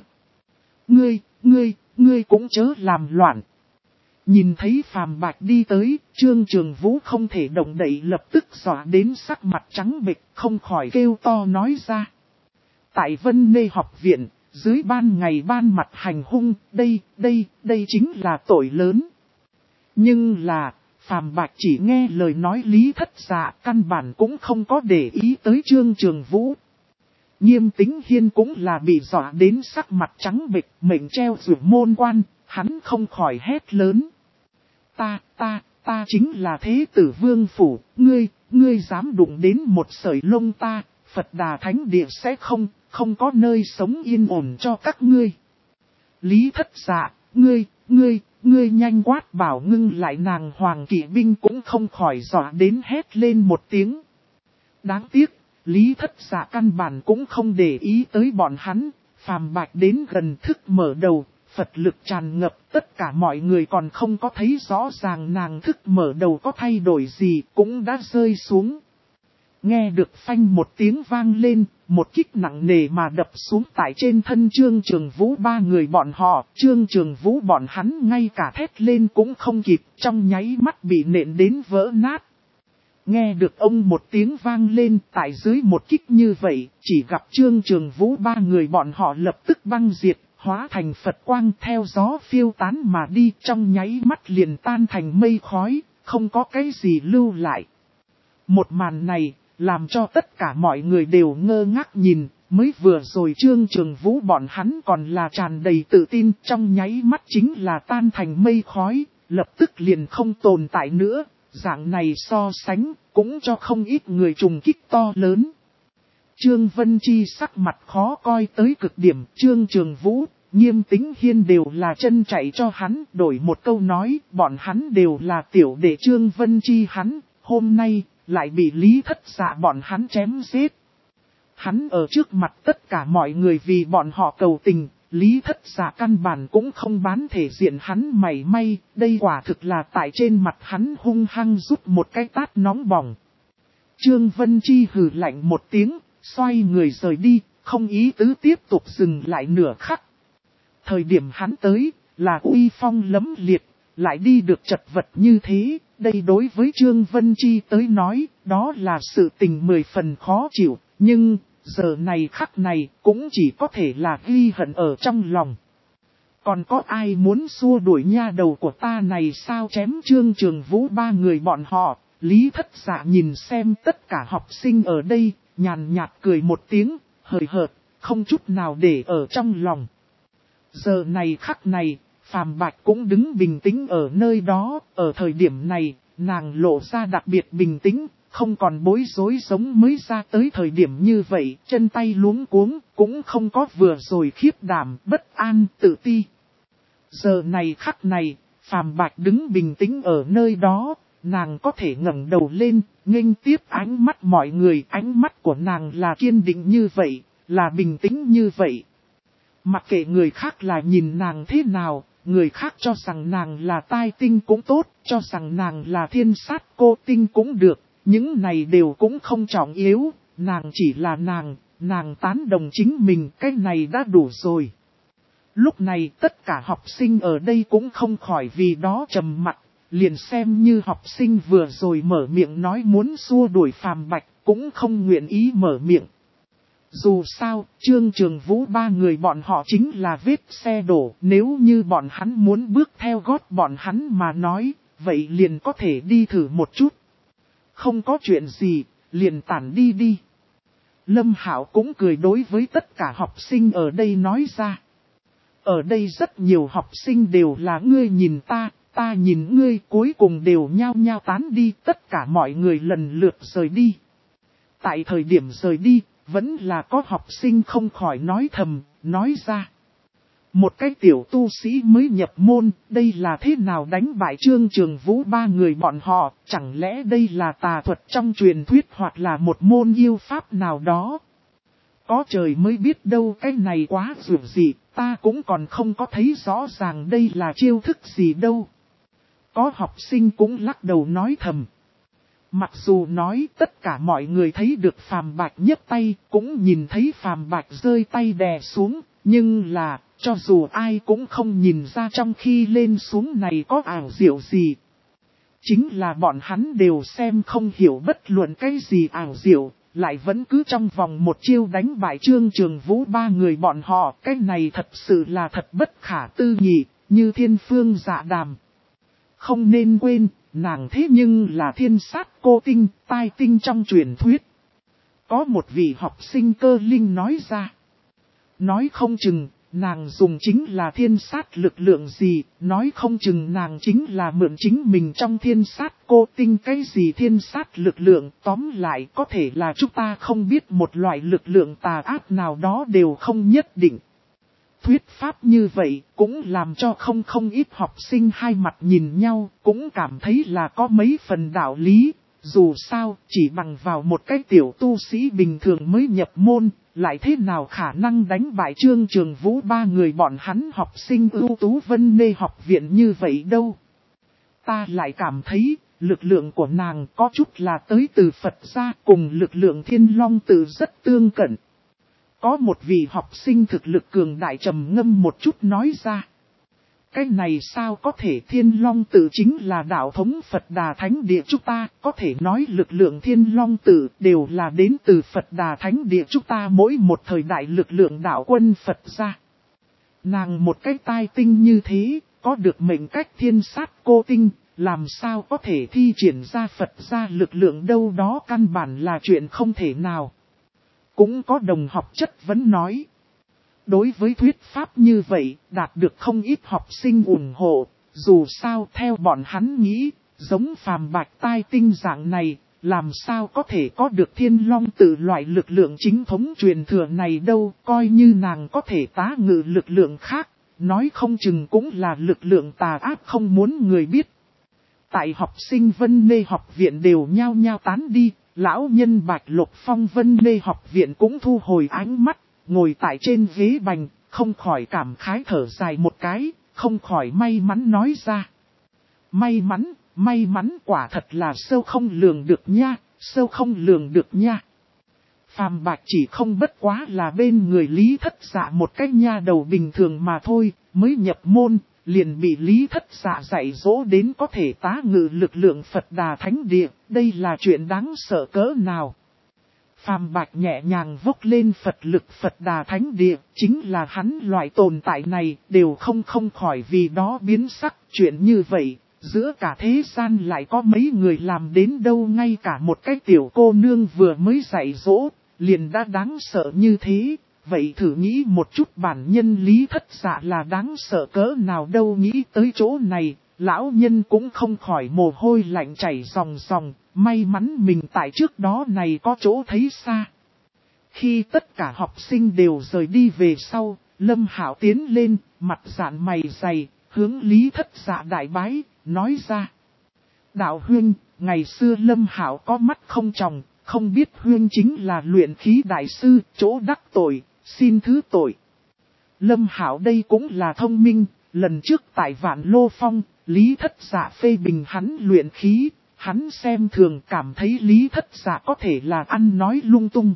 Ngươi cũng chớ làm loạn. Nhìn thấy Phàm Bạch đi tới, Trương Trường Vũ không thể động đậy, lập tức dọa đến sắc mặt trắng bệch, không khỏi kêu to nói ra. Tại Vân Nê học viện, dưới ban ngày ban mặt hành hung, đây chính là tội lớn. Nhưng là, Phàm Bạch chỉ nghe lời nói Lý Thất Dạ, căn bản cũng không có để ý tới Trương Trường Vũ. Nghiêm Tĩnh Hiên cũng là bị dọa đến sắc mặt trắng bệch, mệnh treo rủi môn quan, hắn không khỏi hét lớn. Ta chính là thế tử Vương Phủ, ngươi dám đụng đến một sợi lông ta, Phật Đà Thánh Địa sẽ không có nơi sống yên ổn cho các ngươi. Lý Thất Dạ, ngươi nhanh quát bảo ngưng lại. Nàng Hoàng Kỵ binh cũng không khỏi dọa đến hét lên một tiếng. Đáng tiếc, Lý Thất Dạ căn bản cũng không để ý tới bọn hắn. Phàm Bạch đến gần thức mở đầu, Phật lực tràn ngập, tất cả mọi người còn không có thấy rõ ràng nàng thức mở đầu có thay đổi gì, cũng đã rơi xuống. Nghe được phanh một tiếng vang lên, một kích nặng nề mà đập xuống tại trên thân Trương Trường Vũ ba người bọn họ. Trương Trường Vũ bọn hắn ngay cả thét lên cũng không kịp, trong nháy mắt bị nện đến vỡ nát. Nghe được ông một tiếng vang lên, tại dưới một kích như vậy, chỉ gặp Trương Trường Vũ ba người bọn họ lập tức băng diệt, hóa thành Phật quang theo gió phiêu tán mà đi, trong nháy mắt liền tan thành mây khói, không có cái gì lưu lại. Một màn này, làm cho tất cả mọi người đều ngơ ngác nhìn, mới vừa rồi Trương Trường Vũ bọn hắn còn là tràn đầy tự tin, trong nháy mắt chính là tan thành mây khói, lập tức liền không tồn tại nữa, dạng này so sánh, cũng cho không ít người trùng kích to lớn. Trương Vân Chi sắc mặt khó coi tới cực điểm, Trương Trường Vũ, Nghiêm Tĩnh Hiên đều là chân chạy cho hắn, đổi một câu nói, bọn hắn đều là tiểu đệ Trương Vân Chi hắn, hôm nay, lại bị Lý Thất Dạ bọn hắn chém giết. Hắn ở trước mặt tất cả mọi người vì bọn họ cầu tình, Lý Thất Dạ căn bản cũng không bán thể diện hắn mảy may, đây quả thực là tại trên mặt hắn hung hăng rút một cái tát nóng bỏng. Trương Vân Chi hừ lạnh một tiếng, xoay người rời đi, không ý tứ tiếp tục dừng lại nửa khắc. Thời điểm hắn tới, là uy phong lẫm liệt, lại đi được chật vật như thế, đây đối với Trương Vân Chi tới nói, đó là sự tình 10 phần khó chịu, nhưng, giờ này khắc này, cũng chỉ có thể là ghi hận ở trong lòng. Còn có ai muốn xua đuổi nha đầu của ta này sao? Chém Trương Trường Vũ ba người bọn họ, Lý Thất Dạ nhìn xem tất cả học sinh ở đây, nhàn nhạt cười một tiếng, hời hợt, không chút nào để ở trong lòng. Giờ này khắc này, Phàm Bạch cũng đứng bình tĩnh ở nơi đó, ở thời điểm này, nàng lộ ra đặc biệt bình tĩnh, không còn bối rối giống mới ra tới thời điểm như vậy, chân tay luống cuống, cũng không có vừa rồi khiếp đảm, bất an, tự ti. Giờ này khắc này, Phàm Bạch đứng bình tĩnh ở nơi đó, nàng có thể ngẩng đầu lên, nghênh tiếp ánh mắt mọi người, ánh mắt của nàng là kiên định như vậy, là bình tĩnh như vậy. Mặc kệ người khác là nhìn nàng thế nào, người khác cho rằng nàng là tai tinh cũng tốt, cho rằng nàng là thiên sát cô tinh cũng được, những này đều cũng không trọng yếu, nàng chỉ là nàng tán đồng chính mình, cái này đã đủ rồi. Lúc này tất cả học sinh ở đây cũng không khỏi vì đó trầm mặc, liền xem như học sinh vừa rồi mở miệng nói muốn xua đuổi Phàm Bạch, cũng không nguyện ý mở miệng. Dù sao, Trương Trường Vũ ba người bọn họ chính là vết xe đổ, nếu như bọn hắn muốn bước theo gót bọn hắn mà nói, vậy liền có thể đi thử một chút. Không có chuyện gì, liền tản đi đi. Lâm Hạo cũng cười đối với tất cả học sinh ở đây nói ra. Ở đây rất nhiều học sinh đều là ngươi nhìn ta, ta nhìn ngươi, cuối cùng đều nhao nhao tán đi, tất cả mọi người lần lượt rời đi. Tại thời điểm rời đi, vẫn là có học sinh không khỏi nói thầm, nói ra. Một cái tiểu tu sĩ mới nhập môn, đây là thế nào đánh bại Trương Trường Vũ ba người bọn họ, chẳng lẽ đây là tà thuật trong truyền thuyết hoặc là một môn yêu pháp nào đó. Có trời mới biết đâu, cái này quá dữ dị, ta cũng còn không có thấy rõ ràng đây là chiêu thức gì đâu. Có học sinh cũng lắc đầu nói thầm. Mặc dù nói tất cả mọi người thấy được Phàm Bạch nhấc tay, cũng nhìn thấy Phàm Bạch rơi tay đè xuống, nhưng là, cho dù ai cũng không nhìn ra trong khi lên xuống này có ảo diệu gì. Chính là bọn hắn đều xem không hiểu bất luận cái gì ảo diệu, lại vẫn cứ trong vòng một chiêu đánh bại Trương Trường Vũ ba người bọn họ, cái này thật sự là thật bất khả tư nghị, như thiên phương dạ đàm. Không nên quên, nàng thế nhưng là thiên sát cô tinh, tai tinh trong truyền thuyết. Có một vị học sinh cơ linh nói ra. Nói không chừng, nàng dùng chính là thiên sát lực lượng gì, nói không chừng nàng chính là mượn chính mình trong thiên sát cô tinh cái gì thiên sát lực lượng, tóm lại có thể là chúng ta không biết một loại lực lượng tà ác nào đó đều không nhất định. Thuyết pháp như vậy cũng làm cho không ít học sinh hai mặt nhìn nhau, cũng cảm thấy là có mấy phần đạo lý. Dù sao, chỉ bằng vào một cái tiểu tu sĩ bình thường mới nhập môn, lại thế nào khả năng đánh bại Trương Trường Vũ ba người bọn hắn học sinh ưu tú Vân Nê học viện như vậy đâu. Ta lại cảm thấy, lực lượng của nàng có chút là tới từ Phật gia cùng lực lượng Thiên Long Tự rất tương cận. Có một vị học sinh thực lực cường đại trầm ngâm một chút nói ra. Cái này sao có thể, Thiên Long Tự chính là đạo thống Phật Đà Thánh Địa chúng ta, có thể nói lực lượng Thiên Long Tự đều là đến từ Phật Đà Thánh Địa chúng ta mỗi một thời đại lực lượng đạo quân Phật gia. Nàng một cái tai tinh như thế, có được mệnh cách thiên sát cô tinh, làm sao có thể thi triển ra Phật gia lực lượng đâu, đó căn bản là chuyện không thể nào. Cũng có đồng học chất vấn nói. Đối với thuyết pháp như vậy, đạt được không ít học sinh ủng hộ, dù sao theo bọn hắn nghĩ, giống Phàm Bạch tai tinh dạng này, làm sao có thể có được Thiên Long Tự loại lực lượng chính thống truyền thừa này đâu, coi như nàng có thể tá ngự lực lượng khác, nói không chừng cũng là lực lượng tà ác không muốn người biết. Tại học sinh Vân Nê học viện đều nhao nhao tán đi, lão nhân Bạch Lục Phong Vân Nê học viện cũng thu hồi ánh mắt, ngồi tại trên ghế bành, không khỏi cảm khái thở dài một cái, không khỏi may mắn nói ra. May mắn quả thật là sâu không lường được nha, sâu không lường được nha. Phàm Bạch chỉ không bất quá là bên người Lý Thất Dạ một cái nha đầu bình thường mà thôi, mới nhập môn, liền bị Lý Thất Dạ dạy dỗ đến có thể tá ngự lực lượng Phật Đà Thánh Địa, đây là chuyện đáng sợ cỡ nào. Phàm Bạch nhẹ nhàng vốc lên Phật lực Phật Đà Thánh Địa, chính là hắn loại tồn tại này, đều không khỏi vì đó biến sắc. Chuyện như vậy, giữa cả thế gian lại có mấy người làm đến đâu, ngay cả một cái tiểu cô nương vừa mới dạy dỗ, liền đã đáng sợ như thế. Vậy thử nghĩ một chút bản nhân Lý Thất Dạ là đáng sợ cỡ nào đâu, nghĩ tới chỗ này, lão nhân cũng không khỏi mồ hôi lạnh chảy ròng ròng. May mắn mình tại trước đó này có chỗ thấy xa. Khi tất cả học sinh đều rời đi về sau, Lâm Hạo tiến lên, mặt dạn mày dày, hướng Lý Thất Dạ đại bái, nói ra. Đạo huynh, ngày xưa Lâm Hạo có mắt không tròng, không biết huynh chính là luyện khí đại sư, chỗ đắc tội, xin thứ tội. Lâm Hạo đây cũng là thông minh, lần trước tại Vạn Lô Phong, Lý Thất Dạ phê bình hắn luyện khí, hắn xem thường cảm thấy Lý Thất Dạ có thể là ăn nói lung tung.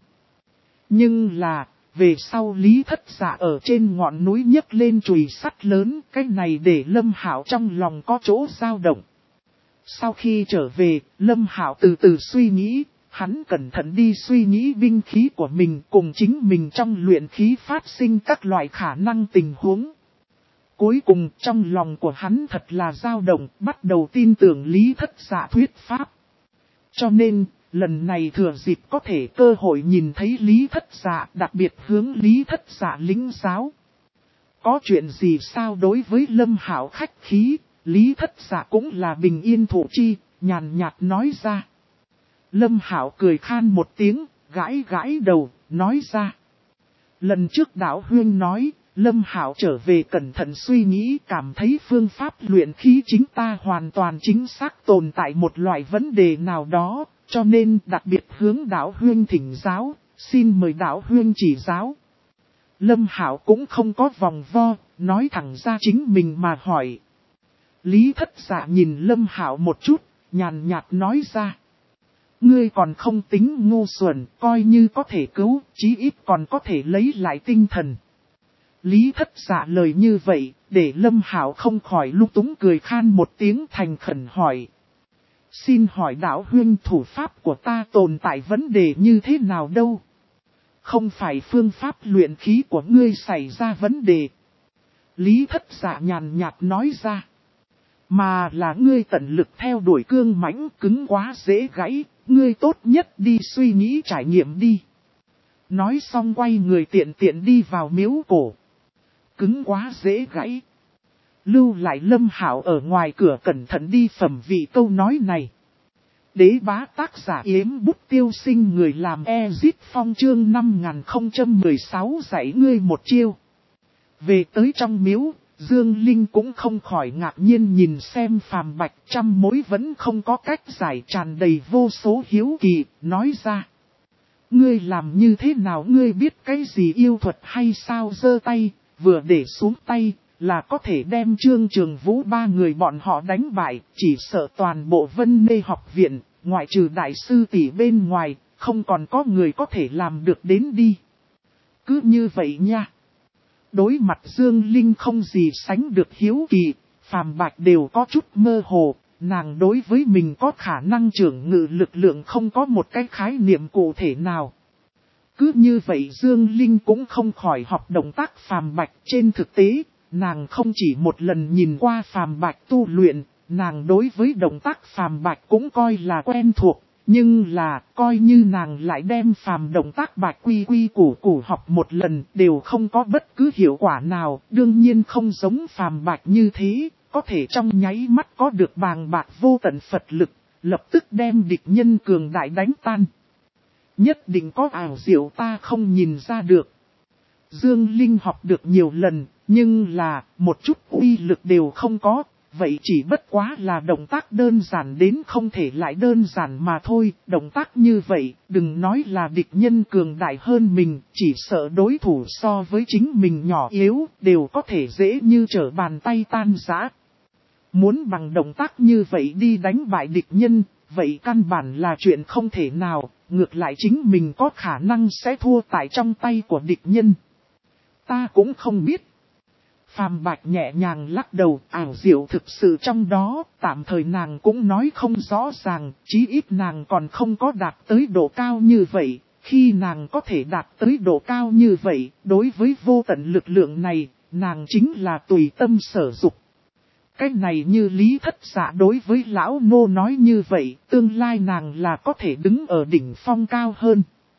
Nhưng là, về sau Lý Thất Dạ ở trên ngọn núi nhấc lên chùy sắt lớn, cái này để Lâm Hạo trong lòng có chỗ dao động. Sau khi trở về, Lâm Hạo từ từ suy nghĩ, hắn cẩn thận đi suy nghĩ binh khí của mình cùng chính mình trong luyện khí phát sinh các loại khả năng tình huống. Cuối cùng trong lòng của hắn thật là dao động, bắt đầu tin tưởng Lý Thất Dạ thuyết pháp. Cho nên, lần này thừa dịp có thể cơ hội nhìn thấy Lý Thất Dạ, đặc biệt hướng Lý Thất Dạ lĩnh giáo. Có chuyện gì sao? Đối với Lâm Hạo khách khí, Lý Thất Dạ cũng là bình yên thủ chi, nhàn nhạt nói ra. Lâm Hạo cười khan một tiếng, gãi gãi đầu, nói ra. Lần trước Đạo Huyên nói, Lâm Hạo trở về cẩn thận suy nghĩ, cảm thấy phương pháp luyện khí chính ta hoàn toàn chính xác tồn tại một loại vấn đề nào đó, cho nên đặc biệt hướng Đạo Huyên thỉnh giáo, xin mời Đạo Huyên chỉ giáo. Lâm Hạo cũng không có vòng vo, nói thẳng ra chính mình mà hỏi. Lý Thất Dạ nhìn Lâm Hạo một chút, nhàn nhạt nói ra. Ngươi còn không tính ngu xuẩn, coi như có thể cứu, chí ít còn có thể lấy lại tinh thần. Lý Thất Dạ lời như vậy, để Lâm Hạo không khỏi lung túng cười khan một tiếng, thành khẩn hỏi. Xin hỏi Đạo Huyên, thủ pháp của ta tồn tại vấn đề như thế nào đâu? Không phải phương pháp luyện khí của ngươi xảy ra vấn đề. Lý Thất Dạ nhàn nhạt nói ra. Mà là ngươi tận lực theo đuổi cương mãnh, cứng quá dễ gãy, ngươi tốt nhất đi suy nghĩ trải nghiệm đi. Nói xong quay người tiện tiện đi vào miếu cổ. Cứng quá dễ gãy. Lưu lại Lâm Hạo ở ngoài cửa cẩn thận đi phẩm vị câu nói này. Đế bá tác giả Yếm Bút Tiêu Sinh, người làm Ezit Phong, chương 5016 dạy ngươi một chiêu. Về tới trong miếu, Dương Linh cũng không khỏi ngạc nhiên nhìn xem Phàm Bạch, trăm mối vẫn không có cách giải, tràn đầy vô số hiếu kỳ, nói ra. Ngươi làm như thế nào, ngươi biết cái gì yêu thuật hay sao? Giơ tay, vừa để xuống tay, là có thể đem Trương Trường Vũ ba người bọn họ đánh bại, chỉ sợ toàn bộ Vân Mê học viện, ngoại trừ đại sư tỷ bên ngoài, không còn có người có thể làm được đến đi. Cứ như vậy nha. Đối mặt Dương Linh không gì sánh được hiếu kỳ, Phàm Bạch đều có chút mơ hồ, nàng đối với mình có khả năng trưởng ngự lực lượng không có một cái khái niệm cụ thể nào. Cứ như vậy Dương Linh cũng không khỏi học động tác Phàm Bạch. Trên thực tế, nàng không chỉ một lần nhìn qua Phàm Bạch tu luyện, nàng đối với động tác Phàm Bạch cũng coi là quen thuộc. Nhưng là, coi như nàng lại đem phàm động tác Bạch quy quy củ củ học một lần, đều không có bất cứ hiệu quả nào. Đương nhiên không giống Phàm Bạch như thế, có thể trong nháy mắt có được bàng bạc vô tận Phật lực, lập tức đem địch nhân cường đại đánh tan. Nhất định có ảo diệu ta không nhìn ra được. Dương Linh học được nhiều lần, nhưng là một chút uy lực đều không có. Vậy chỉ bất quá là động tác đơn giản đến không thể lại đơn giản mà thôi. Động tác như vậy, đừng nói là địch nhân cường đại hơn mình, chỉ sợ đối thủ so với chính mình nhỏ yếu, đều có thể dễ như trở bàn tay tan rã. Muốn bằng động tác như vậy đi đánh bại địch nhân, vậy căn bản là chuyện không thể nào, ngược lại chính mình có khả năng sẽ thua tại trong tay của địch nhân. Ta cũng không biết. Phàm Bạch nhẹ nhàng lắc đầu, ảo diệu thực sự trong đó, tạm thời nàng cũng nói không rõ ràng, chí ít nàng còn không có đạt tới độ cao như vậy. Khi nàng có thể đạt tới độ cao như vậy, đối với vô tận lực lượng này, nàng chính là tùy tâm sở dục. Cái này như Lý Thất Dạ đối với lão nô nói như vậy, tương lai nàng là có thể đứng ở đỉnh phong cao hơn.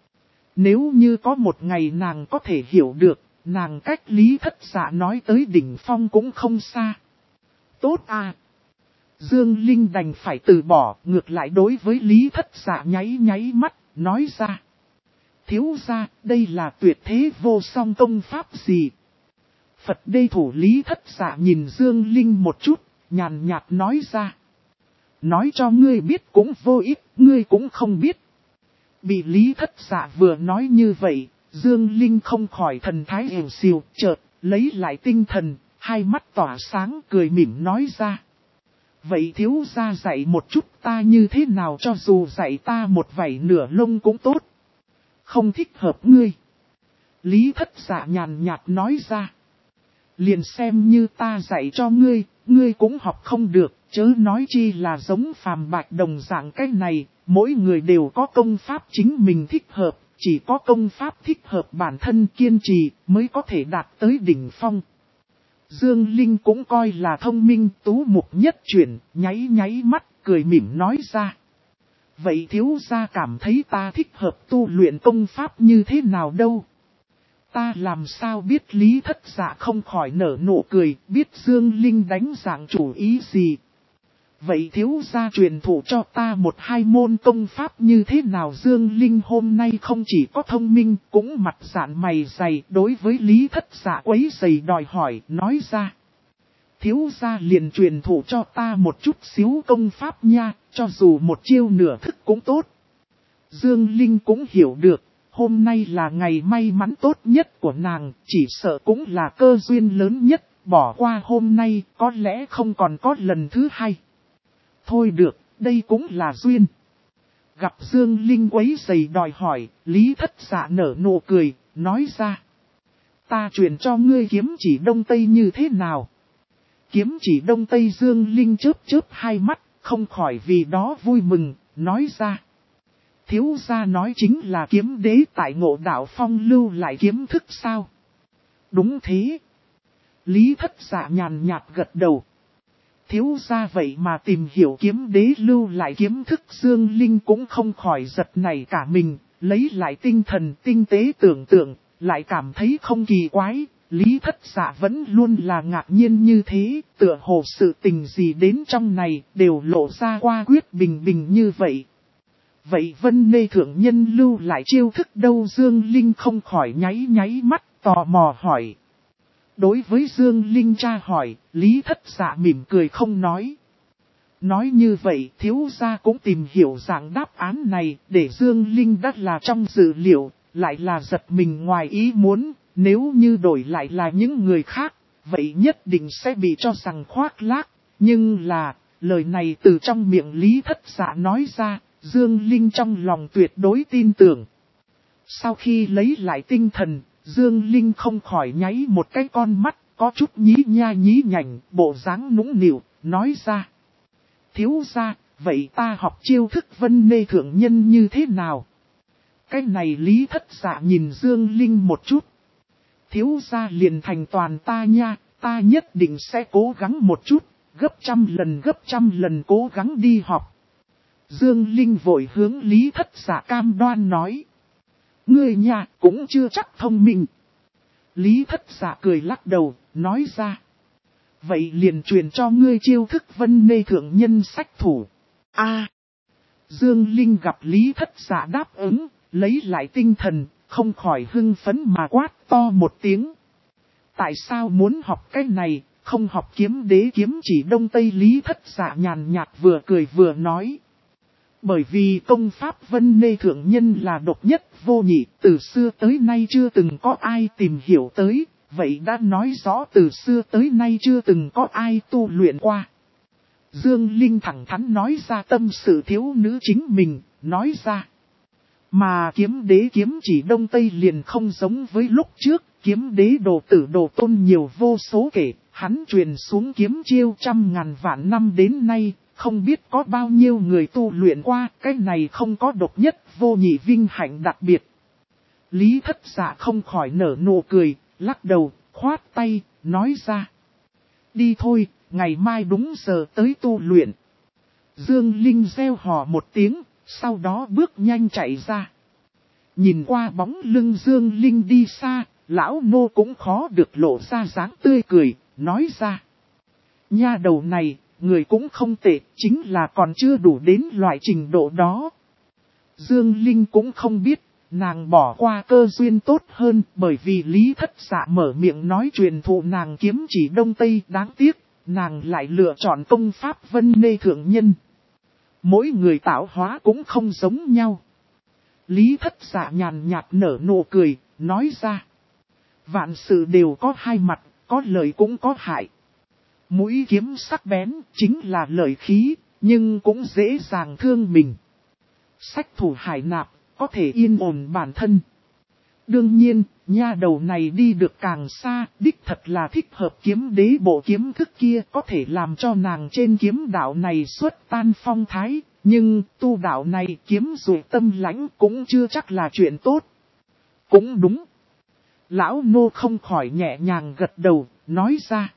Nếu như có một ngày nàng có thể hiểu được, nàng cách Lý Thất Dạ nói tới đỉnh phong cũng không xa. Tốt à! Dương Linh đành phải từ bỏ, ngược lại đối với Lý Thất Dạ nháy mắt, nói ra. Thiếu gia, đây là tuyệt thế vô song công pháp gì? Phật đê thủ Lý Thất Dạ nhìn Dương Linh một chút, nhàn nhạt nói ra. Nói cho ngươi biết cũng vô ích, ngươi cũng không biết. Bị Lý Thất Dạ vừa nói như vậy, Dương Linh không khỏi thần thái ỉu xìu, chợt lấy lại tinh thần, hai mắt tỏa sáng cười mỉm nói ra. Vậy thiếu gia dạy một chút ta như thế nào, cho dù dạy ta một vảy nửa lông cũng tốt. Không thích hợp ngươi. Lý Thất Dạ nhàn nhạt nói ra. Liền xem như ta dạy cho ngươi, ngươi cũng học không được, chớ nói chi là giống Phàm Bạch đồng dạng cách này, mỗi người đều có công pháp chính mình thích hợp, chỉ có công pháp thích hợp bản thân kiên trì mới có thể đạt tới đỉnh phong. Dương Linh cũng coi là thông minh, tú mục nhất chuyển, nháy nháy mắt, cười mỉm nói ra. Vậy thiếu gia cảm thấy ta thích hợp tu luyện công pháp như thế nào đâu? Ta làm sao biết? Lý Thất Dạ không khỏi nở nụ cười, biết Dương Linh đánh dạng chủ ý gì. Vậy thiếu gia truyền thụ cho ta một hai môn công pháp như thế nào? Dương Linh hôm nay không chỉ có thông minh, cũng mặt dạn mày dày, đối với Lý Thất Dạ quấy rầy đòi hỏi, nói ra. Thiếu gia liền truyền thụ cho ta một chút xíu công pháp nha, cho dù một chiêu nửa thức cũng tốt. Dương Linh cũng hiểu được, hôm nay là ngày may mắn tốt nhất của nàng, chỉ sợ cũng là cơ duyên lớn nhất, bỏ qua hôm nay có lẽ không còn có lần thứ hai. Thôi được, đây cũng là duyên. Gặp Dương Linh quấy rầy đòi hỏi, Lý Thất Dạ nở nụ cười, nói ra. Ta truyền cho ngươi kiếm chỉ đông tây như thế nào? Kiếm chỉ đông tây? Dương Linh chớp chớp hai mắt, không khỏi vì đó vui mừng, nói ra. Thiếu gia nói chính là kiếm đế tại Ngộ Đạo Phong lưu lại kiếm thức sao? Đúng thế. Lý Thất Dạ nhàn nhạt gật đầu. Thiếu gia vậy mà tìm hiểu kiếm đế lưu lại kiếm thức? Dương Linh cũng không khỏi giật nảy cả mình, lấy lại tinh thần tinh tế tưởng tượng, lại cảm thấy không kỳ quái. Lý Thất Dạ vẫn luôn là ngạc nhiên như thế, tựa hồ sự tình gì đến trong này đều lộ ra qua quyết bình bình như vậy. Vậy Vân Nê thượng nhân lưu lại chiêu thức đâu? Dương Linh không khỏi nháy nháy mắt, tò mò hỏi. Đối với Dương Linh tra hỏi, Lý Thất Dạ mỉm cười không nói. Nói như vậy thiếu gia cũng tìm hiểu dạng đáp án này, để Dương Linh đắt là trong dự liệu, lại là giật mình ngoài ý muốn, nếu như đổi lại là những người khác, vậy nhất định sẽ bị cho rằng khoác lác. Nhưng là, lời này từ trong miệng Lý Thất Dạ nói ra, Dương Linh trong lòng tuyệt đối tin tưởng. Sau khi lấy lại tinh thần, Dương Linh không khỏi nháy một cái con mắt, có chút nhí nha nhí nhảnh, bộ dáng nũng nịu, nói ra. Thiếu gia, vậy ta học chiêu thức Vân Nê thượng nhân như thế nào? Cái này Lý Thất Dạ nhìn Dương Linh một chút. Thiếu gia liền thành toàn ta nha, ta nhất định sẽ cố gắng một chút, gấp trăm lần cố gắng đi học. Dương Linh vội hướng Lý Thất Dạ cam đoan nói. Ngươi nha cũng chưa chắc thông minh. Lý Thất Dạ cười lắc đầu, nói ra. Vậy liền truyền cho ngươi chiêu thức Vân Nê thượng nhân sách thủ. Dương Linh gặp Lý Thất Dạ đáp ứng, lấy lại tinh thần, không khỏi hưng phấn mà quát to một tiếng. Tại sao muốn học cái này, không học kiếm đế kiếm chỉ đông tây? Lý Thất Dạ nhàn nhạt vừa cười vừa nói. Bởi vì công pháp Vân Nê thượng nhân là độc nhất vô nhị, từ xưa tới nay chưa từng có ai tìm hiểu tới, vậy đã nói rõ từ xưa tới nay chưa từng có ai tu luyện qua. Dương Linh thẳng thắn nói ra tâm sự thiếu nữ chính mình, nói ra. Mà kiếm đế kiếm chỉ đông tây liền không giống với lúc trước, kiếm đế đồ tử đồ tôn nhiều vô số kể, hắn truyền xuống kiếm chiêu trăm ngàn vạn năm đến nay. Không biết có bao nhiêu người tu luyện qua, cái này không có độc nhất vô nhị vinh hạnh đặc biệt. Lý Thất Dạ không khỏi nở nụ cười, lắc đầu, khoát tay, nói ra. Đi thôi, ngày mai đúng giờ tới tu luyện. Dương Linh reo hò một tiếng, sau đó bước nhanh chạy ra. Nhìn qua bóng lưng Dương Linh đi xa, lão nô cũng khó được lộ ra dáng tươi cười, nói ra. Nha đầu này, người cũng không tệ, chính là còn chưa đủ đến loại trình độ đó. Dương Linh cũng không biết, nàng bỏ qua cơ duyên tốt hơn, bởi vì Lý Thất Dạ mở miệng nói truyền thụ nàng kiếm chỉ đông tây. Đáng tiếc, nàng lại lựa chọn công pháp Vân Nê thượng nhân. Mỗi người tạo hóa cũng không giống nhau. Lý Thất Dạ nhàn nhạt nở nụ cười, nói ra. Vạn sự đều có hai mặt, có lợi cũng có hại. Mũi kiếm sắc bén chính là lợi khí, nhưng cũng dễ dàng thương mình. Sách thủ hải nạp, có thể yên ổn bản thân. Đương nhiên, nha đầu này đi được càng xa, đích thật là thích hợp kiếm đế bộ kiếm thức kia, có thể làm cho nàng trên kiếm đạo này xuất tan phong thái. Nhưng tu đạo này kiếm dù tâm lãnh cũng chưa chắc là chuyện tốt. Cũng đúng. Lão nô không khỏi nhẹ nhàng gật đầu, nói ra.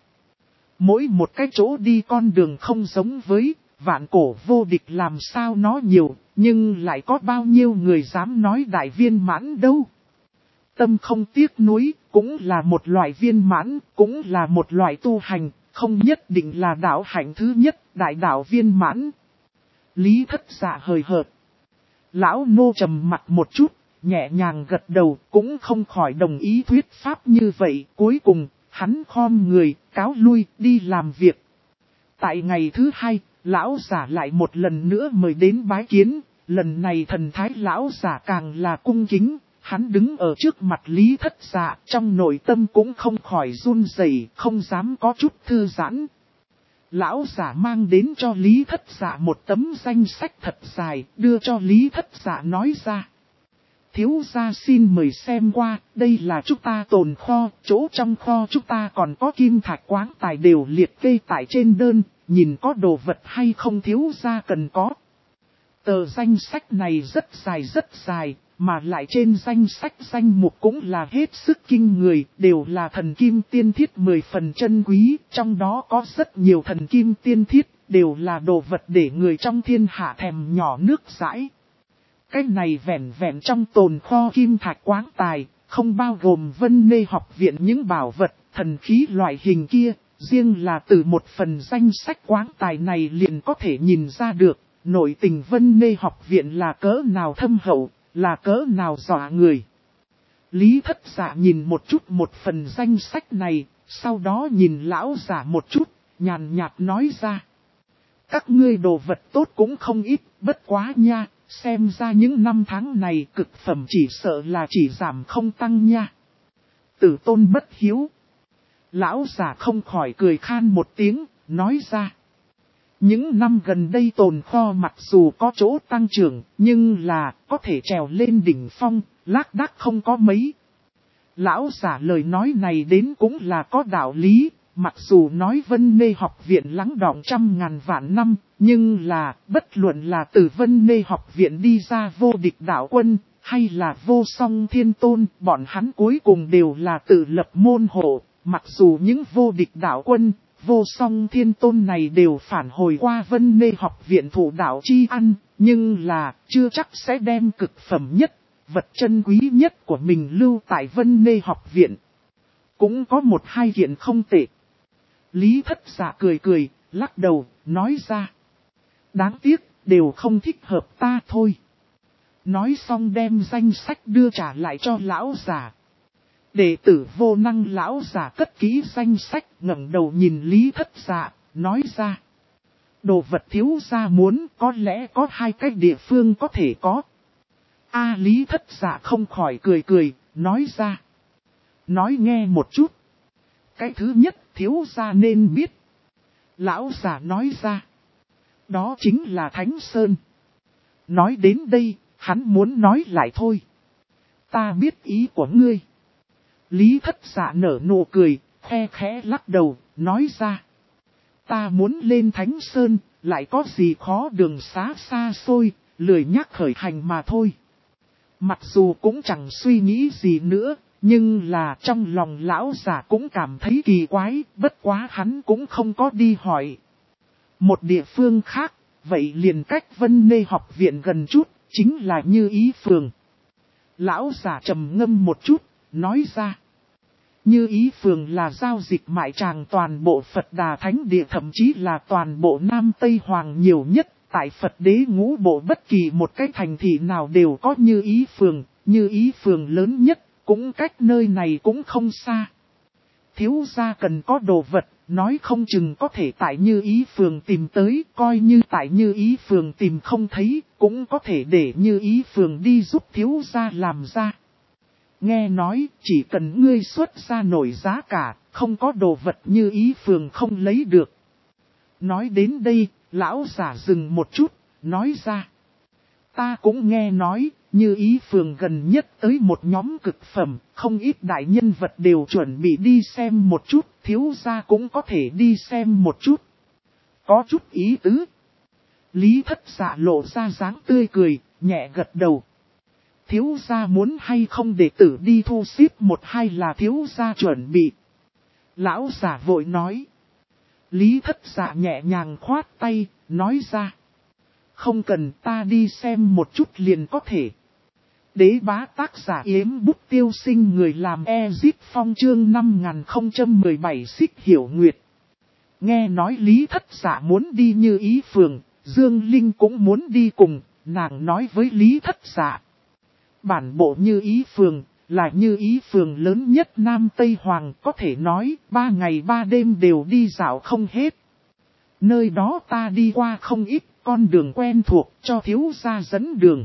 Mỗi một cái chỗ đi con đường không giống với, vạn cổ vô địch làm sao nó nhiều, nhưng lại có bao nhiêu người dám nói đại viên mãn đâu. Tâm không tiếc nuối, cũng là một loại viên mãn, cũng là một loại tu hành, không nhất định là đạo hạnh thứ nhất, đại đạo viên mãn. Lý Thất Dạ hời hợt. Lão nô trầm mặt một chút, nhẹ nhàng gật đầu, cũng không khỏi đồng ý thuyết pháp như vậy. Cuối cùng, hắn khom người, cáo lui, đi làm việc. Tại ngày thứ hai, lão giả lại một lần nữa mời đến bái kiến. Lần này thần thái lão giả càng là cung kính. Hắn đứng ở trước mặt Lý Thất Dạ, trong nội tâm cũng không khỏi run rẩy, không dám có chút thư giãn. Lão giả mang đến cho Lý Thất Dạ một tấm danh sách thật dài, đưa cho Lý Thất Dạ nói ra. Thiếu gia xin mời xem qua, đây là chúng ta tồn kho, chỗ trong kho chúng ta còn có kim thạch quáng tài đều liệt kê tại trên đơn, nhìn có đồ vật hay không thiếu gia cần có. Tờ danh sách này rất dài, mà lại trên danh sách danh mục cũng là hết sức kinh người, đều là thần kim tiên thiết 10 phần chân quý, trong đó có rất nhiều thần kim tiên thiết, đều là đồ vật để người trong thiên hạ thèm nhỏ nước dãi. Cái này vẹn vẹn trong tồn kho kim thạch quáng tài, không bao gồm Vân Nê học viện những bảo vật, thần khí loại hình kia, riêng là từ một phần danh sách quáng tài này liền có thể nhìn ra được, nội tình Vân Nê học viện là cỡ nào thâm hậu. Là cỡ nào dọa người. Lý Thất Dạ nhìn một chút một phần danh sách này, sau đó nhìn lão giả một chút, nhàn nhạt nói ra. Các ngươi đồ vật tốt cũng không ít, bất quá nha, xem ra những năm tháng này cực phẩm chỉ sợ là chỉ giảm không tăng nha. Tử tôn bất hiếu. Lão giả không khỏi cười khan một tiếng, nói ra. Những năm gần đây tồn kho mặc dù có chỗ tăng trưởng, nhưng là có thể trèo lên đỉnh phong, lác đác không có mấy. Lão giả lời nói này đến cũng là có đạo lý, mặc dù nói Vân Nê học viện lắng đọng trăm ngàn vạn năm, nhưng là bất luận là từ Vân Nê học viện đi ra vô địch đạo quân, hay là vô song thiên tôn, bọn hắn cuối cùng đều là tự lập môn hộ, mặc dù những vô địch đạo quân, vô song thiên tôn này đều phản hồi qua Vân Nê học viện thủ đạo chi ăn, nhưng là chưa chắc sẽ đem cực phẩm nhất, vật chân quý nhất của mình lưu tại Vân Nê học viện. Cũng có một hai kiện không tệ. Lý Thất Dạ cười, lắc đầu, nói ra. Đáng tiếc, đều không thích hợp ta thôi. Nói xong đem danh sách đưa trả lại cho lão giả. Đệ tử vô năng lão giả cất kỹ danh sách, ngẩng đầu nhìn Lý Thất Dạ, nói ra. Đồ vật thiếu gia muốn, có lẽ có hai cái địa phương có thể có. Lý Thất Dạ không khỏi cười, nói ra. Nói nghe một chút. Cái thứ nhất thiếu gia nên biết. Lão giả nói ra. Đó chính là Thánh Sơn. Nói đến đây, hắn muốn nói lại thôi. Ta biết ý của ngươi. Lý Thất Dạ nở nụ cười, khe khẽ lắc đầu, nói ra. Ta muốn lên Thánh Sơn, lại có gì khó đường xá xa xôi, lười nhắc khởi hành mà thôi. Mặc dù cũng chẳng suy nghĩ gì nữa, nhưng là trong lòng lão giả cũng cảm thấy kỳ quái, bất quá hắn cũng không có đi hỏi. Một địa phương khác, vậy liền cách Vân Nê học viện gần chút, chính là Như Ý Phường. Lão giả trầm ngâm một chút, nói ra. Như Ý Phường là giao dịch mại tràng toàn bộ Phật Đà Thánh Địa, thậm chí là toàn bộ Nam Tây Hoàng nhiều nhất. Tại Phật Đế ngũ bộ bất kỳ một cái thành thị nào đều có Như Ý Phường. Như Ý Phường lớn nhất, cũng cách nơi này cũng không xa. Thiếu gia cần có đồ vật, nói không chừng có thể tại Như Ý Phường tìm tới, coi như tại Như Ý Phường tìm không thấy, cũng có thể để Như Ý Phường đi giúp thiếu gia làm ra. Nghe nói, chỉ cần ngươi xuất ra nổi giá cả, không có đồ vật Như Ý Phường không lấy được. Nói đến đây, lão giả dừng một chút, nói ra. Ta cũng nghe nói, Như Ý Phường gần nhất tới một nhóm cực phẩm, không ít đại nhân vật đều chuẩn bị đi xem một chút, thiếu gia cũng có thể đi xem một chút. Có chút ý tứ. Lý Thất Dạ lộ ra dáng tươi cười, nhẹ gật đầu. Thiếu gia muốn hay không đệ tử đi thu xếp một hai là thiếu gia chuẩn bị. Lão giả vội nói. Lý Thất Dạ nhẹ nhàng khoát tay, nói ra. Không cần, ta đi xem một chút liền có thể. Đế bá tác giả Yếm Bút Tiêu Sinh, người làm Ezit Phong, chương 5017 Xích Hiểu Nguyệt. Nghe nói Lý Thất Dạ muốn đi Như Ý Phường, Dương Linh cũng muốn đi cùng, nàng nói với Lý Thất Dạ. Bản bộ Như Ý Phường là Như Ý Phường lớn nhất Nam Tây Hoàng, có thể nói 3 ngày 3 đêm đều đi dạo không hết. Nơi đó ta đi qua không ít, con đường quen thuộc, cho thiếu gia dẫn đường.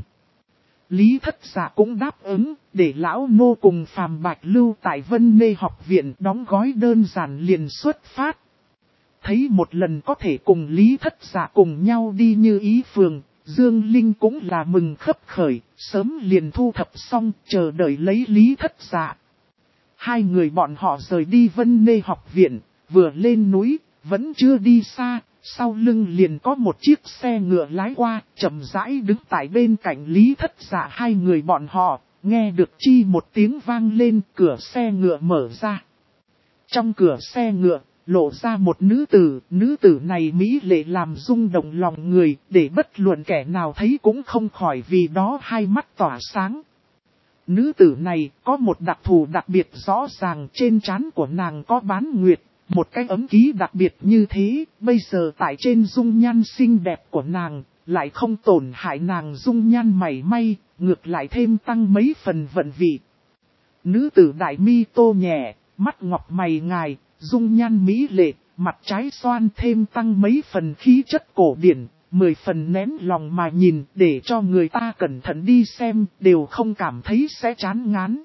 Lý Thất Dạ cũng đáp ứng, để lão nô cùng Phàm Bạch lưu tại Vân Nê học viện, đóng gói đơn giản liền xuất phát. Thấy một lần có thể cùng Lý Thất Dạ cùng nhau đi Như Ý Phường, Dương Linh cũng là mừng khấp khởi, sớm liền thu thập xong, chờ đợi lấy Lý Thất Dạ. Hai người bọn họ rời đi Vân Nê học viện, vừa lên núi, vẫn chưa đi xa, sau lưng liền có một chiếc xe ngựa lái qua, chậm rãi đứng tại bên cạnh Lý Thất Dạ. Hai người bọn họ, nghe được chi một tiếng vang lên, cửa xe ngựa mở ra. Trong cửa xe ngựa, lộ ra một nữ tử này mỹ lệ làm rung động lòng người, để bất luận kẻ nào thấy cũng không khỏi vì đó hai mắt tỏa sáng. Nữ tử này có một đặc thù đặc biệt rõ ràng, trên trán của nàng có bán nguyệt, một cái ấm ký đặc biệt như thế, bây giờ tại trên dung nhan xinh đẹp của nàng, lại không tổn hại nàng dung nhan mảy may, ngược lại thêm tăng mấy phần vận vị. Nữ tử đại mi tô nhẹ, mắt ngọc mày ngài, dung nhan mỹ lệ, mặt trái xoan thêm tăng mấy phần khí chất cổ điển, 10 phần nén lòng mà nhìn, để cho người ta cẩn thận đi xem, đều không cảm thấy sẽ chán ngán.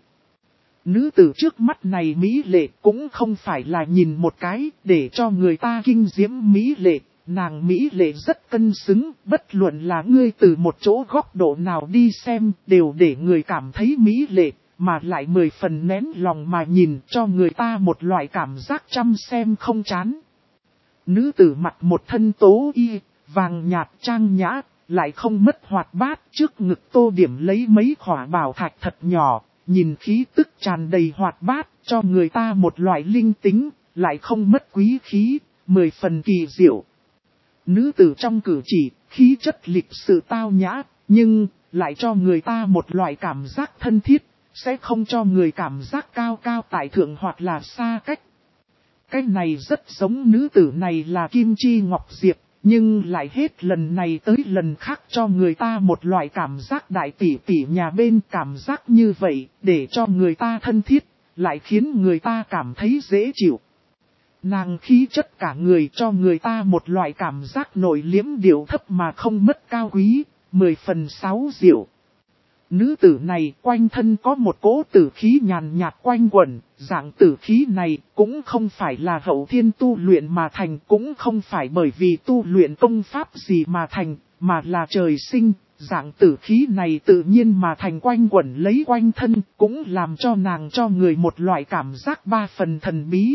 Nữ tử trước mắt này mỹ lệ cũng không phải là nhìn một cái, để cho người ta kinh diễm mỹ lệ, nàng mỹ lệ rất cân xứng, bất luận là ngươi từ một chỗ góc độ nào đi xem, đều để người cảm thấy mỹ lệ. Mà lại 10 phần nén lòng mà nhìn, cho người ta một loại cảm giác chăm xem không chán. Nữ tử mặc một thân tố y, vàng nhạt trang nhã, lại không mất hoạt bát, trước ngực tô điểm lấy mấy khỏa bảo thạch thật nhỏ, nhìn khí tức tràn đầy hoạt bát, cho người ta một loại linh tính, lại không mất quý khí, 10 phần kỳ diệu. Nữ tử trong cử chỉ, khí chất lịch sự tao nhã, nhưng lại cho người ta một loại cảm giác thân thiết. Sẽ không cho người cảm giác cao cao tại thượng hoặc là xa cách. Cái này rất giống nữ tử này là Kim Chi Ngọc Diệp, nhưng lại hết lần này tới lần khác cho người ta một loại cảm giác đại tỷ tỷ nhà bên, cảm giác như vậy, để cho người ta thân thiết, lại khiến người ta cảm thấy dễ chịu. Nàng khí chất cả người cho người ta một loại cảm giác nội liễm điệu thấp mà không mất cao quý, 10 phần 6 diệu. Nữ tử này quanh thân có một cỗ tử khí nhàn nhạt quanh quẩn, dạng tử khí này cũng không phải là hậu thiên tu luyện mà thành, cũng không phải bởi vì tu luyện công pháp gì mà thành, mà là trời sinh, dạng tử khí này tự nhiên mà thành quanh quẩn lấy quanh thân, cũng làm cho nàng cho người một loại cảm giác 3 phần thần bí.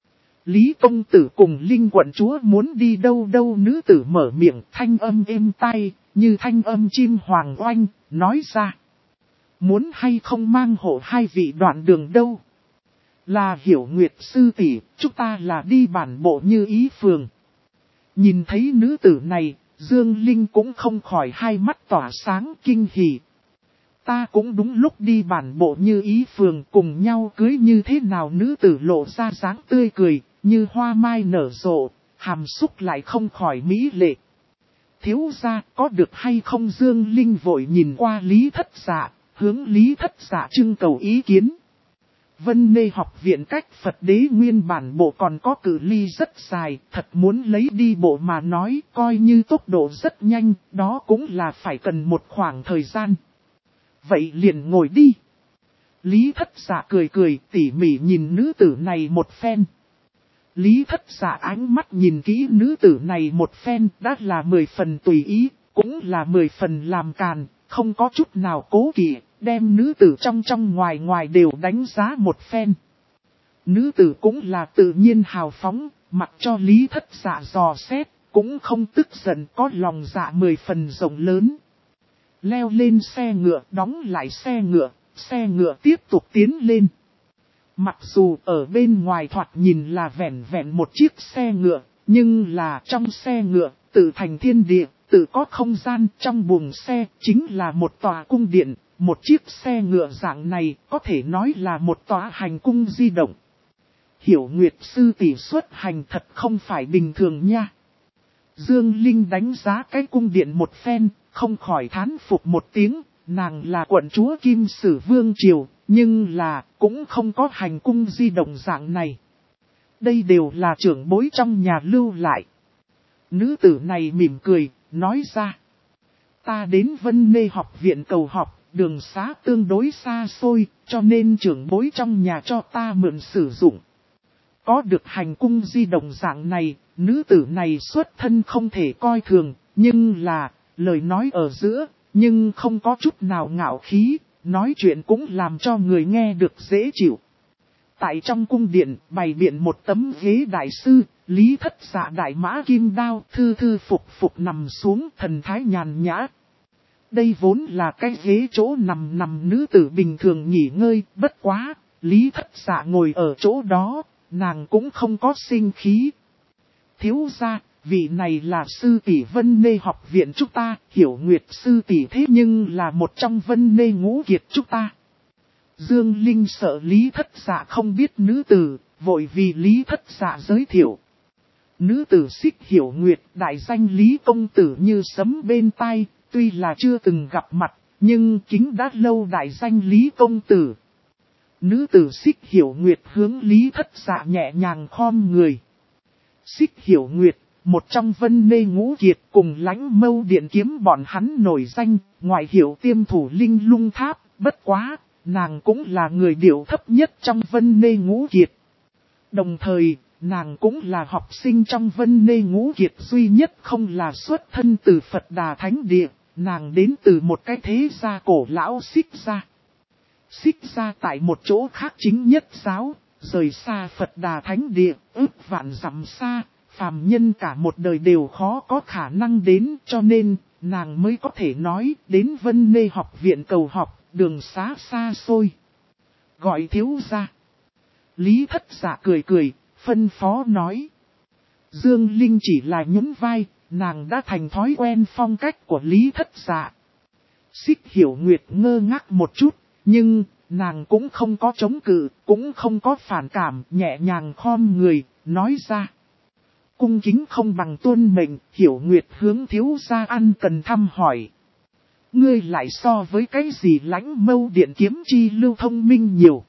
Lý công tử cùng Linh quận chúa muốn đi đâu đâu, nữ tử mở miệng, thanh âm êm tai, như thanh âm chim hoàng oanh, nói ra. Muốn hay không mang hộ hai vị đoạn đường đâu? Là Hiểu Nguyệt sư tỷ, chúng ta là đi bản bộ Như Ý Phường. Nhìn thấy nữ tử này, Dương Linh cũng không khỏi hai mắt tỏa sáng kinh hỉ. Ta cũng đúng lúc đi bản bộ Như Ý Phường, cùng nhau cưới như thế nào? Nữ tử lộ ra dáng tươi cười, như hoa mai nở rộ, hàm xúc lại không khỏi mỹ lệ. Thiếu gia có được hay không? Dương Linh vội nhìn qua Lý Thất Dạ, hướng Lý Thất Dạ trưng cầu ý kiến. Vân Nê học viện cách Phật đế nguyên bản bộ còn có cự ly rất dài, thật muốn lấy đi bộ mà nói, coi như tốc độ rất nhanh, đó cũng là phải cần một khoảng thời gian. Vậy liền ngồi đi. Lý Thất Dạ cười cười tỉ mỉ nhìn nữ tử này một phen. Lý Thất Dạ ánh mắt nhìn kỹ nữ tử này một phen đã là 10 phần tùy ý, cũng là 10 phần làm càn, không có chút nào cố kỵ, đem nữ tử trong ngoài ngoài đều đánh giá một phen. Nữ tử cũng là tự nhiên hào phóng, mặc cho Lý Thất Dạ dò xét, cũng không tức giận, có lòng dạ 10 phần rộng lớn. Leo lên xe ngựa, đóng lại xe ngựa tiếp tục tiến lên. Mặc dù ở bên ngoài thoạt nhìn là vẹn vẹn một chiếc xe ngựa, nhưng là trong xe ngựa, tự thành thiên địa, tự có không gian, trong buồng xe chính là một tòa cung điện, một chiếc xe ngựa dạng này có thể nói là một tòa hành cung di động. Hiểu Nguyệt sư tỷ xuất hành thật không phải bình thường nha. Dương Linh đánh giá cái cung điện một phen, không khỏi thán phục một tiếng, nàng là quận chúa Kim Sử Vương Triều, nhưng là cũng không có hành cung di động dạng này. Đây đều là trưởng bối trong nhà lưu lại. Nữ tử này mỉm cười, nói ra. Ta đến Vân Nê học viện cầu học, đường xá tương đối xa xôi, cho nên trưởng bối trong nhà cho ta mượn sử dụng. Có được hành cung di động dạng này, nữ tử này xuất thân không thể coi thường, nhưng là, lời nói ở giữa, nhưng không có chút nào ngạo khí, nói chuyện cũng làm cho người nghe được dễ chịu. Tại trong cung điện, bày biện một tấm ghế đại sư, Lý Thất Dạ đại mã kim đao, thư thư phục nằm xuống, thần thái nhàn nhã. Đây vốn là cái ghế chỗ nằm nữ tử bình thường nghỉ ngơi, bất quá, Lý Thất Dạ ngồi ở chỗ đó, nàng cũng không có sinh khí. Thiếu gia, vị này là sư tỷ Vân Nê học viện chúng ta, Hiểu Nguyệt sư tỷ thế nhưng là một trong Vân Nê ngũ kiệt chúng ta. Dương Linh sợ Lý Thất Dạ không biết nữ tử, vội vì Lý Thất Dạ giới thiệu. Nữ tử Xích Hiểu Nguyệt, đại danh Lý công tử như sấm bên tai, tuy là chưa từng gặp mặt, nhưng kính đã lâu đại danh Lý công tử. Nữ tử Xích Hiểu Nguyệt hướng Lý Thất Dạ nhẹ nhàng khom người. Xích Hiểu Nguyệt, một trong Vân Nê ngũ kiệt cùng Lãnh Mâu Điện Kiếm bọn hắn nổi danh, ngoại hiệu tiêm thủ linh lung tháp, bất quá, nàng cũng là người điệu thấp nhất trong Vân Nê ngũ kiệt. Đồng thời, nàng cũng là học sinh trong Vân Nê ngũ kiệt duy nhất không là xuất thân từ Phật Đà Thánh Địa, nàng đến từ một cái thế gia cổ lão Xích gia. Xích gia tại một chỗ khác chính nhất giáo, rời xa Phật Đà Thánh Địa, ước vạn dặm xa, phàm nhân cả một đời đều khó có khả năng đến, cho nên, nàng mới có thể nói đến Vân Nê học viện cầu học, đường xá xa xôi. Gọi thiếu gia. Lý Thất Dạ cười cười, phân phó nói. Dương Linh chỉ là nhún vai, nàng đã thành thói quen phong cách của Lý Thất Dạ. Xích Hiểu Nguyệt ngơ ngác một chút, nhưng nàng cũng không có chống cự, cũng không có phản cảm, nhẹ nhàng khom người, nói ra. Cung kính không bằng tuân mệnh, Hiểu Nguyệt hướng thiếu gia ăn cần thăm hỏi. Ngươi lại so với cái gì Lãnh Mâu Điện Kiếm chi lưu thông minh nhiều.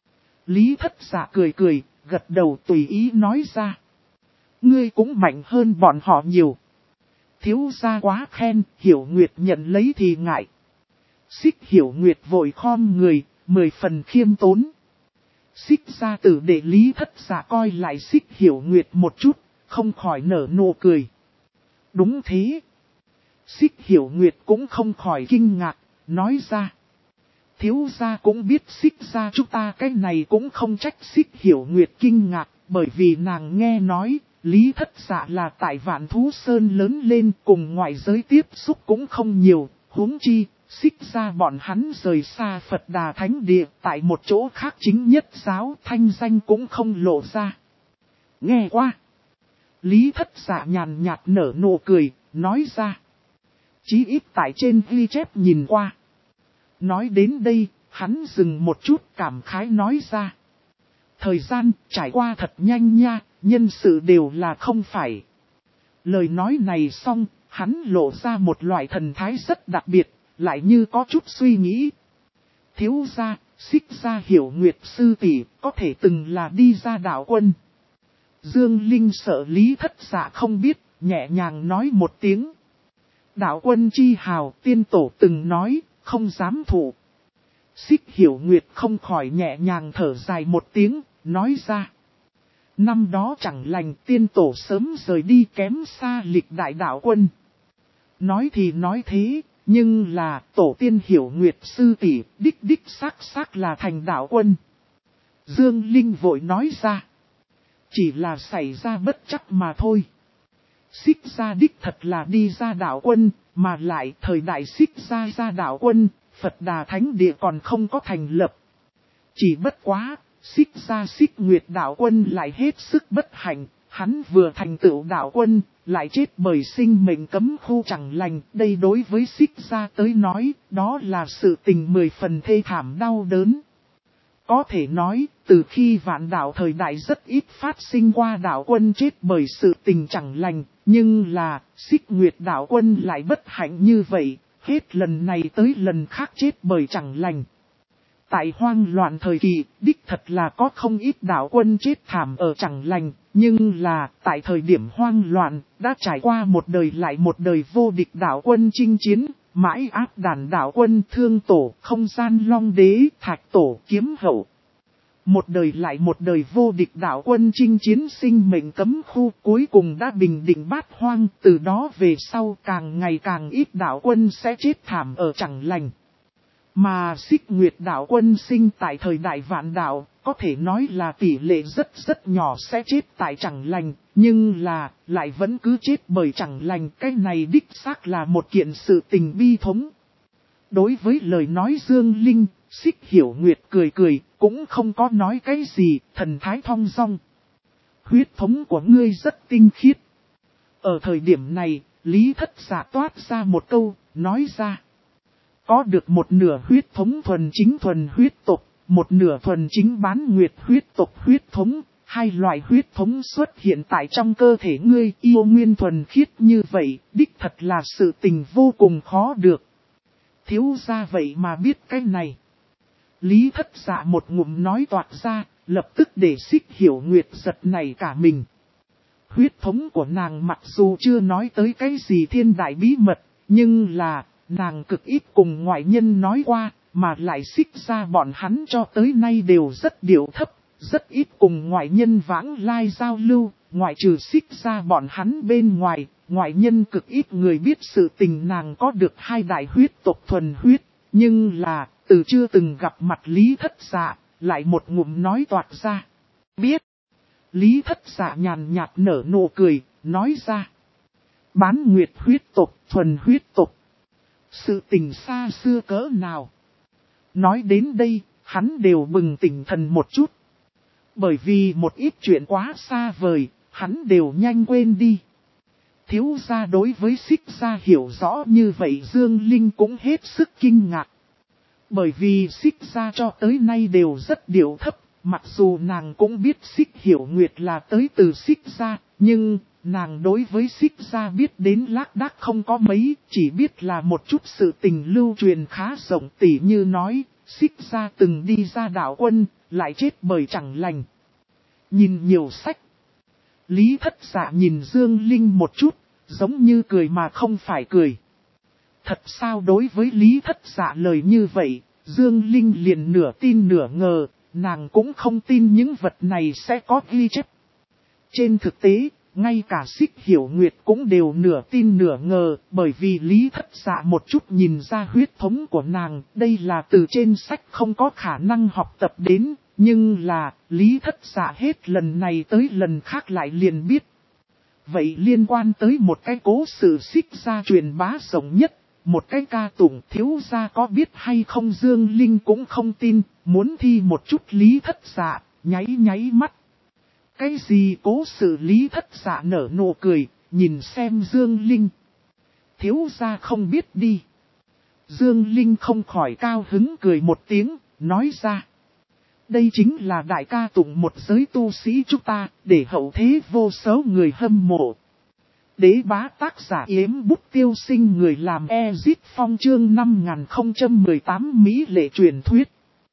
Lý Thất Dạ cười cười, gật đầu tùy ý nói ra. Ngươi cũng mạnh hơn bọn họ nhiều. Thiếu gia quá khen, Hiểu Nguyệt nhận lấy thì ngại. Xích Hiểu Nguyệt vội khom người, 10 phần khiêm tốn. Xích gia tử để Lý Thất Dạ coi lại Xích Hiểu Nguyệt một chút, không khỏi nở nụ cười. Đúng thế. Xích Hiểu Nguyệt cũng không khỏi kinh ngạc, nói ra. Thiếu gia cũng biết Xích gia chúng ta cái này cũng không trách Xích Hiểu Nguyệt kinh ngạc, bởi vì nàng nghe nói, Lý Thất Dạ là tại Vạn Thú Sơn lớn lên cùng ngoại giới tiếp xúc cũng không nhiều, huống chi, Xích gia bọn hắn rời xa Phật Đà Thánh Địa tại một chỗ khác chính nhất giáo thanh danh cũng không lộ ra. Nghe qua. Lý Thất Dạ nhàn nhạt nở nụ cười, nói ra. Chí ít tại trên ghi chép nhìn qua. Nói đến đây, hắn dừng một chút cảm khái nói ra. Thời gian trải qua thật nhanh nha, nhân sự đều là không phải. Lời nói này xong, hắn lộ ra một loại thần thái rất đặc biệt, lại như có chút suy nghĩ. Thiếu gia, Xích Gia Hiểu Nguyệt sư tỷ có thể từng là đi ra đạo quân. Dương Linh sợ Lý Thất Dạ không biết, nhẹ nhàng nói một tiếng. Đạo quân chi hào tiên tổ từng nói, không dám thụ. Xích Hiểu Nguyệt không khỏi nhẹ nhàng thở dài một tiếng, nói ra. Năm đó chẳng lành tiên tổ sớm rời đi kém xa lịch đại đạo quân. Nói thì nói thế, nhưng là tổ tiên Hiểu Nguyệt sư tỷ đích xác là thành đạo quân. Dương Linh vội nói ra. Chỉ là xảy ra bất chắc mà thôi. Xích Gia đích thật là đi ra đạo quân, mà lại thời đại Xích Gia ra đạo quân, Phật Đà Thánh Địa còn không có thành lập. Chỉ bất quá, Xích Gia Xích Nguyệt đạo quân lại hết sức bất hạnh, hắn vừa thành tựu đạo quân, lại chết bởi sinh mệnh cấm khu chẳng lành. Đây đối với Xích Gia tới nói, đó là sự tình 10 phần thê thảm đau đớn. Có thể nói, từ khi vạn đạo thời đại rất ít phát sinh qua đạo quân chết bởi sự tình chẳng lành, nhưng là, Xích Nguyệt đạo quân lại bất hạnh như vậy, hết lần này tới lần khác chết bởi chẳng lành. Tại hoang loạn thời kỳ, đích thật là có không ít đạo quân chết thảm ở chẳng lành, nhưng là, tại thời điểm hoang loạn, đã trải qua một đời lại một đời vô địch đạo quân chinh chiến, mãi áp đàn đạo quân Thương Tổ, Không Gian Long Đế, Thạch Tổ, Kiếm Hậu. Một đời lại một đời vô địch đạo quân chinh chiến sinh mệnh cấm khu cuối cùng đã bình định bát hoang, từ đó về sau càng ngày càng ít đạo quân sẽ chết thảm ở chẳng lành. Mà Xích Nguyệt đạo quân sinh tại thời đại vạn đạo, có thể nói là tỷ lệ rất nhỏ sẽ chết tại chẳng lành, nhưng là, lại vẫn cứ chết bởi chẳng lành. Cái này đích xác là một kiện sự tình bi thống. Đối với lời nói Dương Linh, Xích Hiểu Nguyệt cười, cũng không có nói cái gì, thần thái thong dong. Huyết thống của ngươi rất tinh khiết. Ở thời điểm này, Lý Thất Dạ toát ra một câu, nói ra. Có được một nửa huyết thống thuần chính thuần huyết tộc, một nửa thuần chính bán nguyệt huyết tộc huyết thống, hai loại huyết thống xuất hiện tại trong cơ thể ngươi yêu nguyên thuần khiết như vậy, đích thật là sự tình vô cùng khó được. Thiếu gia vậy mà biết cái này. Lý Thất Dạ một ngụm nói toạc ra, lập tức để Xích Hiểu Nguyệt giật nảy cả mình. Huyết thống của nàng mặc dù chưa nói tới cái gì thiên đại bí mật, nhưng là, nàng cực ít cùng ngoại nhân nói qua, mà lại Xích ra bọn hắn cho tới nay đều rất điệu thấp, rất ít cùng ngoại nhân vãng lai giao lưu, ngoại trừ Xích ra bọn hắn bên ngoài, ngoại nhân cực ít người biết sự tình nàng có được hai đại huyết tộc thuần huyết, nhưng là, từ chưa từng gặp mặt Lý Thất Dạ, lại một ngụm nói toạc ra. Biết. Lý Thất Dạ nhàn nhạt nở nụ cười, nói ra. Bán nguyệt huyết tộc, thuần huyết tộc. Sự tình xa xưa cỡ nào. Nói đến đây, hắn đều bừng tỉnh thần một chút. Bởi vì một ít chuyện quá xa vời, hắn đều nhanh quên đi. Thiếu gia đối với Xích gia hiểu rõ như vậy Dương Linh cũng hết sức kinh ngạc. Bởi vì Xích gia cho tới nay đều rất điệu thấp, mặc dù nàng cũng biết Xích Hiểu Nguyệt là tới từ Xích gia, nhưng nàng đối với Xích gia biết đến lác đác không có mấy, chỉ biết là một chút sự tình lưu truyền khá rộng, tỉ như nói, Xích gia từng đi ra đạo quân, lại chết bởi chẳng lành. Nhìn nhiều sách. Lý Thất Dạ nhìn Dương Linh một chút, giống như cười mà không phải cười. Thật sao đối với Lý Thất Dạ lời như vậy, Dương Linh liền nửa tin nửa ngờ, nàng cũng không tin những vật này sẽ có ghi chép. Trên thực tế, ngay cả Xích Hiểu Nguyệt cũng đều nửa tin nửa ngờ, bởi vì Lý Thất Dạ một chút nhìn ra huyết thống của nàng, đây là từ trên sách không có khả năng học tập đến, nhưng là, Lý Thất Dạ hết lần này tới lần khác lại liền biết. Vậy liên quan tới một cái cố sự Xích gia truyền bá rộng nhất, một cái ca tụng thiếu gia có biết hay không Dương Linh cũng không tin, muốn thi một chút Lý Thất Dạ, nháy mắt. Cái gì cố sự Lý Thất Dạ nở nụ cười, nhìn xem Dương Linh. Thiếu gia không biết đi. Dương Linh không khỏi cao hứng cười một tiếng, nói ra. Đây chính là đại ca tụng một giới tu sĩ chúng ta, để hậu thế vô số người hâm mộ. Đế bá tác giả Yếm Bút Tiêu Sinh người làm Ezit Phong chương 5018 Mỹ lệ truyền thuyết.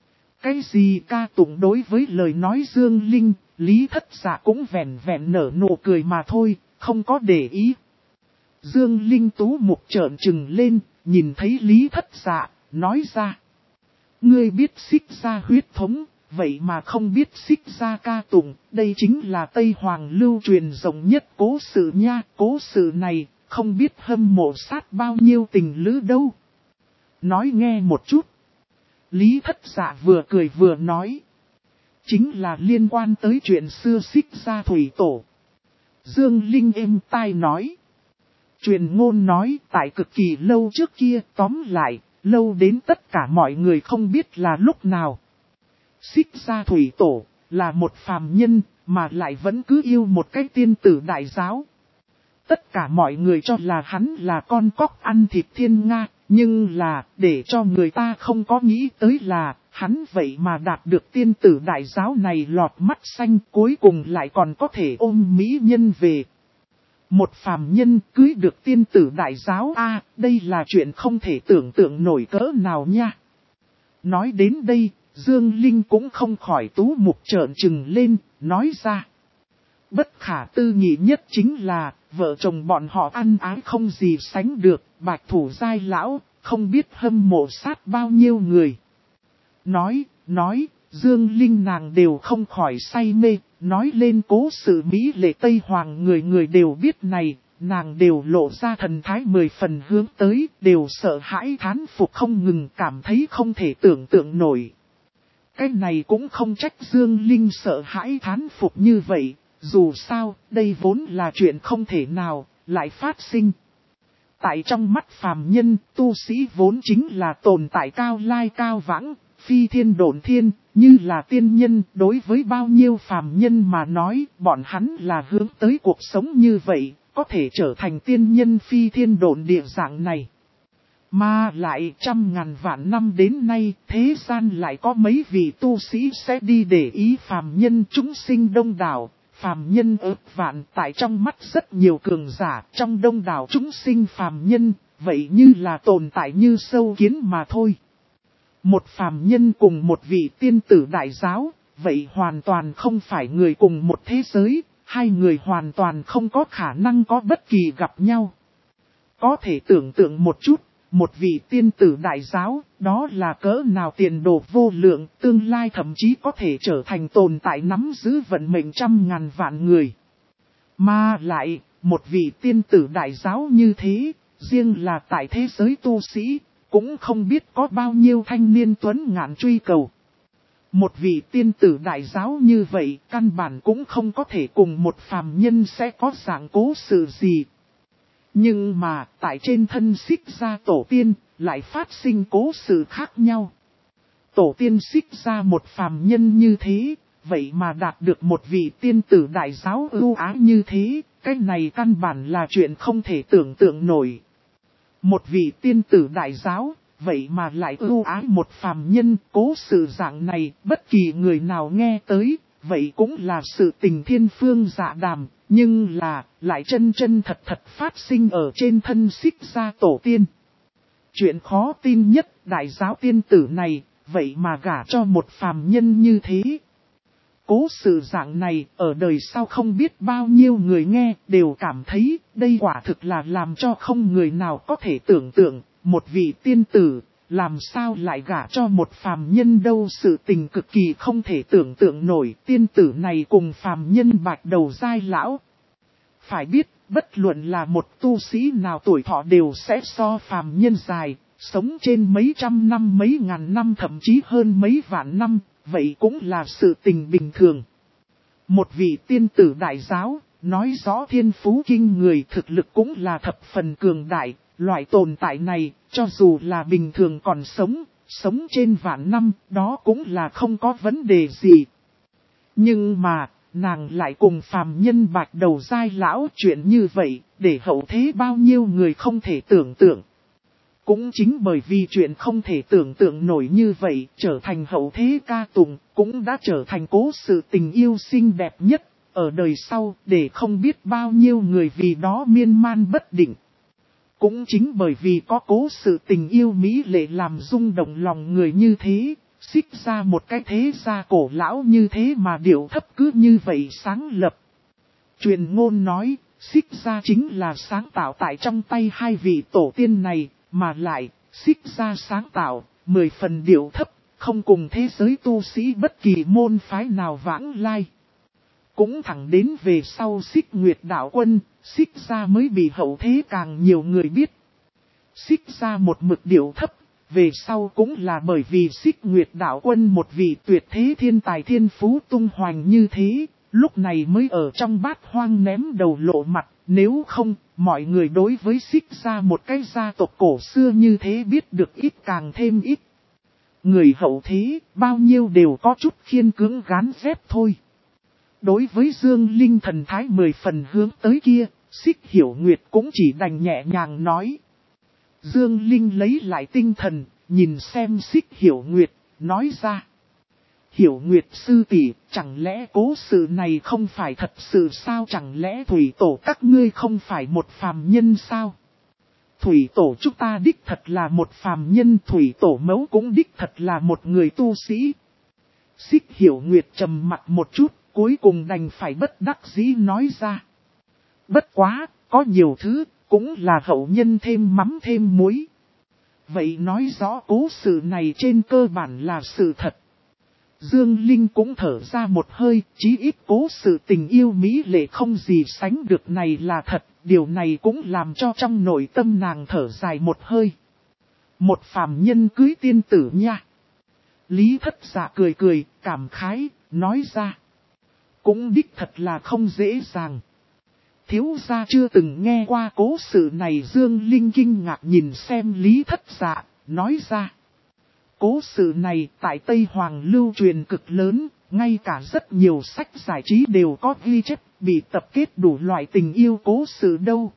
Cái gì ca tụng đối với lời nói Dương Linh, Lý Thất Dạ cũng vẹn vẹn nở nụ cười mà thôi, không có để ý. Dương Linh tú mục trợn trừng lên, nhìn thấy Lý Thất Dạ, nói ra. Ngươi biết Xích Gia huyết thống, vậy mà không biết Xích Gia ca tụng, đây chính là Tây Hoàng lưu truyền rộng nhất cố sự nha, cố sự này, không biết hâm mộ sát bao nhiêu tình lữ đâu. Nói nghe một chút. Lý Thất Dạ vừa cười vừa nói. Chính là liên quan tới chuyện xưa Xích Gia thủy tổ. Dương Linh êm tai nói. Truyền ngôn nói tại cực kỳ lâu trước kia, tóm lại, lâu đến tất cả mọi người không biết là lúc nào. Xích Gia thủy tổ, là một phàm nhân, mà lại vẫn cứ yêu một cái tiên tử đại giáo. Tất cả mọi người cho là hắn là con cóc ăn thịt thiên nga, nhưng là, để cho người ta không có nghĩ tới là, hắn vậy mà đạt được tiên tử đại giáo này lọt mắt xanh, cuối cùng lại còn có thể ôm mỹ nhân về. Một phàm nhân cưới được tiên tử đại giáo đây là chuyện không thể tưởng tượng nổi cỡ nào nha. Nói đến đây, Dương Linh cũng không khỏi tú mục trợn trừng lên, nói ra. Bất khả tư nghị nhất chính là, vợ chồng bọn họ ăn ái không gì sánh được, bạch thủ giai lão, không biết hâm mộ sát bao nhiêu người. Nói, Dương Linh nàng đều không khỏi say mê, nói lên cố sự Mỹ lệ Tây Hoàng người đều biết này, nàng đều lộ ra thần thái 10 phần hướng tới, đều sợ hãi thán phục không ngừng cảm thấy không thể tưởng tượng nổi. Cái này cũng không trách Dương Linh sợ hãi thán phục như vậy, dù sao, đây vốn là chuyện không thể nào, lại phát sinh. Tại trong mắt phàm nhân, tu sĩ vốn chính là tồn tại cao lai cao vãng, phi thiên độn thiên, như là tiên nhân. Đối với bao nhiêu phàm nhân mà nói, bọn hắn là hướng tới cuộc sống như vậy, có thể trở thành tiên nhân phi thiên độn địa dạng này. Mà lại 100.000 vạn năm đến nay, thế gian lại có mấy vị tu sĩ sẽ đi để ý phàm nhân chúng sinh đông đảo. Phàm nhân ước vạn tại trong mắt rất nhiều cường giả, trong đông đảo chúng sinh phàm nhân, vậy như là tồn tại như sâu kiến mà thôi. Một phàm nhân cùng một vị tiên tử đại giáo, vậy hoàn toàn không phải người cùng một thế giới, hai người hoàn toàn không có khả năng có bất kỳ gặp nhau. Có thể tưởng tượng một chút, một vị tiên tử đại giáo, đó là cỡ nào tiền đồ vô lượng, tương lai thậm chí có thể trở thành tồn tại nắm giữ vận mệnh 100.000 vạn người. Mà lại, một vị tiên tử đại giáo như thế, riêng là tại thế giới tu sĩ, cũng không biết có bao nhiêu thanh niên tuấn ngạn truy cầu. Một vị tiên tử đại giáo như vậy, căn bản cũng không có thể cùng một phàm nhân sẽ có dạng cố sự gì. Nhưng mà, tại trên thân Xích Gia tổ tiên, lại phát sinh cố sự khác nhau. Tổ tiên Xích Gia một phàm nhân như thế, vậy mà đạt được một vị tiên tử đại giáo ưu ái như thế, cái này căn bản là chuyện không thể tưởng tượng nổi. Một vị tiên tử đại giáo, vậy mà lại ưu ái một phàm nhân, cố sự dạng này, bất kỳ người nào nghe tới, vậy cũng là sự tình thiên phương dạ đàm, nhưng là, lại chân chân thật thật phát sinh ở trên thân Xích Gia tổ tiên. Chuyện khó tin nhất, đại giáo tiên tử này, vậy mà gả cho một phàm nhân như thế. Cố sự dạng này, ở đời sau không biết bao nhiêu người nghe, đều cảm thấy, đây quả thực là làm cho không người nào có thể tưởng tượng, một vị tiên tử, làm sao lại gả cho một phàm nhân đâu. Sự tình cực kỳ không thể tưởng tượng nổi, tiên tử này cùng phàm nhân bạch đầu giai lão. Phải biết, bất luận là một tu sĩ nào tuổi thọ đều sẽ so phàm nhân dài, sống trên mấy trăm năm mấy ngàn năm thậm chí hơn mấy vạn năm, vậy cũng là sự tình bình thường. Một vị tiên tử đại giáo, nói rõ thiên phú kinh người, thực lực cũng là thập phần cường đại, loại tồn tại này, cho dù là bình thường còn sống trên vạn năm, đó cũng là không có vấn đề gì. Nhưng mà, nàng lại cùng phàm nhân bạch đầu giai lão chuyện như vậy, để hậu thế bao nhiêu người không thể tưởng tượng. Cũng chính bởi vì chuyện không thể tưởng tượng nổi như vậy, trở thành hậu thế ca tụng, cũng đã trở thành cố sự tình yêu xinh đẹp nhất, ở đời sau, để không biết bao nhiêu người vì đó miên man bất định. Cũng chính bởi vì có cố sự tình yêu mỹ lệ làm rung động lòng người như thế, Xích ra một cái thế gia cổ lão như thế mà điệu thấp cứ như vậy sáng lập. Truyền ngôn nói, xích ra chính là sáng tạo tại trong tay hai vị tổ tiên này, mà lại, xích ra sáng tạo, 10 phần điệu thấp, không cùng thế giới tu sĩ bất kỳ môn phái nào vãng lai. Cũng thẳng đến về sau xích nguyệt đạo quân, xích ra mới bị hậu thế càng nhiều người biết. Xích ra một mực điệu thấp, về sau cũng là bởi vì xích nguyệt đạo quân một vị tuyệt thế thiên tài thiên phú tung hoành như thế, lúc này mới ở trong bát hoang ném đầu lộ mặt, nếu không, mọi người đối với xích ra một cái gia tộc cổ xưa như thế biết được ít càng thêm ít. Người hậu thế, bao nhiêu đều có chút khiên cưỡng gán ghép thôi. Đối với Dương Linh thần thái 10 phần hướng tới kia, xích hiểu nguyệt cũng chỉ đành nhẹ nhàng nói. Dương Linh lấy lại tinh thần, nhìn xem xích hiểu nguyệt, nói ra. Hiểu nguyệt sư tỷ, chẳng lẽ cố sự này không phải thật sự sao? Chẳng lẽ thủy tổ các ngươi không phải một phàm nhân sao? Thủy tổ chúng ta đích thật là một phàm nhân, thủy tổ mẫu cũng đích thật là một người tu sĩ. Xích hiểu nguyệt trầm mặt một chút, cuối cùng đành phải bất đắc dĩ nói ra. Bất quá, có nhiều thứ, cũng là hậu nhân thêm mắm thêm muối. Vậy nói rõ cố sự này trên cơ bản là sự thật. Dương Linh cũng thở ra một hơi, chí ít cố sự tình yêu mỹ lệ không gì sánh được này là thật, điều này cũng làm cho trong nội tâm nàng thở dài một hơi. Một phàm nhân cưới tiên tử nha. Lý Thất Dạ cười cười, cảm khái, nói ra. Cũng đích thật là không dễ dàng. Thiếu gia chưa từng nghe qua cố sự này. Dương Linh kinh ngạc nhìn xem Lý Thất Dạ, nói ra. Cố sự này tại Tây Hoàng lưu truyền cực lớn, ngay cả rất nhiều sách giải trí đều có ghi chép, bị tập kết đủ loại tình yêu cố sự đâu.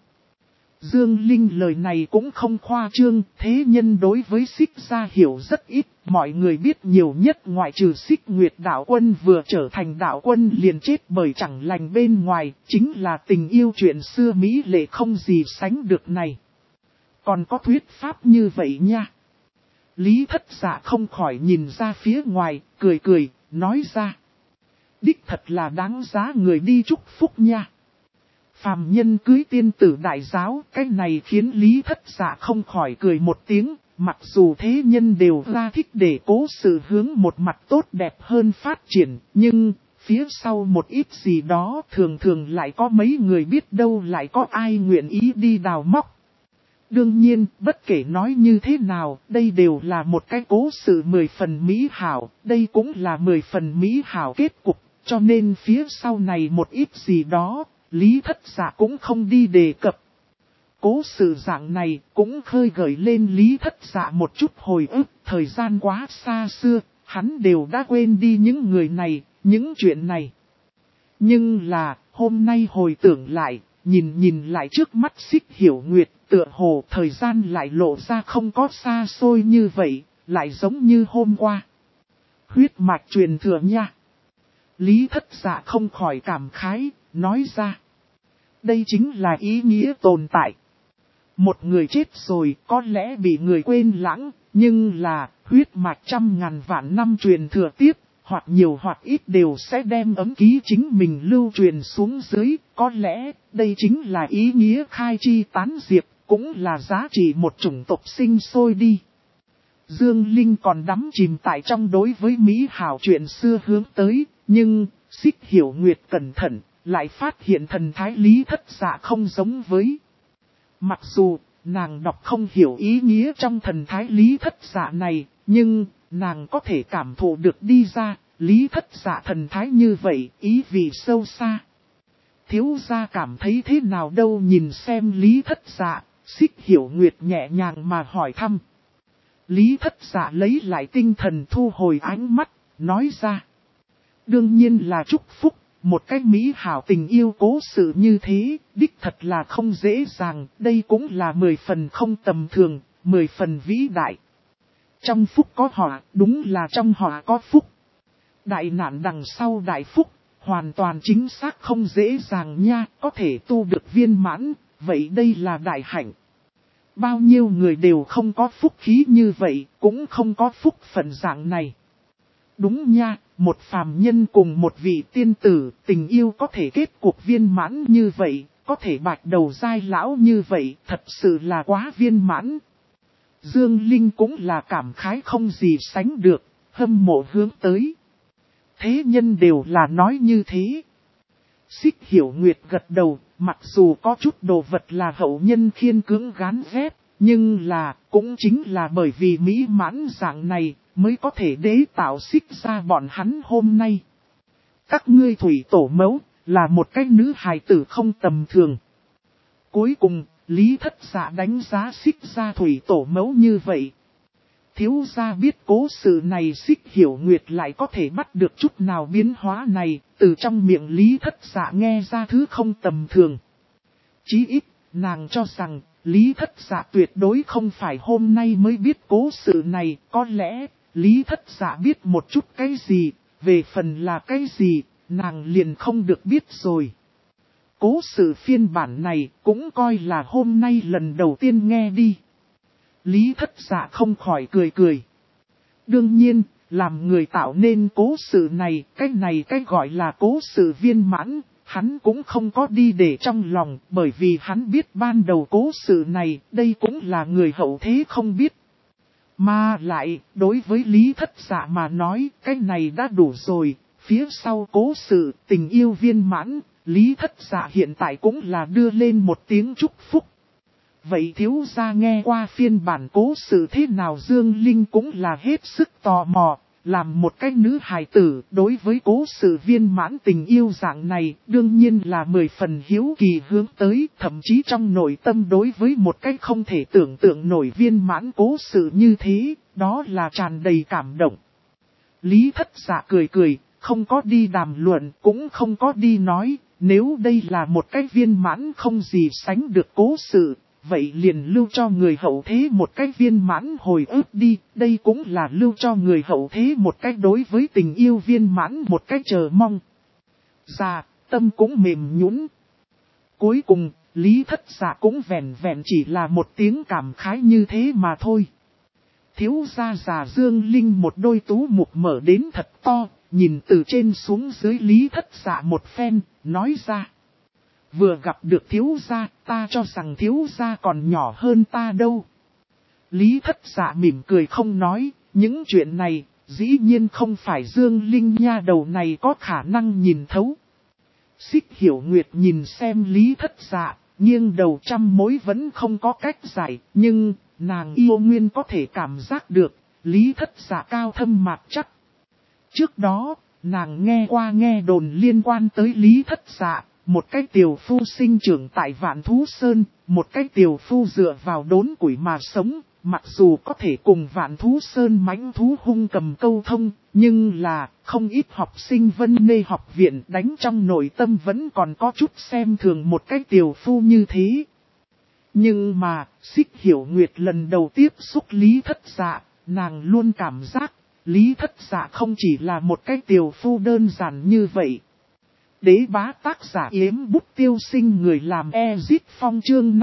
Dương Linh lời này cũng không khoa trương, thế nhân đối với xích gia hiểu rất ít, mọi người biết nhiều nhất ngoại trừ xích nguyệt đạo quân vừa trở thành đạo quân liền chết bởi chẳng lành bên ngoài, chính là tình yêu chuyện xưa mỹ lệ không gì sánh được này. Còn có thuyết pháp như vậy nha. Lý Thất Dạ không khỏi nhìn ra phía ngoài, cười cười, nói ra. Đích thật là đáng giá người đi chúc phúc nha. Phàm nhân cưới tiên tử đại giáo, cái này khiến Lý Thất Dạ không khỏi cười một tiếng, mặc dù thế nhân đều ra thích để cố sự hướng một mặt tốt đẹp hơn phát triển, nhưng phía sau một ít gì đó thường thường lại có mấy người biết đâu lại có ai nguyện ý đi đào móc. Đương nhiên, bất kể nói như thế nào, đây đều là một cái cố sự 10 phần mỹ hảo, đây cũng là 10 phần mỹ hảo kết cục, cho nên phía sau này một ít gì đó, Lý Thất Dạ cũng không đi đề cập. Cố sự dạng này cũng khơi gợi lên Lý Thất Dạ một chút hồi ức, thời gian quá xa xưa, hắn đều đã quên đi những người này, những chuyện này. Nhưng là, hôm nay hồi tưởng lại, nhìn lại trước mắt xích hiểu nguyệt, tựa hồ thời gian lại lộ ra không có xa xôi như vậy, lại giống như hôm qua. Huyết mạch truyền thừa nha. Lý Thất Dạ không khỏi cảm khái, nói ra. Đây chính là ý nghĩa tồn tại. Một người chết rồi có lẽ bị người quên lãng, nhưng là huyết mạch trăm ngàn vạn năm truyền thừa tiếp, hoặc nhiều hoặc ít đều sẽ đem ấm ký chính mình lưu truyền xuống dưới. Có lẽ đây chính là ý nghĩa khai chi tán diệp, cũng là giá trị một chủng tộc sinh sôi đi. Dương Linh còn đắm chìm tại trong đối với Mỹ hảo chuyện xưa hướng tới, nhưng xích hiểu nguyệt cẩn thận, lại phát hiện thần thái Lý Thất Dạ không giống với. Mặc dù, nàng đọc không hiểu ý nghĩa trong thần thái Lý Thất Dạ này, nhưng, nàng có thể cảm thụ được đi ra, Lý Thất Dạ thần thái như vậy, ý vị sâu xa. Thiếu gia cảm thấy thế nào đâu? Nhìn xem Lý Thất Dạ, xích hiểu nguyệt nhẹ nhàng mà hỏi thăm. Lý Thất Dạ lấy lại tinh thần thu hồi ánh mắt, nói ra. Đương nhiên là chúc phúc. Một cái mỹ hảo tình yêu cố sự như thế, đích thật là không dễ dàng, đây cũng là 10 phần không tầm thường, 10 phần vĩ đại. Trong phúc có họa, đúng là trong họa có phúc. Đại nạn đằng sau đại phúc, hoàn toàn chính xác không dễ dàng nha, có thể tu được viên mãn, vậy đây là đại hạnh. Bao nhiêu người đều không có phúc khí như vậy, cũng không có phúc phận dạng này. Đúng nha, một phàm nhân cùng một vị tiên tử, tình yêu có thể kết cuộc viên mãn như vậy, có thể bạch đầu dai lão như vậy, thật sự là quá viên mãn. Dương Linh cũng là cảm khái không gì sánh được, hâm mộ hướng tới. Thế nhân đều là nói như thế. Xích Hiểu Nguyệt gật đầu, mặc dù có chút đồ vật là hậu nhân khiên cưỡng gán ghép, nhưng là, cũng chính là bởi vì mỹ mãn dạng này, mới có thể đế tạo xích ra bọn hắn hôm nay. Các ngươi thủy tổ mẫu, là một cái nữ hài tử không tầm thường. Cuối cùng, Lý Thất Dạ đánh giá xích ra thủy tổ mẫu như vậy. Thiếu gia biết cố sự này Xích Hiểu Nguyệt lại có thể bắt được chút nào biến hóa này, từ trong miệng Lý Thất Dạ nghe ra thứ không tầm thường. Chí ít, nàng cho rằng, Lý Thất Dạ tuyệt đối không phải hôm nay mới biết cố sự này, có lẽ, Lý Thất Dạ biết một chút cái gì, về phần là cái gì, nàng liền không được biết rồi. Cố sự phiên bản này cũng coi là hôm nay lần đầu tiên nghe đi. Lý Thất Dạ không khỏi cười cười. Đương nhiên, làm người tạo nên cố sự này cái gọi là cố sự viên mãn, hắn cũng không có đi để trong lòng, bởi vì hắn biết ban đầu cố sự này, đây cũng là người hậu thế không biết. Mà lại, đối với Lý Thất Dạ mà nói, cái này đã đủ rồi, phía sau cố sự, tình yêu viên mãn, Lý Thất Dạ hiện tại cũng là đưa lên một tiếng chúc phúc. Vậy thiếu gia nghe qua phiên bản cố sự thế nào Dương Linh cũng là hết sức tò mò, làm một cái nữ hài tử đối với cố sự viên mãn tình yêu dạng này đương nhiên là 10 phần hiếu kỳ hướng tới, thậm chí trong nội tâm đối với một cái không thể tưởng tượng nổi viên mãn cố sự như thế, đó là tràn đầy cảm động. Lý Thất Dạ cười cười, không có đi đàm luận cũng không có đi nói, nếu đây là một cái viên mãn không gì sánh được cố sự. Vậy liền lưu cho người hậu thế một cách viên mãn hồi ức đi, đây cũng là lưu cho người hậu thế một cách đối với tình yêu viên mãn một cách chờ mong. Dạ, tâm cũng mềm nhũn. Cuối cùng, Lý Thất Dạ cũng vẹn vẹn chỉ là một tiếng cảm khái như thế mà thôi. Thiếu gia già Dương Linh một đôi tú mục mở đến thật to, nhìn từ trên xuống dưới Lý Thất Dạ một phen, nói ra. Vừa gặp được thiếu gia, ta cho rằng thiếu gia còn nhỏ hơn ta đâu. Lý Thất Dạ mỉm cười không nói, những chuyện này, dĩ nhiên không phải Dương Linh nha đầu này có khả năng nhìn thấu. Xích Hiểu Nguyệt nhìn xem Lý Thất Dạ, nghiêng đầu trăm mối vẫn không có cách giải, nhưng, nàng yêu nguyên có thể cảm giác được, Lý Thất Dạ cao thâm mạc chắc. Trước đó, nàng nghe qua nghe đồn liên quan tới Lý Thất Dạ. Một cái tiểu phu sinh trưởng tại Vạn Thú Sơn, một cái tiểu phu dựa vào đốn củi mà sống, mặc dù có thể cùng Vạn Thú Sơn mãnh thú hung cầm câu thông, nhưng là không ít học sinh Vân Nê học viện đánh trong nội tâm vẫn còn có chút xem thường một cái tiểu phu như thế. Nhưng mà, Xích Hiểu Nguyệt lần đầu tiếp xúc Lý Thất Dạ, nàng luôn cảm giác, Lý Thất Dạ không chỉ là một cái tiểu phu đơn giản như vậy. Đế bá tác giả Yếm Bút Tiêu Sinh người làm Ezit Phong chương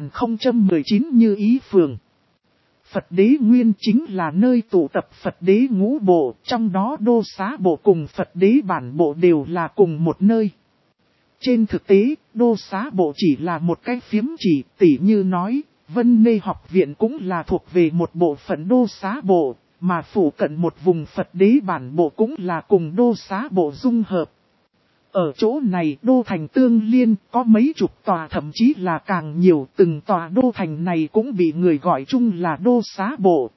5019 như ý phường. Phật đế nguyên chính là nơi tụ tập Phật đế ngũ bộ, trong đó đô xá bộ cùng Phật đế bản bộ đều là cùng một nơi. Trên thực tế, đô xá bộ chỉ là một cái phiếm chỉ, tỉ như nói, Vân Nê học viện cũng là thuộc về một bộ phận đô xá bộ, mà phủ cận một vùng Phật đế bản bộ cũng là cùng đô xá bộ dung hợp. Ở chỗ này đô thành tương liên có mấy chục tòa thậm chí là càng nhiều, từng tòa đô thành này cũng bị người gọi chung là đô xá bộ.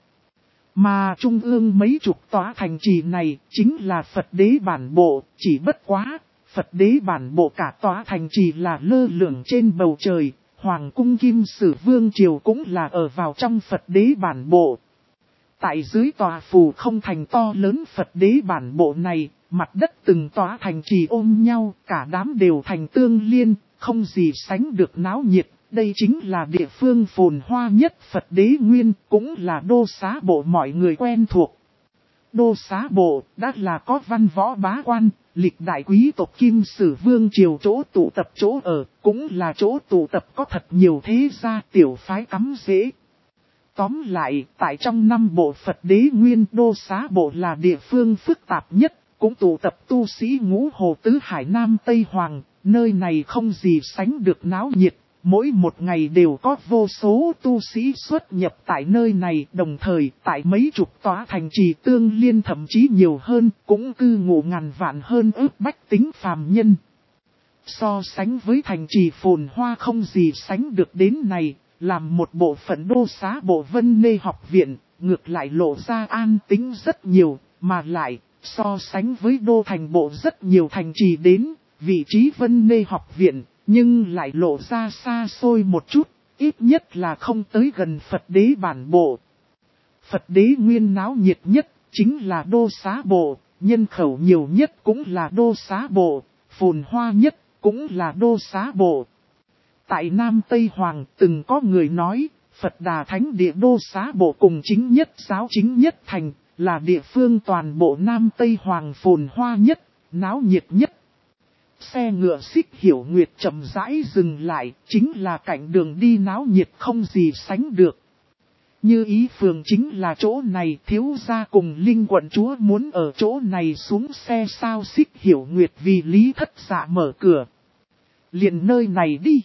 Mà trung ương mấy chục tòa thành trì này chính là Phật đế bản bộ, chỉ bất quá, Phật đế bản bộ cả tòa thành trì là lơ lửng trên bầu trời, Hoàng cung Kim Sử Vương Triều cũng là ở vào trong Phật đế bản bộ. Tại dưới tòa phù không thành to lớn Phật đế bản bộ này, mặt đất từng tòa thành trì ôm nhau, cả đám đều thành tương liên, không gì sánh được náo nhiệt. Đây chính là địa phương phồn hoa nhất Phật đế nguyên, cũng là đô xá bộ mọi người quen thuộc. Đô xá bộ, đã là có văn võ bá quan, lịch đại quý tộc Kim Sử Vương Triều chỗ tụ tập chỗ ở, cũng là chỗ tụ tập có thật nhiều thế gia tiểu phái cắm rễ. Tóm lại, tại trong 5 bộ Phật đế nguyên đô xá bộ là địa phương phức tạp nhất, cũng tụ tập tu sĩ ngũ hồ tứ hải Nam Tây Hoàng, nơi này không gì sánh được náo nhiệt. Mỗi một ngày đều có vô số tu sĩ xuất nhập tại nơi này, đồng thời tại mấy chục tòa thành trì tương liên thậm chí nhiều hơn, cũng cư ngụ ngàn vạn hơn ước bách tính phàm nhân. So sánh với thành trì phồn hoa không gì sánh được đến này, làm một bộ phận đô xá bộ Vân Nê học viện, ngược lại lộ ra an tĩnh rất nhiều, mà lại, so sánh với đô thành bộ rất nhiều thành trì đến, vị trí Vân Nê học viện, nhưng lại lộ ra xa xôi một chút, ít nhất là không tới gần Phật đế bản bộ. Phật đế nguyên náo nhiệt nhất, chính là đô xá bộ, nhân khẩu nhiều nhất cũng là đô xá bộ, phồn hoa nhất cũng là đô xá bộ. Tại Nam Tây Hoàng từng có người nói, Phật Đà Thánh địa đô xá bộ cùng chính nhất giáo chính nhất thành, là địa phương toàn bộ Nam Tây Hoàng phồn hoa nhất, náo nhiệt nhất. Xe ngựa Xích Hiểu Nguyệt chậm rãi dừng lại, chính là cảnh đường đi náo nhiệt không gì sánh được. Như ý phường chính là chỗ này, thiếu gia cùng Linh quận chúa muốn ở chỗ này xuống xe sao. Xích Hiểu Nguyệt vì Lý Thất Dạ mở cửa. Liền nơi này đi.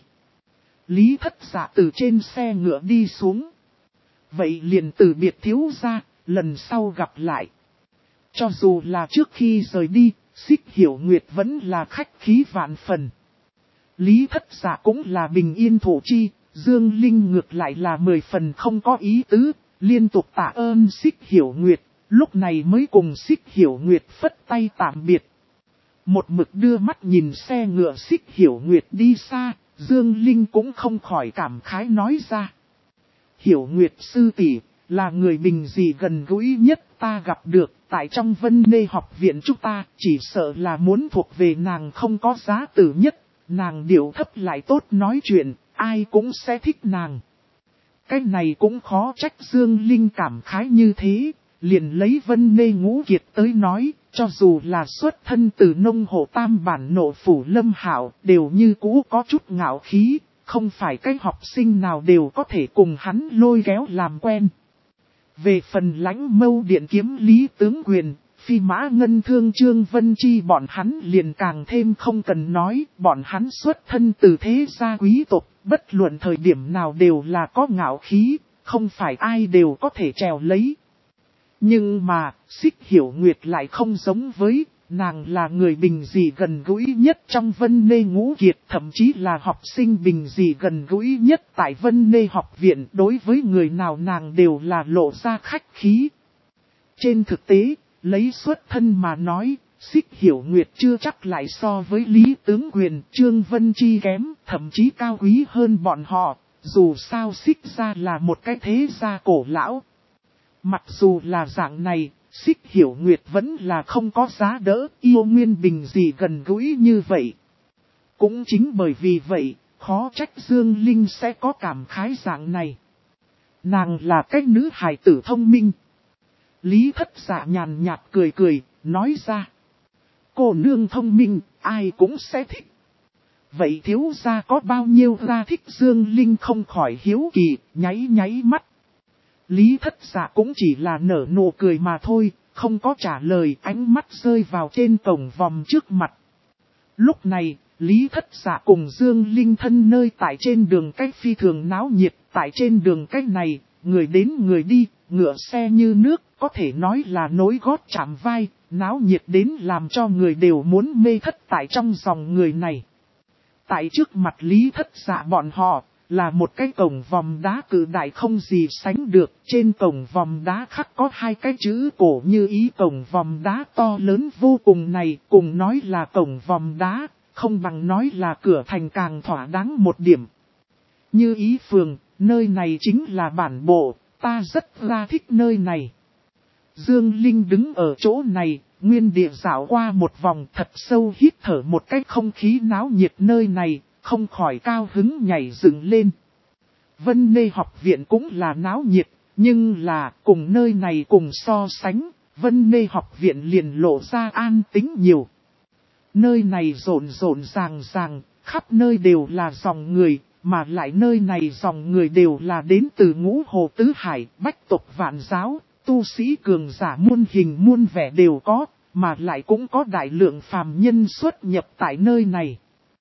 Lý Thất Dạ từ trên xe ngựa đi xuống. Vậy liền từ biệt thiếu gia, lần sau gặp lại. Cho dù là trước khi rời đi, Xích Hiểu Nguyệt vẫn là khách khí vạn phần. Lý Thất Dạ cũng là bình yên thủ chi, Dương Linh ngược lại là 10 phần không có ý tứ, liên tục tạ ơn Xích Hiểu Nguyệt, lúc này mới cùng Xích Hiểu Nguyệt phất tay tạm biệt. Một mực đưa mắt nhìn xe ngựa Xích Hiểu Nguyệt đi xa, Dương Linh cũng không khỏi cảm khái nói ra. Hiểu Nguyệt sư tỷ là người bình dị gần gũi nhất ta gặp được, tại trong Vân Nê học viện chúng ta, chỉ sợ là muốn thuộc về nàng không có giá tử nhất, nàng điệu thấp lại tốt nói chuyện, ai cũng sẽ thích nàng. Cái này cũng khó trách Dương Linh cảm khái như thế, liền lấy Vân Nê Ngũ Kiệt tới nói, cho dù là xuất thân từ nông hộ tam bản nộ phủ Lâm Hạo, đều như cũ có chút ngạo khí, không phải cái học sinh nào đều có thể cùng hắn lôi kéo làm quen. Về phần Lãnh Mâu Điện kiếm Lý Tướng Quyền, Phi Mã Ngân Thương Trương Vân Chi bọn hắn liền càng thêm không cần nói, bọn hắn xuất thân từ thế gia quý tộc, bất luận thời điểm nào đều là có ngạo khí, không phải ai đều có thể trèo lấy. Nhưng mà, Xích Hiểu Nguyệt lại không giống với, nàng là người bình dị gần gũi nhất trong Vân Nê Ngũ Kiệt, thậm chí là học sinh bình dị gần gũi nhất tại Vân Nê học viện, đối với người nào nàng đều là lộ ra khách khí. Trên thực tế, lấy xuất thân mà nói, Xích Hiểu Nguyệt chưa chắc lại so với Lý Tướng Quyền, Trương Vân Chi kém, thậm chí cao quý hơn bọn họ, dù sao Xích gia là một cái thế gia cổ lão. Mặc dù là dạng này, Xích Hiểu Nguyệt vẫn là không có giá đỡ, yêu nguyên bình gì gần gũi như vậy. Cũng chính bởi vì vậy, khó trách Dương Linh sẽ có cảm khái dạng này. Nàng là cái nữ hài tử thông minh. Lý Thất Dạ nhàn nhạt cười cười, nói ra. Cô nương thông minh, ai cũng sẽ thích. Vậy thiếu gia có bao nhiêu ra thích? Dương Linh không khỏi hiếu kỳ, nháy mắt. Lý Thất Dạ cũng chỉ là nở nụ cười mà thôi, không có trả lời, ánh mắt rơi vào trên cổng vòm trước mặt. Lúc này, Lý Thất Dạ cùng Dương Linh thân nơi tại trên đường cách phi thường náo nhiệt, tại trên đường cách này, người đến người đi, ngựa xe như nước, có thể nói là nối gót chạm vai, náo nhiệt đến làm cho người đều muốn mê thất tại trong dòng người này. Tại trước mặt Lý Thất Dạ bọn họ, là một cái cổng vòm đá cự đại không gì sánh được, trên cổng vòm đá khắc có hai cái chữ cổ như ý. Cổng vòm đá to lớn vô cùng này, cùng nói là cổng vòm đá, không bằng nói là cửa thành càng thỏa đáng một điểm. Như ý phường, nơi này chính là bản bộ, ta rất là thích nơi này. Dương Linh đứng ở chỗ này, nguyên địa dạo qua một vòng, thật sâu hít thở một cái không khí náo nhiệt nơi này, không khỏi cao hứng nhảy dựng lên. Vân Nê học viện cũng là náo nhiệt, nhưng là cùng nơi này cùng so sánh, Vân Nê học viện liền lộ ra an tĩnh nhiều. Nơi này rộn ràng, khắp nơi đều là dòng người, mà lại nơi này dòng người đều là đến từ Ngũ Hồ Tứ Hải, bách tộc vạn giáo, tu sĩ cường giả muôn hình muôn vẻ đều có, mà lại cũng có đại lượng phàm nhân xuất nhập tại nơi này.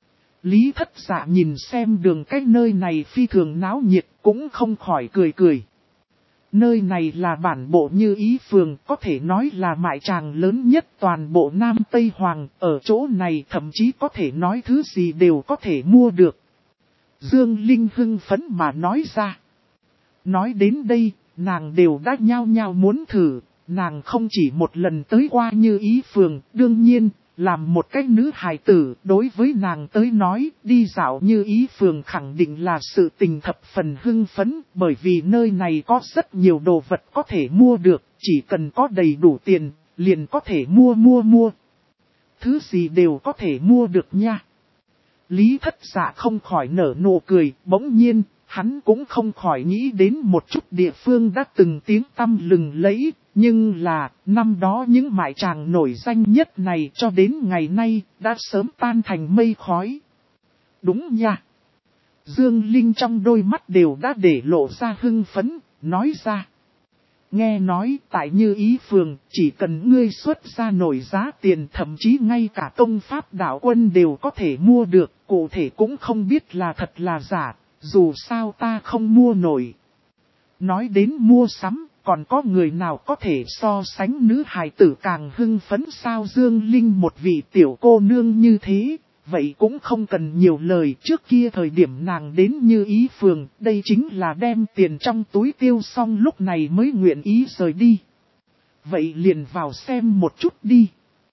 Lý Thất Dạ nhìn xem đường cách nơi này phi thường náo nhiệt, cũng không khỏi cười cười. Nơi này là bản bộ Như Ý phường, có thể nói là mại tràng lớn nhất toàn bộ Nam Tây Hoàng, ở chỗ này thậm chí có thể nói thứ gì đều có thể mua được. Dương Linh hưng phấn mà nói ra. Nói đến đây, nàng đều đã nhao nhao muốn thử, nàng không chỉ một lần tới qua Như Ý phường, đương nhiên, làm một cái nữ hài tử, đối với nàng tới nói, đi dạo Như Ý phường khẳng định là sự tình thập phần hưng phấn, bởi vì nơi này có rất nhiều đồ vật có thể mua được, chỉ cần có đầy đủ tiền, liền có thể mua. Thứ gì đều có thể mua được nha. Lý Thất Dạ không khỏi nở nụ cười, bỗng nhiên, hắn cũng không khỏi nghĩ đến một chút địa phương đã từng tiếng tăm lừng lẫy, nhưng là, năm đó những mại tràng nổi danh nhất này cho đến ngày nay, đã sớm tan thành mây khói. Đúng nha. Dương Linh trong đôi mắt đều đã để lộ ra hưng phấn, nói ra. Nghe nói tại Như Ý phường, chỉ cần ngươi xuất ra nổi giá tiền, thậm chí ngay cả công pháp đạo quân đều có thể mua được, cụ thể cũng không biết là thật là giả, dù sao ta không mua nổi. Nói đến mua sắm, còn có người nào có thể so sánh nữ hài tử càng hưng phấn sao? Dương Linh một vị tiểu cô nương như thế, vậy cũng không cần nhiều lời. Trước kia thời điểm nàng đến Như Ý phường, đây chính là đem tiền trong túi tiêu xong lúc này mới nguyện ý rời đi. Vậy liền vào xem một chút đi.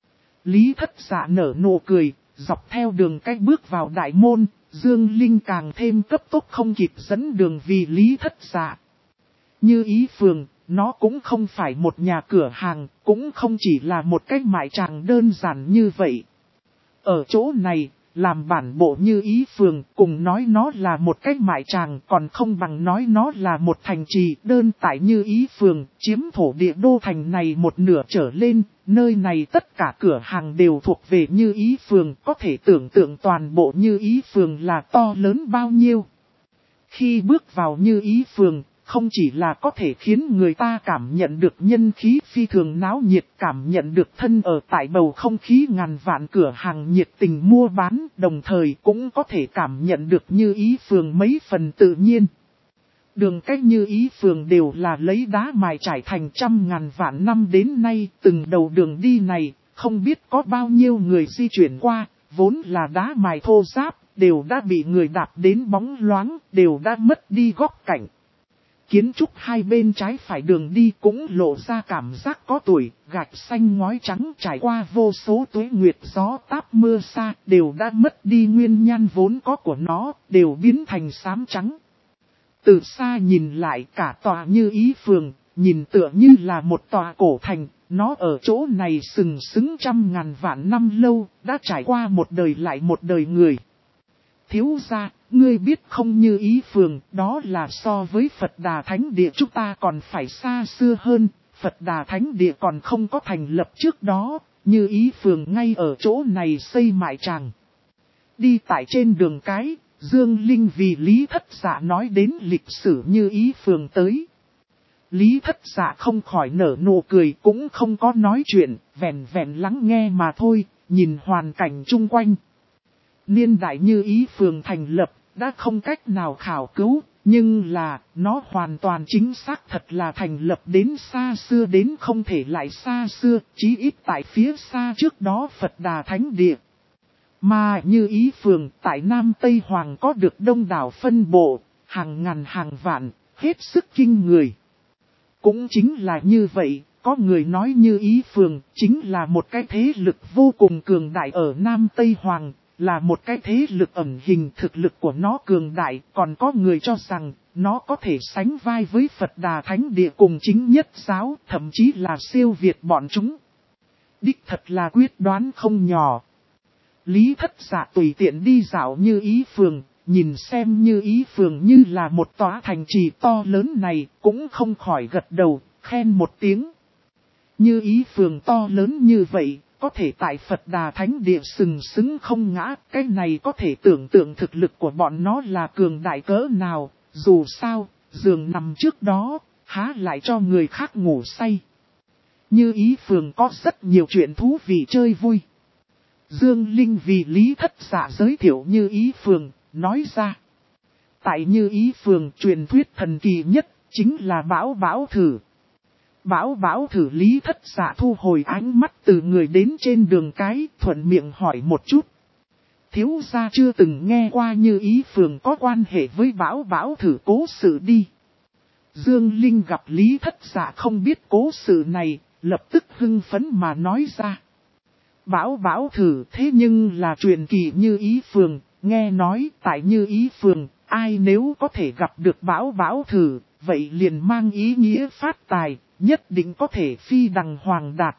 Lý Thất Dạ nở nụ cười, dọc theo đường cách bước vào đại môn, Dương Linh càng thêm cấp tốc không kịp dẫn đường vì Lý Thất Dạ. Như Ý phường, nó cũng không phải một nhà cửa hàng, cũng không chỉ là một cái mại tràng đơn giản như vậy. Ở chỗ này, làm bản bộ Như Ý phường, cùng nói nó là một cái mại tràng, còn không bằng nói nó là một thành trì đơn tại Như Ý phường, chiếm thổ địa đô thành này một nửa trở lên, nơi này tất cả cửa hàng đều thuộc về Như Ý phường, có thể tưởng tượng toàn bộ Như Ý phường là to lớn bao nhiêu. Khi bước vào Như Ý phường, không chỉ là có thể khiến người ta cảm nhận được nhân khí phi thường náo nhiệt, cảm nhận được thân ở tại bầu không khí ngàn vạn cửa hàng nhiệt tình mua bán, đồng thời cũng có thể cảm nhận được Như Ý phường mấy phần tự nhiên. Đường cách Như Ý phường đều là lấy đá mài trải thành trăm ngàn vạn năm đến nay, từng đầu đường đi này, không biết có bao nhiêu người di chuyển qua, vốn là đá mài thô ráp, đều đã bị người đạp đến bóng loáng, đều đã mất đi góc cạnh. Kiến trúc hai bên trái phải đường đi cũng lộ ra cảm giác có tuổi, gạch xanh ngói trắng trải qua vô số tuế nguyệt gió táp mưa xa, đều đã mất đi nguyên nhan vốn có của nó, đều biến thành xám trắng. Từ xa nhìn lại cả tòa Như Ý phường, nhìn tựa như là một tòa cổ thành, nó ở chỗ này sừng sững trăm ngàn vạn năm lâu, đã trải qua một đời lại một đời người. Thiếu gia, ngươi biết không, Như Ý phường, đó là so với Phật Đà Thánh Địa chúng ta còn phải xa xưa hơn, Phật Đà Thánh Địa còn không có thành lập trước đó, Như Ý phường ngay ở chỗ này xây mại tràng. Đi tại trên đường cái, Dương Linh vì Lý Thất Dạ nói đến lịch sử Như Ý phường tới. Lý Thất Dạ không khỏi nở nụ cười, cũng không có nói chuyện, vẹn vẹn lắng nghe mà thôi, nhìn hoàn cảnh chung quanh. Niên đại Như Ý phường thành lập, đã không cách nào khảo cứu, nhưng là, nó hoàn toàn chính xác thật là thành lập đến xa xưa đến không thể lại xa xưa, chí ít tại phía xa trước đó Phật Đà Thánh Địa. Mà Như Ý phường tại Nam Tây Hoàng có được đông đảo phân bộ, hàng ngàn hàng vạn, hết sức kinh người. Cũng chính là như vậy, có người nói Như Ý phường chính là một cái thế lực vô cùng cường đại ở Nam Tây Hoàng. Là một cái thế lực ẩn hình, thực lực của nó cường đại, còn có người cho rằng nó có thể sánh vai với Phật Đà Thánh Địa cùng chính nhất giáo, thậm chí là siêu việt bọn chúng. Đích thật là quyết đoán không nhỏ. Lý Thất Dạ tùy tiện đi dạo Như Ý phường, nhìn xem Như Ý phường như là một tòa thành trì to lớn này, cũng không khỏi gật đầu, khen một tiếng. Như Ý phường to lớn như vậy, có thể tại Phật Đà Thánh Địa sừng sững không ngã, cái này có thể tưởng tượng thực lực của bọn nó là cường đại cỡ nào, dù sao, giường nằm trước đó, há lại cho người khác ngủ say. Như Ý Phường có rất nhiều chuyện thú vị chơi vui. Dương Linh vì Lý Thất Dạ giới thiệu Như Ý Phường, nói ra. Tại Như Ý Phường truyền thuyết thần kỳ nhất, chính là Bảo Bảo Thử. Bảo Bảo Thử Lý Thất Dạ thu hồi ánh mắt từ người đến trên đường cái, thuận miệng hỏi một chút. Thiếu gia chưa từng nghe qua Như Ý Phường có quan hệ với Bảo Bảo Thử cố sự đi. Dương Linh gặp Lý Thất Dạ không biết cố sự này, lập tức hưng phấn mà nói ra. Bảo Bảo Thử thế nhưng là truyền kỳ Như Ý Phường, nghe nói tại Như Ý Phường, ai nếu có thể gặp được Bảo Bảo Thử, vậy liền mang ý nghĩa phát tài, nhất định có thể phi đằng hoàng đạt.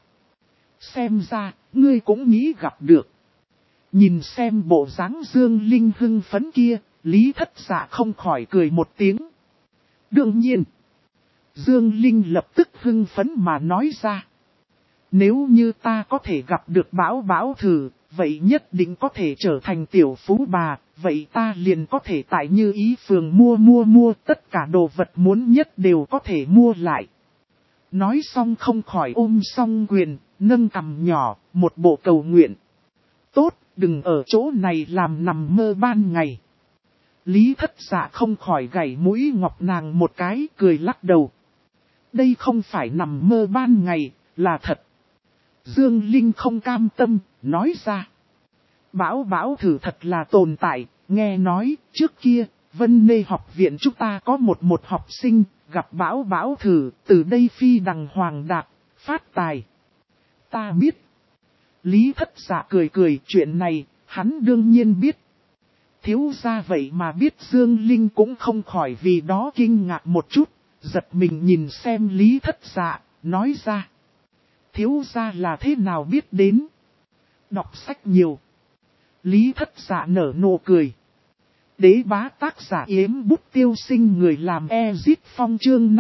Xem ra, ngươi cũng nghĩ gặp được. Nhìn xem bộ dáng Dương Linh hưng phấn kia, Lý Thất Dạ không khỏi cười một tiếng. Đương nhiên, Dương Linh lập tức hưng phấn mà nói ra. Nếu như ta có thể gặp được Bảo Bảo Thử, vậy nhất định có thể trở thành tiểu phú bà, vậy ta liền có thể tại Như Ý Phường mua tất cả đồ vật muốn nhất đều có thể mua lại. Nói xong không khỏi ôm song quyền, nâng cằm nhỏ, một bộ cầu nguyện. Tốt, đừng ở chỗ này làm nằm mơ ban ngày. Lý Thất Dạ không khỏi gảy mũi ngọc nàng một cái, cười lắc đầu. Đây không phải nằm mơ ban ngày, là thật. Dương Linh không cam tâm, nói ra. Bảo Bảo Thử thật là tồn tại, nghe nói, trước kia, Vân Nê học viện chúng ta có một học sinh, gặp Bảo Bảo Thử, từ đây phi đằng hoàng đạt, phát tài. Ta biết. Lý Thất Dạ cười, chuyện này, hắn đương nhiên biết. Thiếu gia vậy mà biết Dương Linh cũng không khỏi vì đó kinh ngạc một chút, giật mình nhìn xem Lý Thất Dạ, nói ra. Thiếu gia là thế nào biết đến? Đọc sách nhiều. Lý Thất Dạ nở nụ cười. Đế bá tác giả Yếm Bút Tiêu Sinh người làm Ezit Phong chương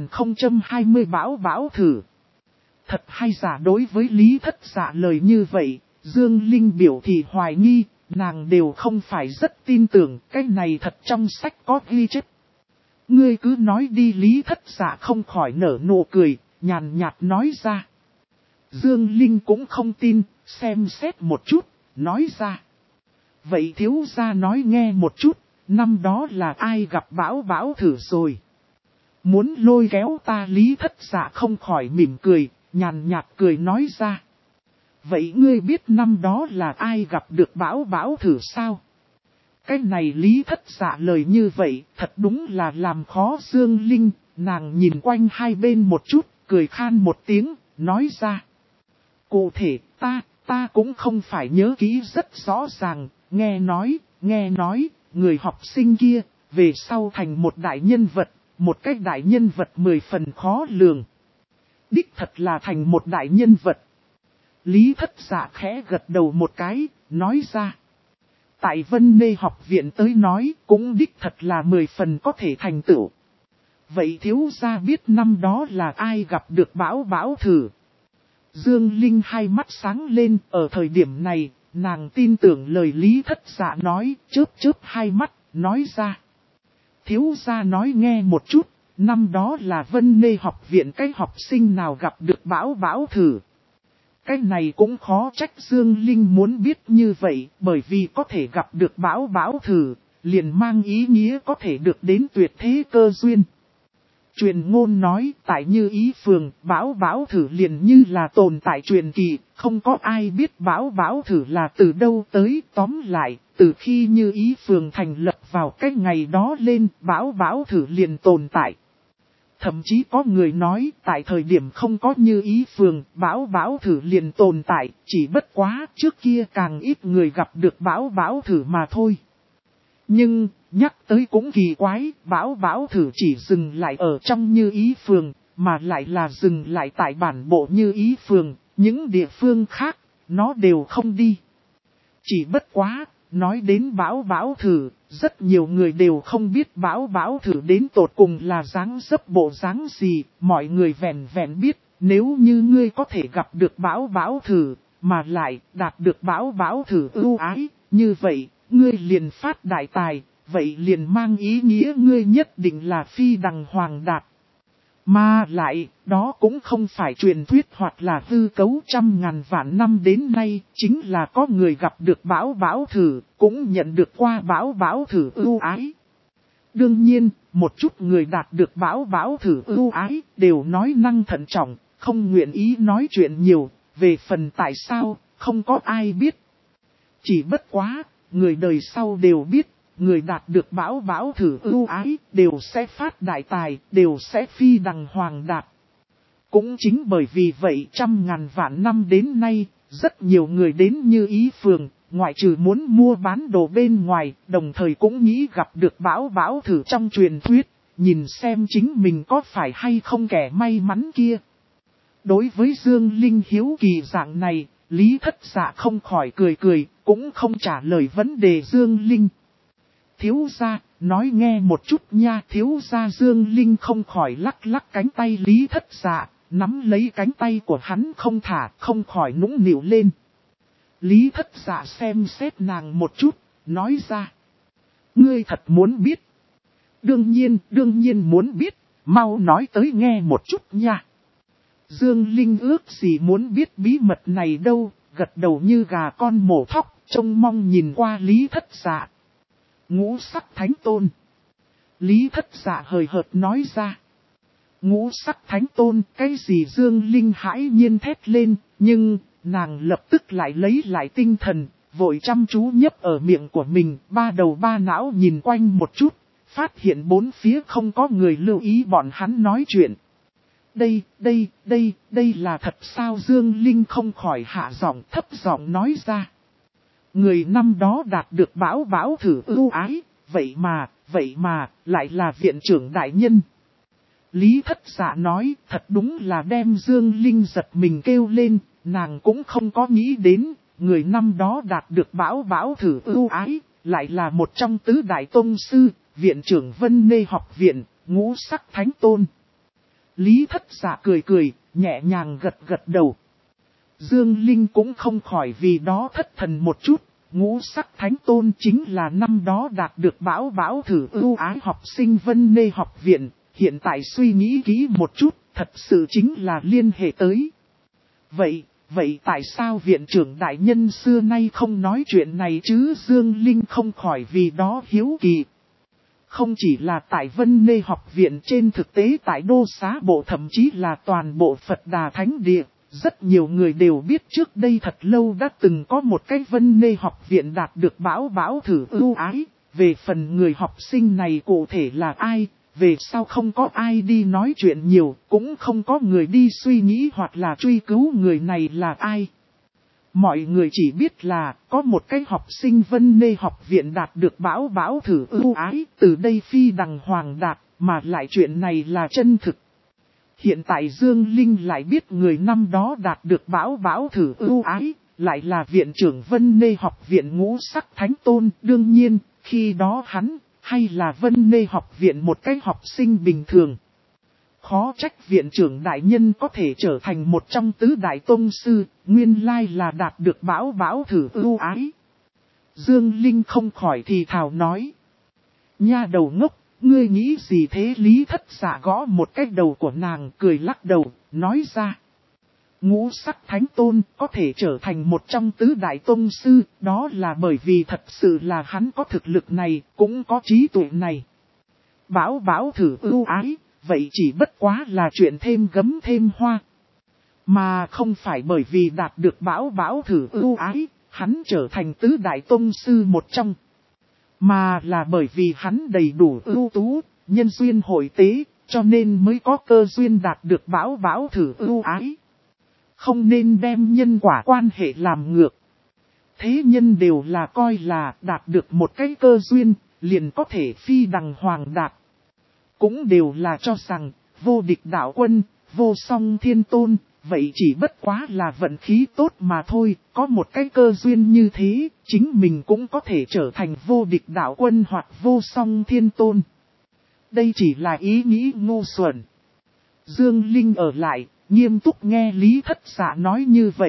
5020 Bảo Bảo Thử. Thật hay giả đối với Lý Thất Dạ lời như vậy, Dương Linh biểu thị hoài nghi, nàng đều không phải rất tin tưởng, cái này thật trong sách có ghi chép. Ngươi cứ nói đi. Lý Thất Dạ không khỏi nở nụ cười, nhàn nhạt nói ra. Dương Linh cũng không tin, xem xét một chút, nói ra. Vậy thiếu gia nói nghe một chút, năm đó là ai gặp Bảo Bảo Thử rồi? Muốn lôi kéo ta. Lý Thất Dạ không khỏi mỉm cười, nhàn nhạt cười nói ra. Vậy ngươi biết năm đó là ai gặp được Bảo Bảo Thử sao? Cái này Lý Thất Dạ lời như vậy, thật đúng là làm khó Dương Linh, nàng nhìn quanh hai bên một chút, cười khan một tiếng, nói ra. Cụ thể, ta cũng không phải nhớ kỹ rất rõ ràng, nghe nói, người học sinh kia, về sau thành một đại nhân vật, một cái đại nhân vật 10 phần khó lường. Đích thật là thành một đại nhân vật. Lý Thất Dạ khẽ gật đầu một cái, nói ra. Tại Vân Nê học viện tới nói, cũng đích thật là 10 phần có thể thành tựu. Vậy thiếu gia biết năm đó là ai gặp được Bảo Bảo Thử? Dương Linh hai mắt sáng lên, ở thời điểm này, nàng tin tưởng lời Lý Thất Dạ nói, chớp hai mắt, nói ra. Thiếu gia nói nghe một chút, năm đó là Vân Nê học viện cái học sinh nào gặp được Bảo Bảo Thử. Cái này cũng khó trách Dương Linh muốn biết như vậy, bởi vì có thể gặp được Bảo Bảo Thử, liền mang ý nghĩa có thể được đến tuyệt thế cơ duyên. Truyền ngôn nói tại Như Ý Phường, Bảo Bảo Thử liền như là tồn tại truyền kỳ, không có ai biết Bảo Bảo Thử là từ đâu tới. Tóm lại, từ khi Như Ý Phường thành lập vào cái ngày đó lên, Bảo Bảo Thử liền tồn tại. Thậm chí có người nói tại thời điểm không có Như Ý Phường, Bảo Bảo Thử liền tồn tại, chỉ bất quá trước kia càng ít người gặp được Bảo Bảo Thử mà thôi. Nhưng, nhắc tới cũng kỳ quái, Bảo Bảo Thử chỉ dừng lại ở trong Như Ý Phường, mà lại là dừng lại tại bản bộ Như Ý Phường, những địa phương khác, nó đều không đi. Chỉ bất quá, nói đến Bảo Bảo Thử, rất nhiều người đều không biết Bảo Bảo Thử đến tột cùng là dáng dấp bộ dáng gì, mọi người vẹn vẹn biết, nếu như ngươi có thể gặp được Bảo Bảo Thử, mà lại đạt được Bảo Bảo thử ưu ái, như vậy, ngươi liền phát đại tài, vậy liền mang ý nghĩa ngươi nhất định là phi đằng hoàng đạt. Mà lại, đó cũng không phải truyền thuyết hoặc là hư cấu trăm ngàn vạn năm đến nay, chính là có người gặp được Bảo Bảo thử, cũng nhận được qua Bảo Bảo thử ưu ái. Đương nhiên, một chút người đạt được Bảo Bảo thử ưu ái, đều nói năng thận trọng, không nguyện ý nói chuyện nhiều, về phần tại sao, không có ai biết. Chỉ bất quá, người đời sau đều biết, người đạt được Bảo Bảo thử ưu ái, đều sẽ phát đại tài, đều sẽ phi đằng hoàng đạt. Cũng chính bởi vì vậy trăm ngàn vạn năm đến nay, rất nhiều người đến Như Ý phường, ngoại trừ muốn mua bán đồ bên ngoài, đồng thời cũng nghĩ gặp được Bảo Bảo thử trong truyền thuyết, nhìn xem chính mình có phải hay không kẻ may mắn kia. Đối với Dương Linh hiếu kỳ dạng này, Lý Thất Dạ không khỏi cười cười, cũng không trả lời vấn đề Dương Linh. Thiếu gia, nói nghe một chút nha. Thiếu gia Dương Linh không khỏi lắc lắc cánh tay Lý Thất Dạ, nắm lấy cánh tay của hắn không thả, không khỏi nũng nịu lên. Lý Thất Dạ xem xét nàng một chút, nói ra. Ngươi thật muốn biết. Đương nhiên muốn biết, mau nói tới nghe một chút nha. Dương Linh ước gì muốn biết bí mật này đâu, gật đầu như gà con mổ thóc, trông mong nhìn qua Lý Thất Dạ. Ngũ sắc thánh tôn. Lý Thất Dạ hời hợt nói ra. Ngũ sắc thánh tôn, cái gì? Dương Linh hãi nhiên thét lên, nhưng nàng lập tức lại lấy lại tinh thần, vội chăm chú nhấp ở miệng của mình, ba đầu ba não nhìn quanh một chút, phát hiện bốn phía không có người lưu ý bọn hắn nói chuyện. Đây là thật sao? Dương Linh không khỏi hạ giọng thấp giọng nói ra. Người năm đó đạt được Bảo Bảo thử ưu ái, vậy mà, lại là viện trưởng đại nhân. Lý Thất Dạ nói, thật đúng là đem Dương Linh giật mình kêu lên, nàng cũng không có nghĩ đến, người năm đó đạt được Bảo Bảo thử ưu ái, lại là một trong tứ đại tông sư, viện trưởng Vân Nê học viện, ngũ sắc thánh tôn. Lý Thất Dạ cười cười, nhẹ nhàng gật đầu. Dương Linh cũng không khỏi vì đó thất thần một chút, ngũ sắc thánh tôn chính là năm đó đạt được Bảo Bảo thử ưu ái học sinh Vân Nê học viện, hiện tại suy nghĩ kỹ một chút, thật sự chính là liên hệ tới. Vậy tại sao viện trưởng đại nhân xưa nay không nói chuyện này chứ? Dương Linh không khỏi vì đó hiếu kỳ. Không chỉ là tại Vân Nê học viện, trên thực tế tại Đô Xá Bộ thậm chí là toàn bộ Phật Đà Thánh Địa, rất nhiều người đều biết trước đây thật lâu đã từng có một cái Vân Nê học viện đạt được Bảo Bảo thử ưu ái. Về phần người học sinh này cụ thể là ai, về sau không có ai đi nói chuyện nhiều, cũng không có người đi suy nghĩ hoặc là truy cứu người này là ai. Mọi người chỉ biết là có một cái học sinh Vân Nê học viện đạt được Bảo Bảo thử ưu ái, từ đây phi đằng hoàng đạt, mà lại chuyện này là chân thực. Hiện tại Dương Linh lại biết người năm đó đạt được Bảo Bảo thử ưu ái, lại là viện trưởng Vân Nê học viện ngũ sắc thánh tôn. Đương nhiên, khi đó hắn, hay là Vân Nê học viện một cái học sinh bình thường. Khó trách viện trưởng đại nhân có thể trở thành một trong tứ đại tông sư, nguyên lai là đạt được Bảo Bảo thử ưu ái. Dương Linh không khỏi thì thào nói. Nha đầu ngốc, ngươi nghĩ gì thế? Lý Thất Dạ gõ một cái đầu của nàng, cười lắc đầu, nói ra. Ngũ sắc thánh tôn có thể trở thành một trong tứ đại tông sư, đó là bởi vì thật sự là hắn có thực lực này, cũng có trí tuệ này. Bảo Bảo thử ưu ái, vậy chỉ bất quá là chuyện thêm gấm thêm hoa. Mà không phải bởi vì đạt được Bảo Bảo thử ưu ái, hắn trở thành tứ đại tông sư một trong. Mà là bởi vì hắn đầy đủ ưu tú, nhân duyên hội tế, cho nên mới có cơ duyên đạt được Bảo Bảo thử ưu ái. Không nên đem nhân quả quan hệ làm ngược. Thế nhân đều là coi là đạt được một cái cơ duyên, liền có thể phi đằng hoàng đạt. Cũng đều là cho rằng, vô địch đạo quân, vô song thiên tôn, vậy chỉ bất quá là vận khí tốt mà thôi. Có một cái cơ duyên như thế, chính mình cũng có thể trở thành vô địch đạo quân hoặc vô song thiên tôn. Đây chỉ là ý nghĩ ngu xuẩn. Dương Linh ở lại, nghiêm túc nghe Lý Thất Dạ nói như vậy,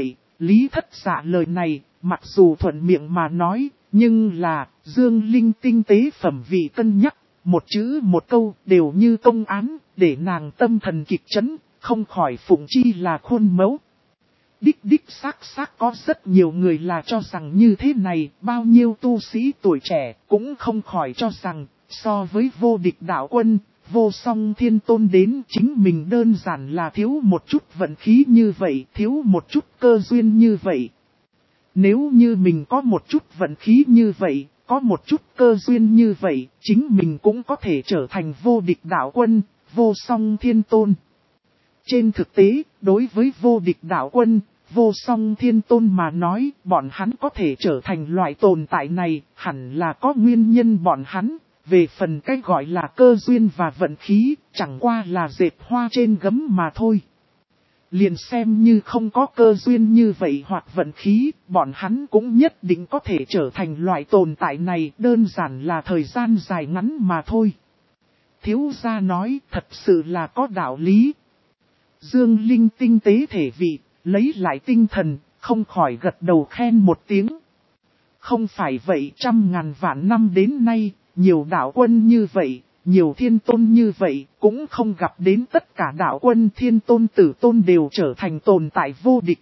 Lý Thất Dạ lời này, mặc dù thuận miệng mà nói, nhưng là Dương Linh tinh tế phẩm vị cân nhắc, một chữ một câu đều như công án, để nàng tâm thần kịch chấn, không khỏi phụng chi là khuôn mẫu. Đích xác có rất nhiều người là cho rằng như thế này, bao nhiêu tu sĩ tuổi trẻ cũng không khỏi cho rằng, so với vô địch đạo quân, vô song thiên tôn đến chính mình đơn giản là thiếu một chút vận khí như vậy, thiếu một chút cơ duyên như vậy. Nếu như mình có một chút vận khí như vậy, có một chút cơ duyên như vậy, chính mình cũng có thể trở thành vô địch đạo quân, vô song thiên tôn. Trên thực tế, đối với vô địch đạo quân, vô song thiên tôn mà nói, bọn hắn có thể trở thành loại tồn tại này, hẳn là có nguyên nhân bọn hắn. Về phần cái gọi là cơ duyên và vận khí, chẳng qua là dệt hoa trên gấm mà thôi. Liền xem như không có cơ duyên như vậy hoặc vận khí, bọn hắn cũng nhất định có thể trở thành loại tồn tại này, đơn giản là thời gian dài ngắn mà thôi. Thiếu gia nói thật sự là có đạo lý. Dương Linh tinh tế thể vị, lấy lại tinh thần, không khỏi gật đầu khen một tiếng. Không phải vậy, trăm ngàn vạn năm đến nay, nhiều đạo quân như vậy, nhiều thiên tôn như vậy, cũng không gặp đến tất cả đạo quân thiên tôn tử tôn đều trở thành tồn tại vô địch.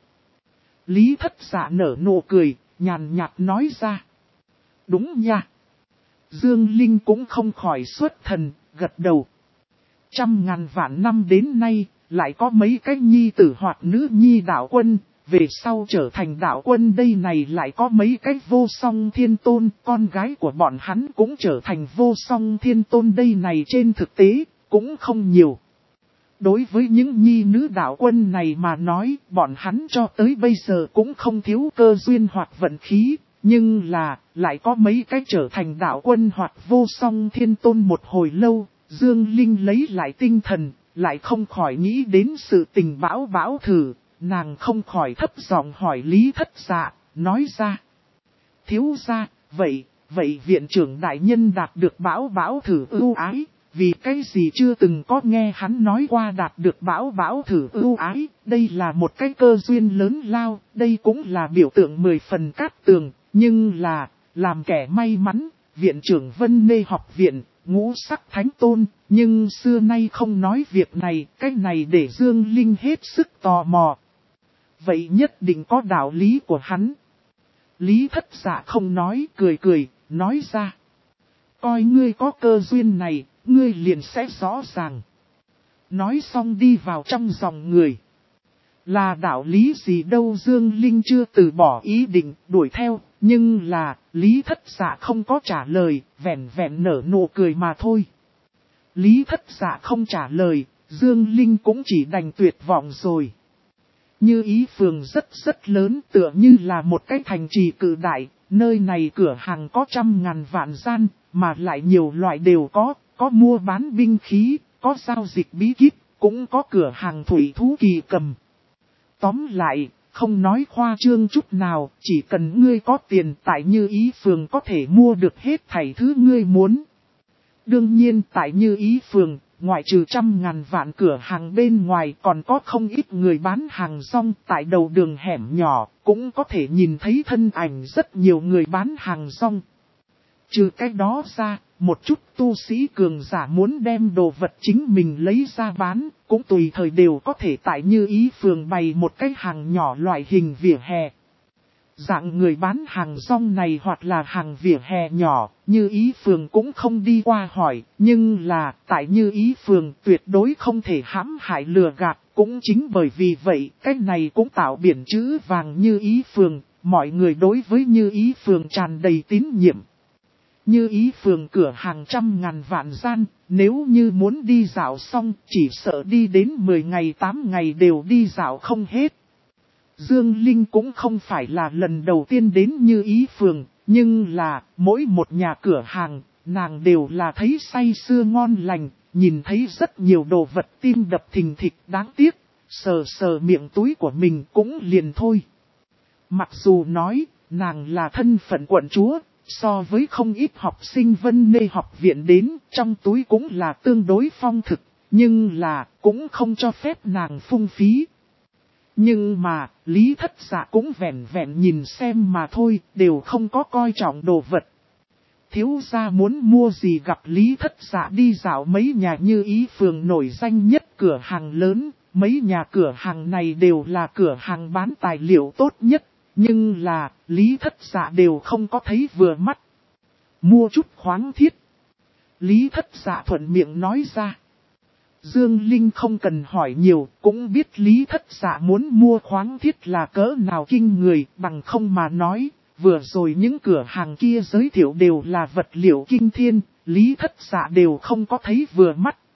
Lý Thất Dạ nở nụ cười, nhàn nhạt nói ra. Đúng nha. Dương Linh cũng không khỏi xuất thần, gật đầu. Trăm ngàn vạn năm đến nay, lại có mấy cái nhi tử hoặc nữ nhi đạo quân, về sau trở thành đạo quân đây này lại có mấy cái vô song thiên tôn, con gái của bọn hắn cũng trở thành vô song thiên tôn đây này trên thực tế, cũng không nhiều. Đối với những nhi nữ đạo quân này mà nói, bọn hắn cho tới bây giờ cũng không thiếu cơ duyên hoặc vận khí, nhưng là, lại có mấy cái trở thành đạo quân hoặc vô song thiên tôn một hồi lâu, Dương Linh lấy lại tinh thần, lại không khỏi nghĩ đến sự tình bão thử. Nàng không khỏi thấp giọng hỏi Lý Thất Dạ, nói ra. Thiếu gia, vậy viện trưởng đại nhân đạt được bão thử ưu ái, vì cái gì chưa từng có nghe hắn nói qua đạt được bão thử ưu ái, đây là một cái cơ duyên lớn lao, đây cũng là biểu tượng 10 phần cát tường, nhưng là, làm kẻ may mắn, viện trưởng Vân Nê học viện, ngũ sắc thánh tôn, nhưng xưa nay không nói việc này, cái này để Dương Linh hết sức tò mò. Vậy nhất định có đạo lý của hắn. Lý Thất Dạ không nói, cười, nói ra. Coi ngươi có cơ duyên này, ngươi liền sẽ rõ ràng. Nói xong đi vào trong dòng người. Là đạo lý gì đâu Dương Linh chưa từ bỏ ý định đuổi theo, nhưng là Lý Thất Dạ không có trả lời, vẹn nở nụ cười mà thôi. Lý Thất Dạ không trả lời, Dương Linh cũng chỉ đành tuyệt vọng rồi. Như Ý phường rất lớn tựa như là một cái thành trì cự đại, nơi này cửa hàng có trăm ngàn vạn gian, mà lại nhiều loại đều có mua bán binh khí, có giao dịch bí kíp, cũng có cửa hàng thủy thú kỳ cầm. Tóm lại, không nói khoa trương chút nào, chỉ cần ngươi có tiền tại Như Ý phường có thể mua được hết thảy thứ ngươi muốn. Đương nhiên tại Như Ý phường, ngoại trừ trăm ngàn vạn cửa hàng bên ngoài còn có không ít người bán hàng rong tại đầu đường hẻm nhỏ, cũng có thể nhìn thấy thân ảnh rất nhiều người bán hàng rong. Trừ cái đó ra, một chút tu sĩ cường giả muốn đem đồ vật chính mình lấy ra bán, cũng tùy thời đều có thể tại Như Ý phường bày một cái hàng nhỏ loại hình vỉa hè. Dạng người bán hàng rong này hoặc là hàng vỉa hè nhỏ, Như Ý phường cũng không đi qua hỏi, nhưng là tại Như Ý phường tuyệt đối không thể hãm hại lừa gạt, cũng chính bởi vì vậy, cái này cũng tạo biển chữ vàng Như Ý phường, mọi người đối với Như Ý phường tràn đầy tín nhiệm. Như Ý phường cửa hàng trăm ngàn vạn gian, nếu như muốn đi dạo xong, chỉ sợ đi đến 10 ngày 8 ngày đều đi dạo không hết. Dương Linh cũng không phải là lần đầu tiên đến Như Ý phường, nhưng là mỗi một nhà cửa hàng, nàng đều là thấy say sưa ngon lành, nhìn thấy rất nhiều đồ vật tim đập thình thịch đáng tiếc, sờ miệng túi của mình cũng liền thôi. Mặc dù nói, nàng là thân phận quận chúa, so với không ít học sinh Vân Nê học viện đến, trong túi cũng là tương đối phong thực, nhưng là cũng không cho phép nàng phung phí. Nhưng mà, Lý Thất Dạ cũng vẹn vẹn nhìn xem mà thôi, đều không có coi trọng đồ vật. Thiếu gia muốn mua gì gặp Lý Thất Dạ đi dạo mấy nhà như Ý phường nổi danh nhất cửa hàng lớn, mấy nhà cửa hàng này đều là cửa hàng bán tài liệu tốt nhất, nhưng là, Lý Thất Dạ đều không có thấy vừa mắt. Mua chút khoáng thiết. Lý Thất Dạ thuận miệng nói ra. Dương Linh không cần hỏi nhiều, cũng biết Lý Thất Dạ muốn mua khoáng thiết là cỡ nào kinh người, bằng không mà nói, vừa rồi những cửa hàng kia giới thiệu đều là vật liệu kinh thiên, Lý Thất Dạ đều không có thấy vừa mắt.